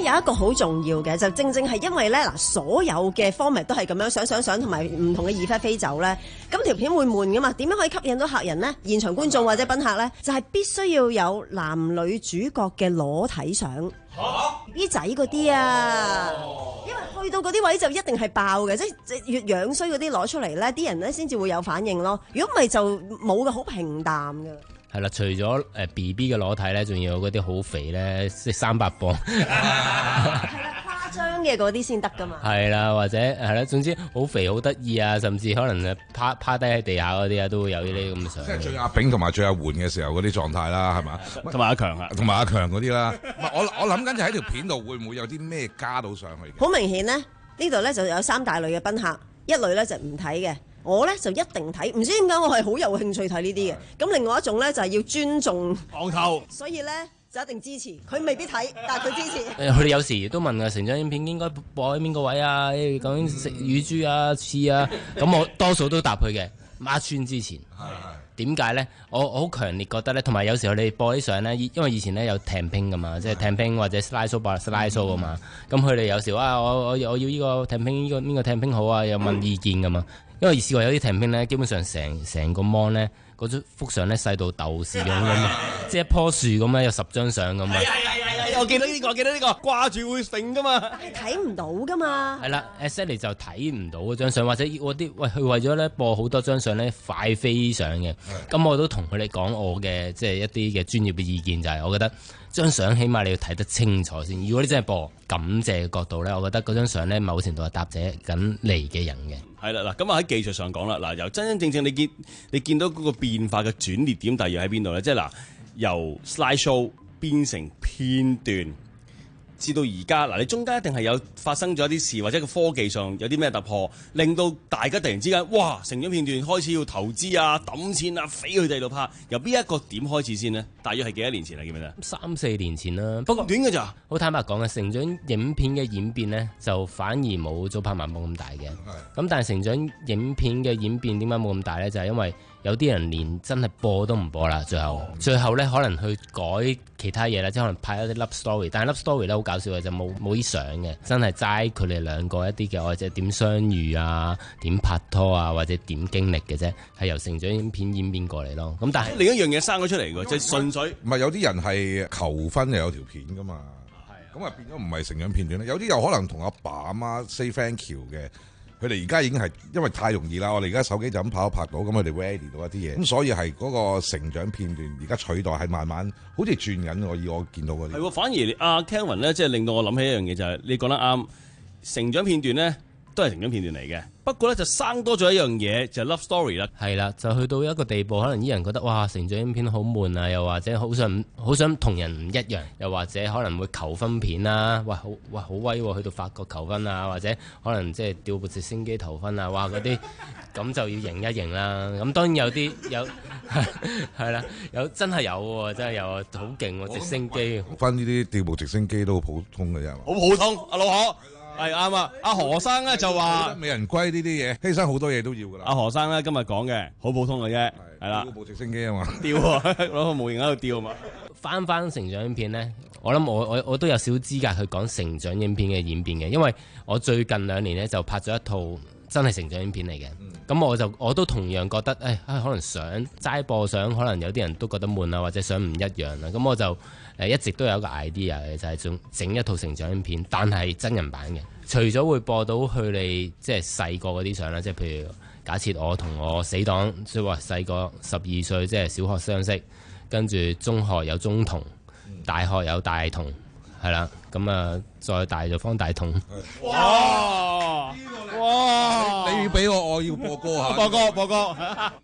有一個好重要嘅，就正正係因為咧嗱，所有嘅 format 都係咁樣上上上，同埋唔同嘅 effect 飛走咧，咁條片會悶噶嘛？點樣可以吸引到客人呢？現場觀眾或者賓客咧，就係、是、必須要有男女主角嘅裸體相。B 仔嗰啲啊，因為去到嗰啲位就一定係爆嘅，即係越樣衰嗰啲攞出嚟咧，啲人咧先至會有反應咯。如果唔係就冇嘅，好平淡嘅。 係啦，除咗誒 B B 嘅裸體咧，仲要有嗰啲好肥咧，即係三百磅。係啦，誇張嘅嗰啲先得噶嘛。 係啦，或者係啦，總之好肥好得意啊，甚至可能誒趴趴低喺地下嗰啲啊，都會有呢啲咁嘅相。 即係最阿炳同埋最阿媛嘅時候嗰啲狀態啦，係嘛？ 同埋阿強啊， 同埋阿強嗰啲啦。我我諗緊就喺條片度會唔會有啲咩加到上去？ 好明顯咧，呢度咧就有三大類嘅賓客，一類咧就唔睇嘅。我咧就一定睇，唔知點解我係好有興趣睇呢啲嘅。咁另外一種咧就係要尊重行頭， 所以咧就一定支持。佢未必睇，但係佢支持。 誒，佢哋有時都問啊，成長影片應該播喺邊個位啊？究竟食乳豬啊、翅啊？咁我多數都答佢嘅，孖穿之前。點解咧？我我好強烈覺得咧，同埋有，有時候你播啲相咧，因為以前咧有聽拼噶嘛，即係聽拼或者 slide show 播 slide show 噶嘛。咁佢哋有時啊，我我我要呢個聽拼，呢個邊個聽拼好啊？又問意見噶嘛。因為試過有啲聽片咧，基本上成成個 mon 咧，嗰張幅相咧細到豆豉咁樣，即係一棵樹咁樣，有十張相咁啊！ 係係係係，我記得呢個，記得呢個，掛住會揈噶嘛， 但係睇唔到噶嘛。係啦 ，exactly 就睇唔到嗰張相，或者嗰啲喂，佢為咗咧播好多張相咧快飛相嘅，咁我都同佢哋講我嘅即係一啲嘅專業嘅意見，就係我覺得張相起碼你要睇得清楚先。如果你真係播感謝嘅角度咧，我覺得嗰張相咧某程度係答謝緊嚟嘅人嘅。 係啦，嗱咁啊喺技術上講啦，嗱由真真正正你見你見到嗰個變化嘅轉捩點，大約喺邊度咧？即係嗱，由 slide show 變成片段，至到而家嗱，你中間一定係有發生咗一啲事，或者個科技上有啲咩突破，令到大家突然之間，哇！成長片段開始要投資啊、揼錢啊、飛去第度拍，由邊一個點開始先呢？大約係幾多年前啊？記唔記得？ 三四年前啦，不過短嘅咋？ 好坦白講嘅，成長影片嘅演變呢，就反而冇早拍晚播咁大嘅。咁但係成長影片嘅演變點解冇咁大呢？就係、是、因為有啲人連真係播都唔播啦，最後、哦、最後咧可能去改其他嘢啦，即係可能拍一啲 love story， 但係 love story 咧好搞笑嘅就冇冇啲相嘅，真係齋佢哋兩個一啲嘅愛，即係點相遇啊、點拍拖啊或者點經歷嘅啫，係由成長影片演變過嚟咯。咁但係另一樣嘢生咗出嚟嘅，即係純粹唔係有啲人係求婚又有條片噶嘛，咁啊變咗唔係成長片段咧，有啲又可能同阿爸阿媽 say thank you 嘅。佢哋而家已經係因為太容易啦，我哋而家手機就咁拍一拍到，咁佢哋 ready 到一啲嘢，咁所以係嗰個成長片段而家取代係慢慢好似轉緊，我以我見到嗰啲係喎。反而阿 Kelvin 咧，即係令到我諗起一樣嘢就係、是、你講得啱，成長片段咧都係成長片段嚟嘅，不過咧就生多咗一樣嘢就係、是、love story 啦。 係啦，就去到一個地步，可能啲人覺得哇成長影片好悶啊，又或者好想好想同人唔一樣，又或者可能會求婚片啦，哇好哇好威喎，去到法國求婚啊，或者可能即係調部直升機求婚啊，哇嗰啲咁就要型一型啦。咁當然有啲有係啦，有真係有喎，真係有好勁喎直升機。 分呢啲調部直升機都好普通嘅啫， 好普通。阿老何。係啱啊！阿何生咧就話美人歸呢啲嘢，犧牲好多嘢都要噶啦。 阿何生咧今日講嘅好普通嘅啫，係啦， 部直升機啊嘛， 吊攞個模型喺度吊啊嘛。 翻翻成長影片咧，我諗我我我都有少資格去講成長影片嘅演變嘅，因為我最近兩年咧就拍咗一套真係成長影片嚟嘅。咁、嗯、我就我都同樣覺得，誒可能想齋播相，可能有啲人都覺得悶啊，或者想唔一樣啦。咁我就誒一直都有一個 idea 嘅，就係整整一套成長影片，但係真人版嘅。除咗會播到佢哋即係細個嗰啲相啦，即係譬如假設我同我死黨，即係話細個十二歲，即係小學相識，跟住中學有中童，大學有大童，係啦，咁啊再大就方大同。 哇哇！ 你要俾我，我要播歌嚇， 播歌播歌。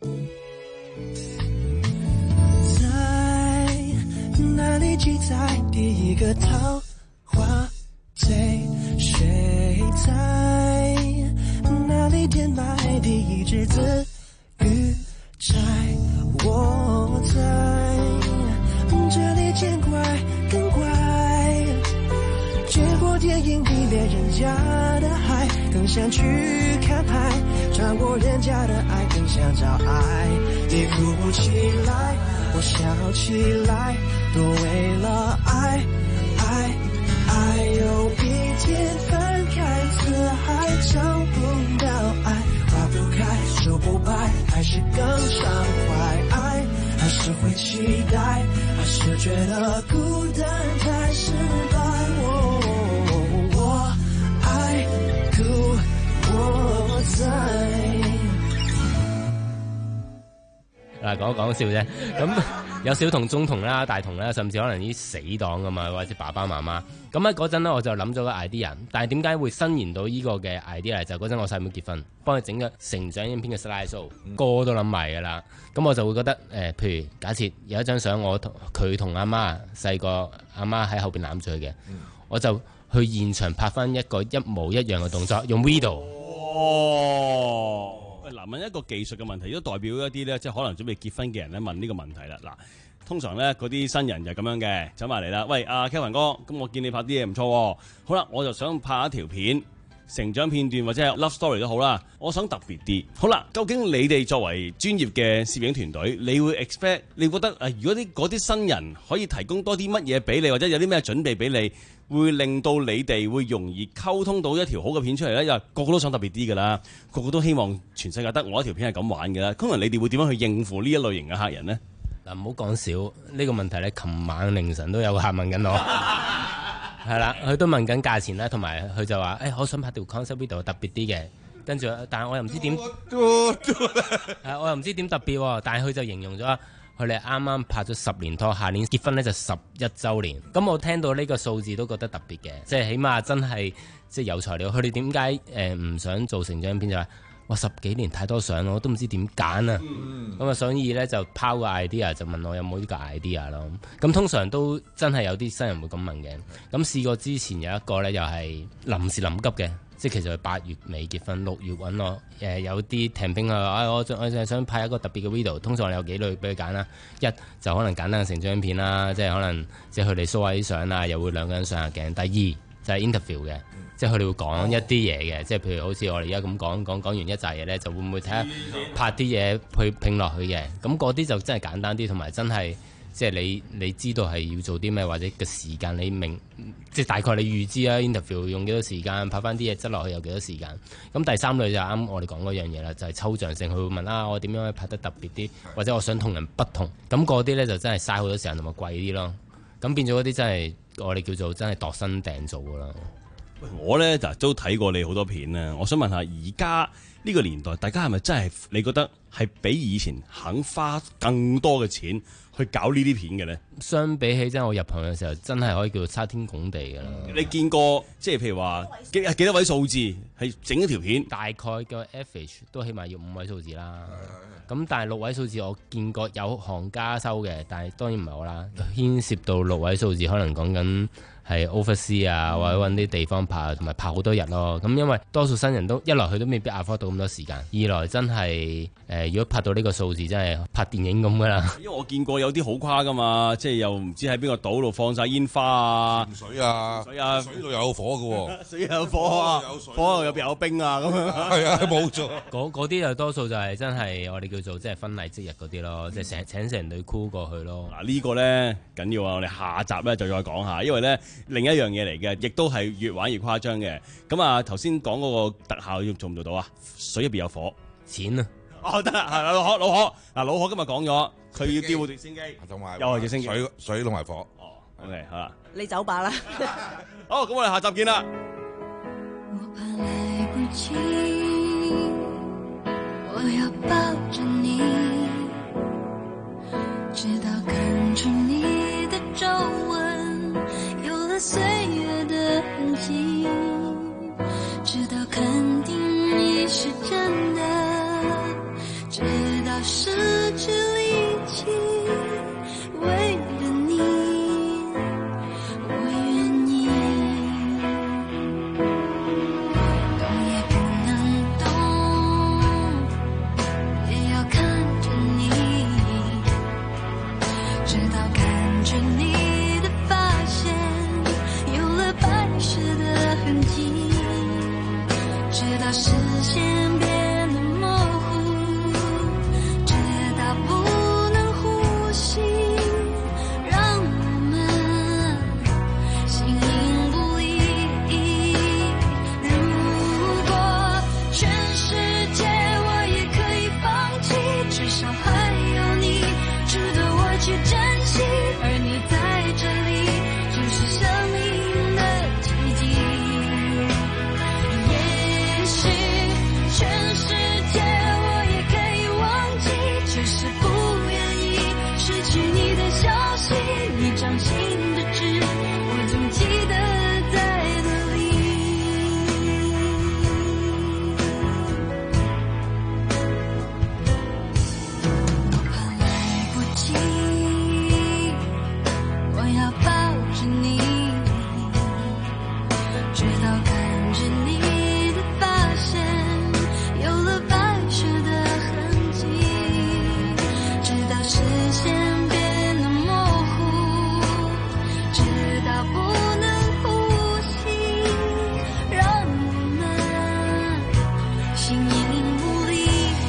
在哪裡記載第一個桃花醉？誰在哪裡填埋第一隻字語trái？我在這裡見怪更怪，結果電影裡面人家的海更想去看海，穿過人家的愛更想找愛。你哭起來，我笑起來，都為了愛，愛愛又係講講笑啫。咁有小童、中童啦、大童啦，甚至可能啲死黨噶嘛，或者爸爸媽媽。咁喺嗰陣咧，我就諗咗個 idea，但係點解會伸延到呢個嘅 idea？就嗰陣我細妹結婚，幫佢整咗成長影片嘅 slide show，個個都諗埋噶啦。咁我就會覺得誒、呃，譬如假設有一張相，我同佢同阿媽細個，阿媽喺後邊攬住佢嘅，嗯、我就去現場拍翻一個一模一樣嘅動作，用 video。 哦，嗱，問一個技術嘅問題，都代表一啲咧，即係可能準備結婚嘅人咧問呢個問題啦。嗱，通常咧嗰啲新人就咁樣嘅，走埋嚟啦。喂，阿 Kevin 哥，咁我見你拍啲嘢唔錯，好啦，我就想拍一條片，成長片段或者係 love story 都好啦，我想特別啲。好啦，究竟你哋作為專業嘅攝影團隊，你會 expect， 你覺得誒，如果啲嗰啲新人可以提供多啲乜嘢俾你，或者有啲咩準備俾你？會令到你哋會容易溝通到一條好嘅片出嚟咧，因為個個都想特別啲㗎啦，個個都希望全世界得我一條片係咁玩㗎啦。通常你哋會點樣去應付呢一類型嘅客人呢？ 嗱，唔好講少呢個問題咧，琴晚凌晨都有個客問緊我，係啦，佢都問緊價錢啦，同埋佢就話：誒、哎，我想拍條 concept video 特別啲嘅，跟住，但係我又唔知點，係我又唔知點特別喎，但係佢就形容咗。佢哋啱啱拍咗十年拖，下年結婚咧就十一週年。咁我聽到呢個數字都覺得特別嘅，即係起碼真係即係有材料。佢哋點解誒唔想做成長片就係、是、哇十幾年太多相我都唔知點揀啊！咁啊、嗯，所以咧就拋個 idea 就問我有冇呢個 idea 咯。咁通常都真係有啲新人會咁問嘅。咁試過之前有一個咧又係臨時臨急嘅。即係其實係八月尾結婚，六月揾我誒、呃、有啲訂兵啊！哎，我我就係想拍一個特別嘅 video， 通常我有幾類俾佢揀啦。一就可能簡單嘅成長片啦，即係可能即係佢哋 show 下啲相啊，又會兩個人上下鏡。第二就係、是、interview 嘅，即係佢哋會講一啲嘢嘅，即係譬如好似我哋而家咁講講講完一紮嘢咧，就會唔會睇下拍啲嘢去拼落去嘅？咁嗰啲就真係簡單啲，同埋真係。即係你你知道係要做啲咩，或者個時間你明，即係大概你預知啦。interview 用幾多時間，拍翻啲嘢執落去有幾多時間。咁第三類就啱我哋講嗰樣嘢啦，就係、是、抽象性。佢會問啊，我點樣可以拍得特別啲，或者我想同人不同。咁嗰啲咧就真係嘥好多時間同埋貴啲咯。咁變咗嗰啲真係我哋叫做真係度身訂造噶啦。 我咧就都睇過你好多片啦。我想問下，而家呢個年代，大家係咪真係你覺得係比以前肯花更多嘅錢去搞呢啲片嘅咧？ 相比起真係我入行嘅時候，真係可以叫做差天共地㗎啦。 你見過即係譬如話幾幾多位數字係整一條片？ 大概嘅 average 都起碼要五位數字啦。咁但係六位數字我見過有行家收嘅，但係當然唔係我啦。牽涉到六位數字，可能講緊係 oversea 啊，或者揾啲地方拍，同埋拍好多日咯。咁因為多數新人都一來佢都未必 afford 到咁多時間，二來真係誒、呃，如果拍到呢個數字，真係拍電影咁噶啦。因為我見過有啲好誇噶嘛，即係又唔知喺邊個島度放晒煙花啊， 水啊， 水啊， 水度有火噶喎， 水有火啊，火又入邊有冰啊咁樣。 係啊，冇錯。 嗰啲就多數就係真係我哋叫做即係婚禮即日嗰啲咯，即係請請成隊 crew 過去咯。 嗱、這個、呢個咧緊要啊！我哋下集咧就再講下，因為咧另一樣嘢嚟嘅，亦都係越玩越誇張嘅。咁啊頭先講嗰個特效要做唔做到啊？水入邊有火， 錢啊！ 哦得啦，係老何老何嗱老何今日講咗，佢要叫直升機， 同埋又係直升機， 水水同埋火。 哦 ，OK 好啦， 你走吧啦。 好，咁我哋下集見啦。 我怕來不及，我要抱着你，直到看出你的皺紋有了歲月的痕跡，直到肯定你是真的，直到失去力氣，為了你我願意，懂也不能懂，也要看着你，直到看着你的髮線有了白雪的痕跡，直到視線變得模糊，直到不能呼吸，讓我們形影不離。如果全世界我也可以放棄，至少還有你值得我去珍惜，而你在這裡就是生命的奇蹟。也許全世界我也可以忘記，只是不到不能呼吸，让我们形影不离。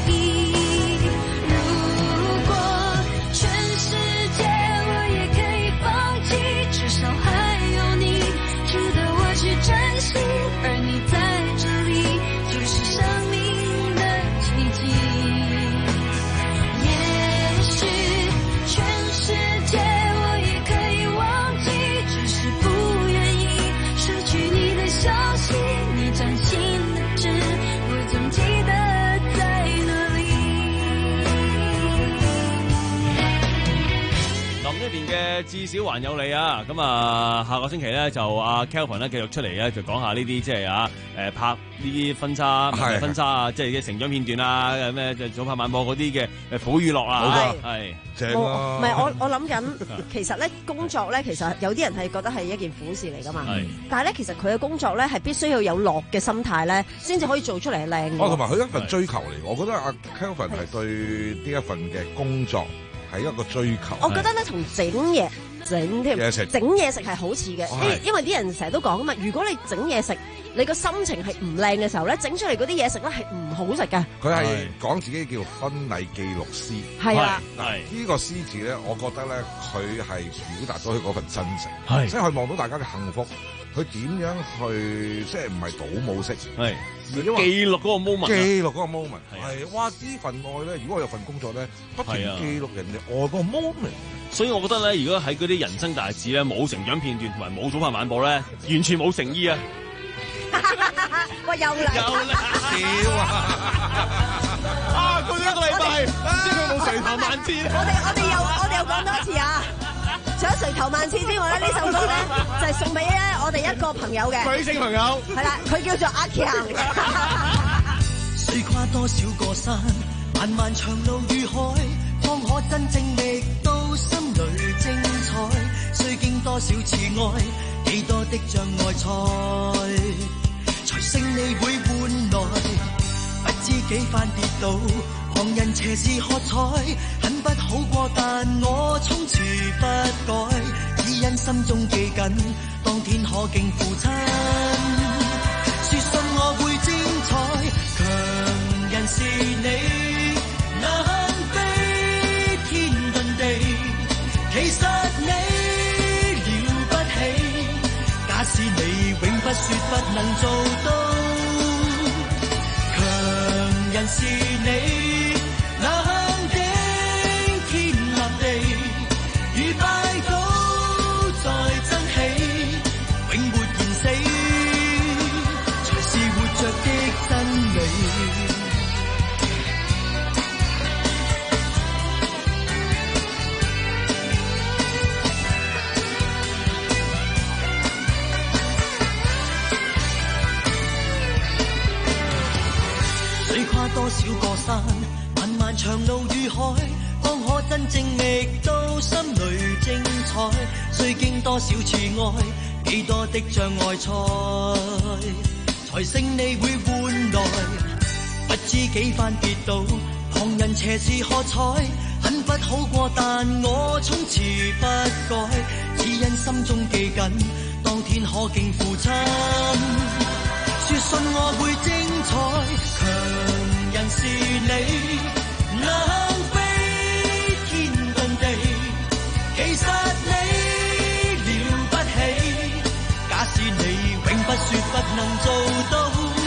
如果全世界我也可以放弃，至少还有你值得我去珍惜，而你在这里就是生命的奇迹。也许全世界我也可以忘记，只是不愿意失去你的消息，你掌心的痣我总記得在哪裏。 林一年嘅至少還有你啊！咁啊，下個星期咧就阿 Kelvin 咧繼續出嚟咧，就講下呢啲即係啊誒拍呢啲婚紗、文藝婚紗啊，即係嘅成長片段啊，咩即係早拍晚播嗰啲嘅誒苦與樂啊，係正啊！唔係我我諗緊，其實咧工作咧，其實有啲人係覺得係一件苦事嚟噶嘛。但係咧，其實佢嘅工作咧係必須要有樂嘅心態咧，先至可以做出嚟靚。 哦，同埋佢一份追求嚟，我覺得阿 Kelvin 係對呢一份嘅工作係一個追求。 我覺得咧，同整嘢。整添，整嘢食係好似嘅，因因為啲人成日都講啊嘛，如果你整嘢食，你個心情係唔靚嘅時候咧，整出嚟嗰啲嘢食咧係唔好食嘅。 佢係講自己叫婚禮記錄師， 係啊， 係呢個師字咧，我覺得咧佢係表達咗佢嗰份真誠，係即係佢望到大家嘅幸福，佢點樣去即係唔係倒模式，係記錄嗰個 moment， 記錄嗰個 moment，係哇！呢份愛咧，如果我有份工作咧，不停記錄人哋愛嗰個 moment。 所以我覺得咧，如果喺嗰啲人生大事咧，冇成長片段同埋冇早拍晚播咧，完全冇誠意啊！ 喂，又嚟， 又嚟少啊！ 啊，過咗一個禮拜，即係佢冇垂頭萬次。 我哋我哋又我哋又講多次啊！除咗垂頭萬次之外咧，呢首歌咧就係送俾咧我哋一個朋友嘅女性朋友， 係啦，佢叫做阿強。 雖跨多少個山，漫漫長路與海，方可真正覓到心裏精彩。須經多少次愛，幾多的障礙賽，才勝利會換來。不知幾番跌倒，旁人斜視喝彩，很不好過，但我從此不改，只因心中記緊，當天可敬父親。說信我會精彩，強人是你，能飛天遁地，其實你了不起。假使你永不說不能做到，強人是你，能頂天立地，與拜倒再爭起，永沒言死，才是活着的真理。多少個山，漫漫長路與海，方可真正覓到心裏精彩。須經多少次愛，幾多的障礙賽，才勝利會換來。不知幾番跌倒，旁人斜視喝彩，很不好過，但我從此不改，只因心中記緊，當天可敬父親。說信我會精彩，強人是你，能飛天遁地，其實你了不起。假使你永不說不能做到，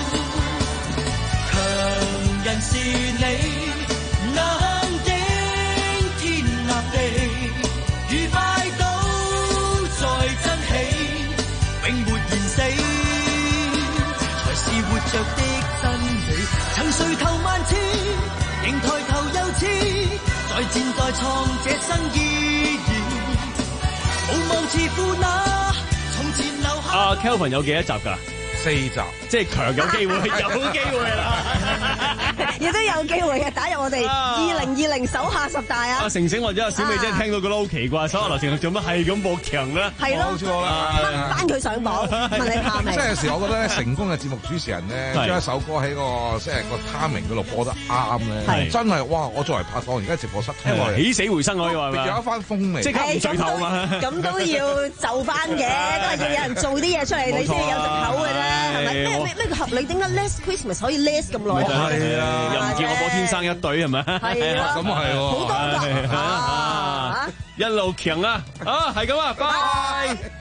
強人是你，能頂天立地，與拜倒再爭起，永沒言死，才是活着的真理。曾垂頭萬次，仍抬頭又似，再戰再創這生意義，無望自負那從前留下。 阿 Kelvin 有幾多集㗎？ 四集， 即係強有機會，有機會啦， 亦都有機會嘅，打入我哋二零二零手下十大啊！ 阿成成或者阿小美姐聽到覺得好奇怪，手下留情做乜係咁播強咧？ 係咯， 冇錯啦， 翻佢上榜，問你怕未？ 即係有時我覺得咧，成功嘅節目主持人咧，將一首歌喺個即係個 timing 嗰度播得啱咧，真係哇！我作為拍檔，而家直播室聽落嚟起死回生可以話係有一番風味， 即刻唔聚頭嘛！ 咁都要就翻嘅，都係要有人做啲嘢出嚟，你先有藉口嘅啫，係咪？咩咩咩合理？點解 Last Christmas 可以 last 咁耐？ 係啊， 又唔見我播天生一對係咪？ 係啊， 咁係喎， 好多㗎， 一路強啊！啊，係咁啊，拜。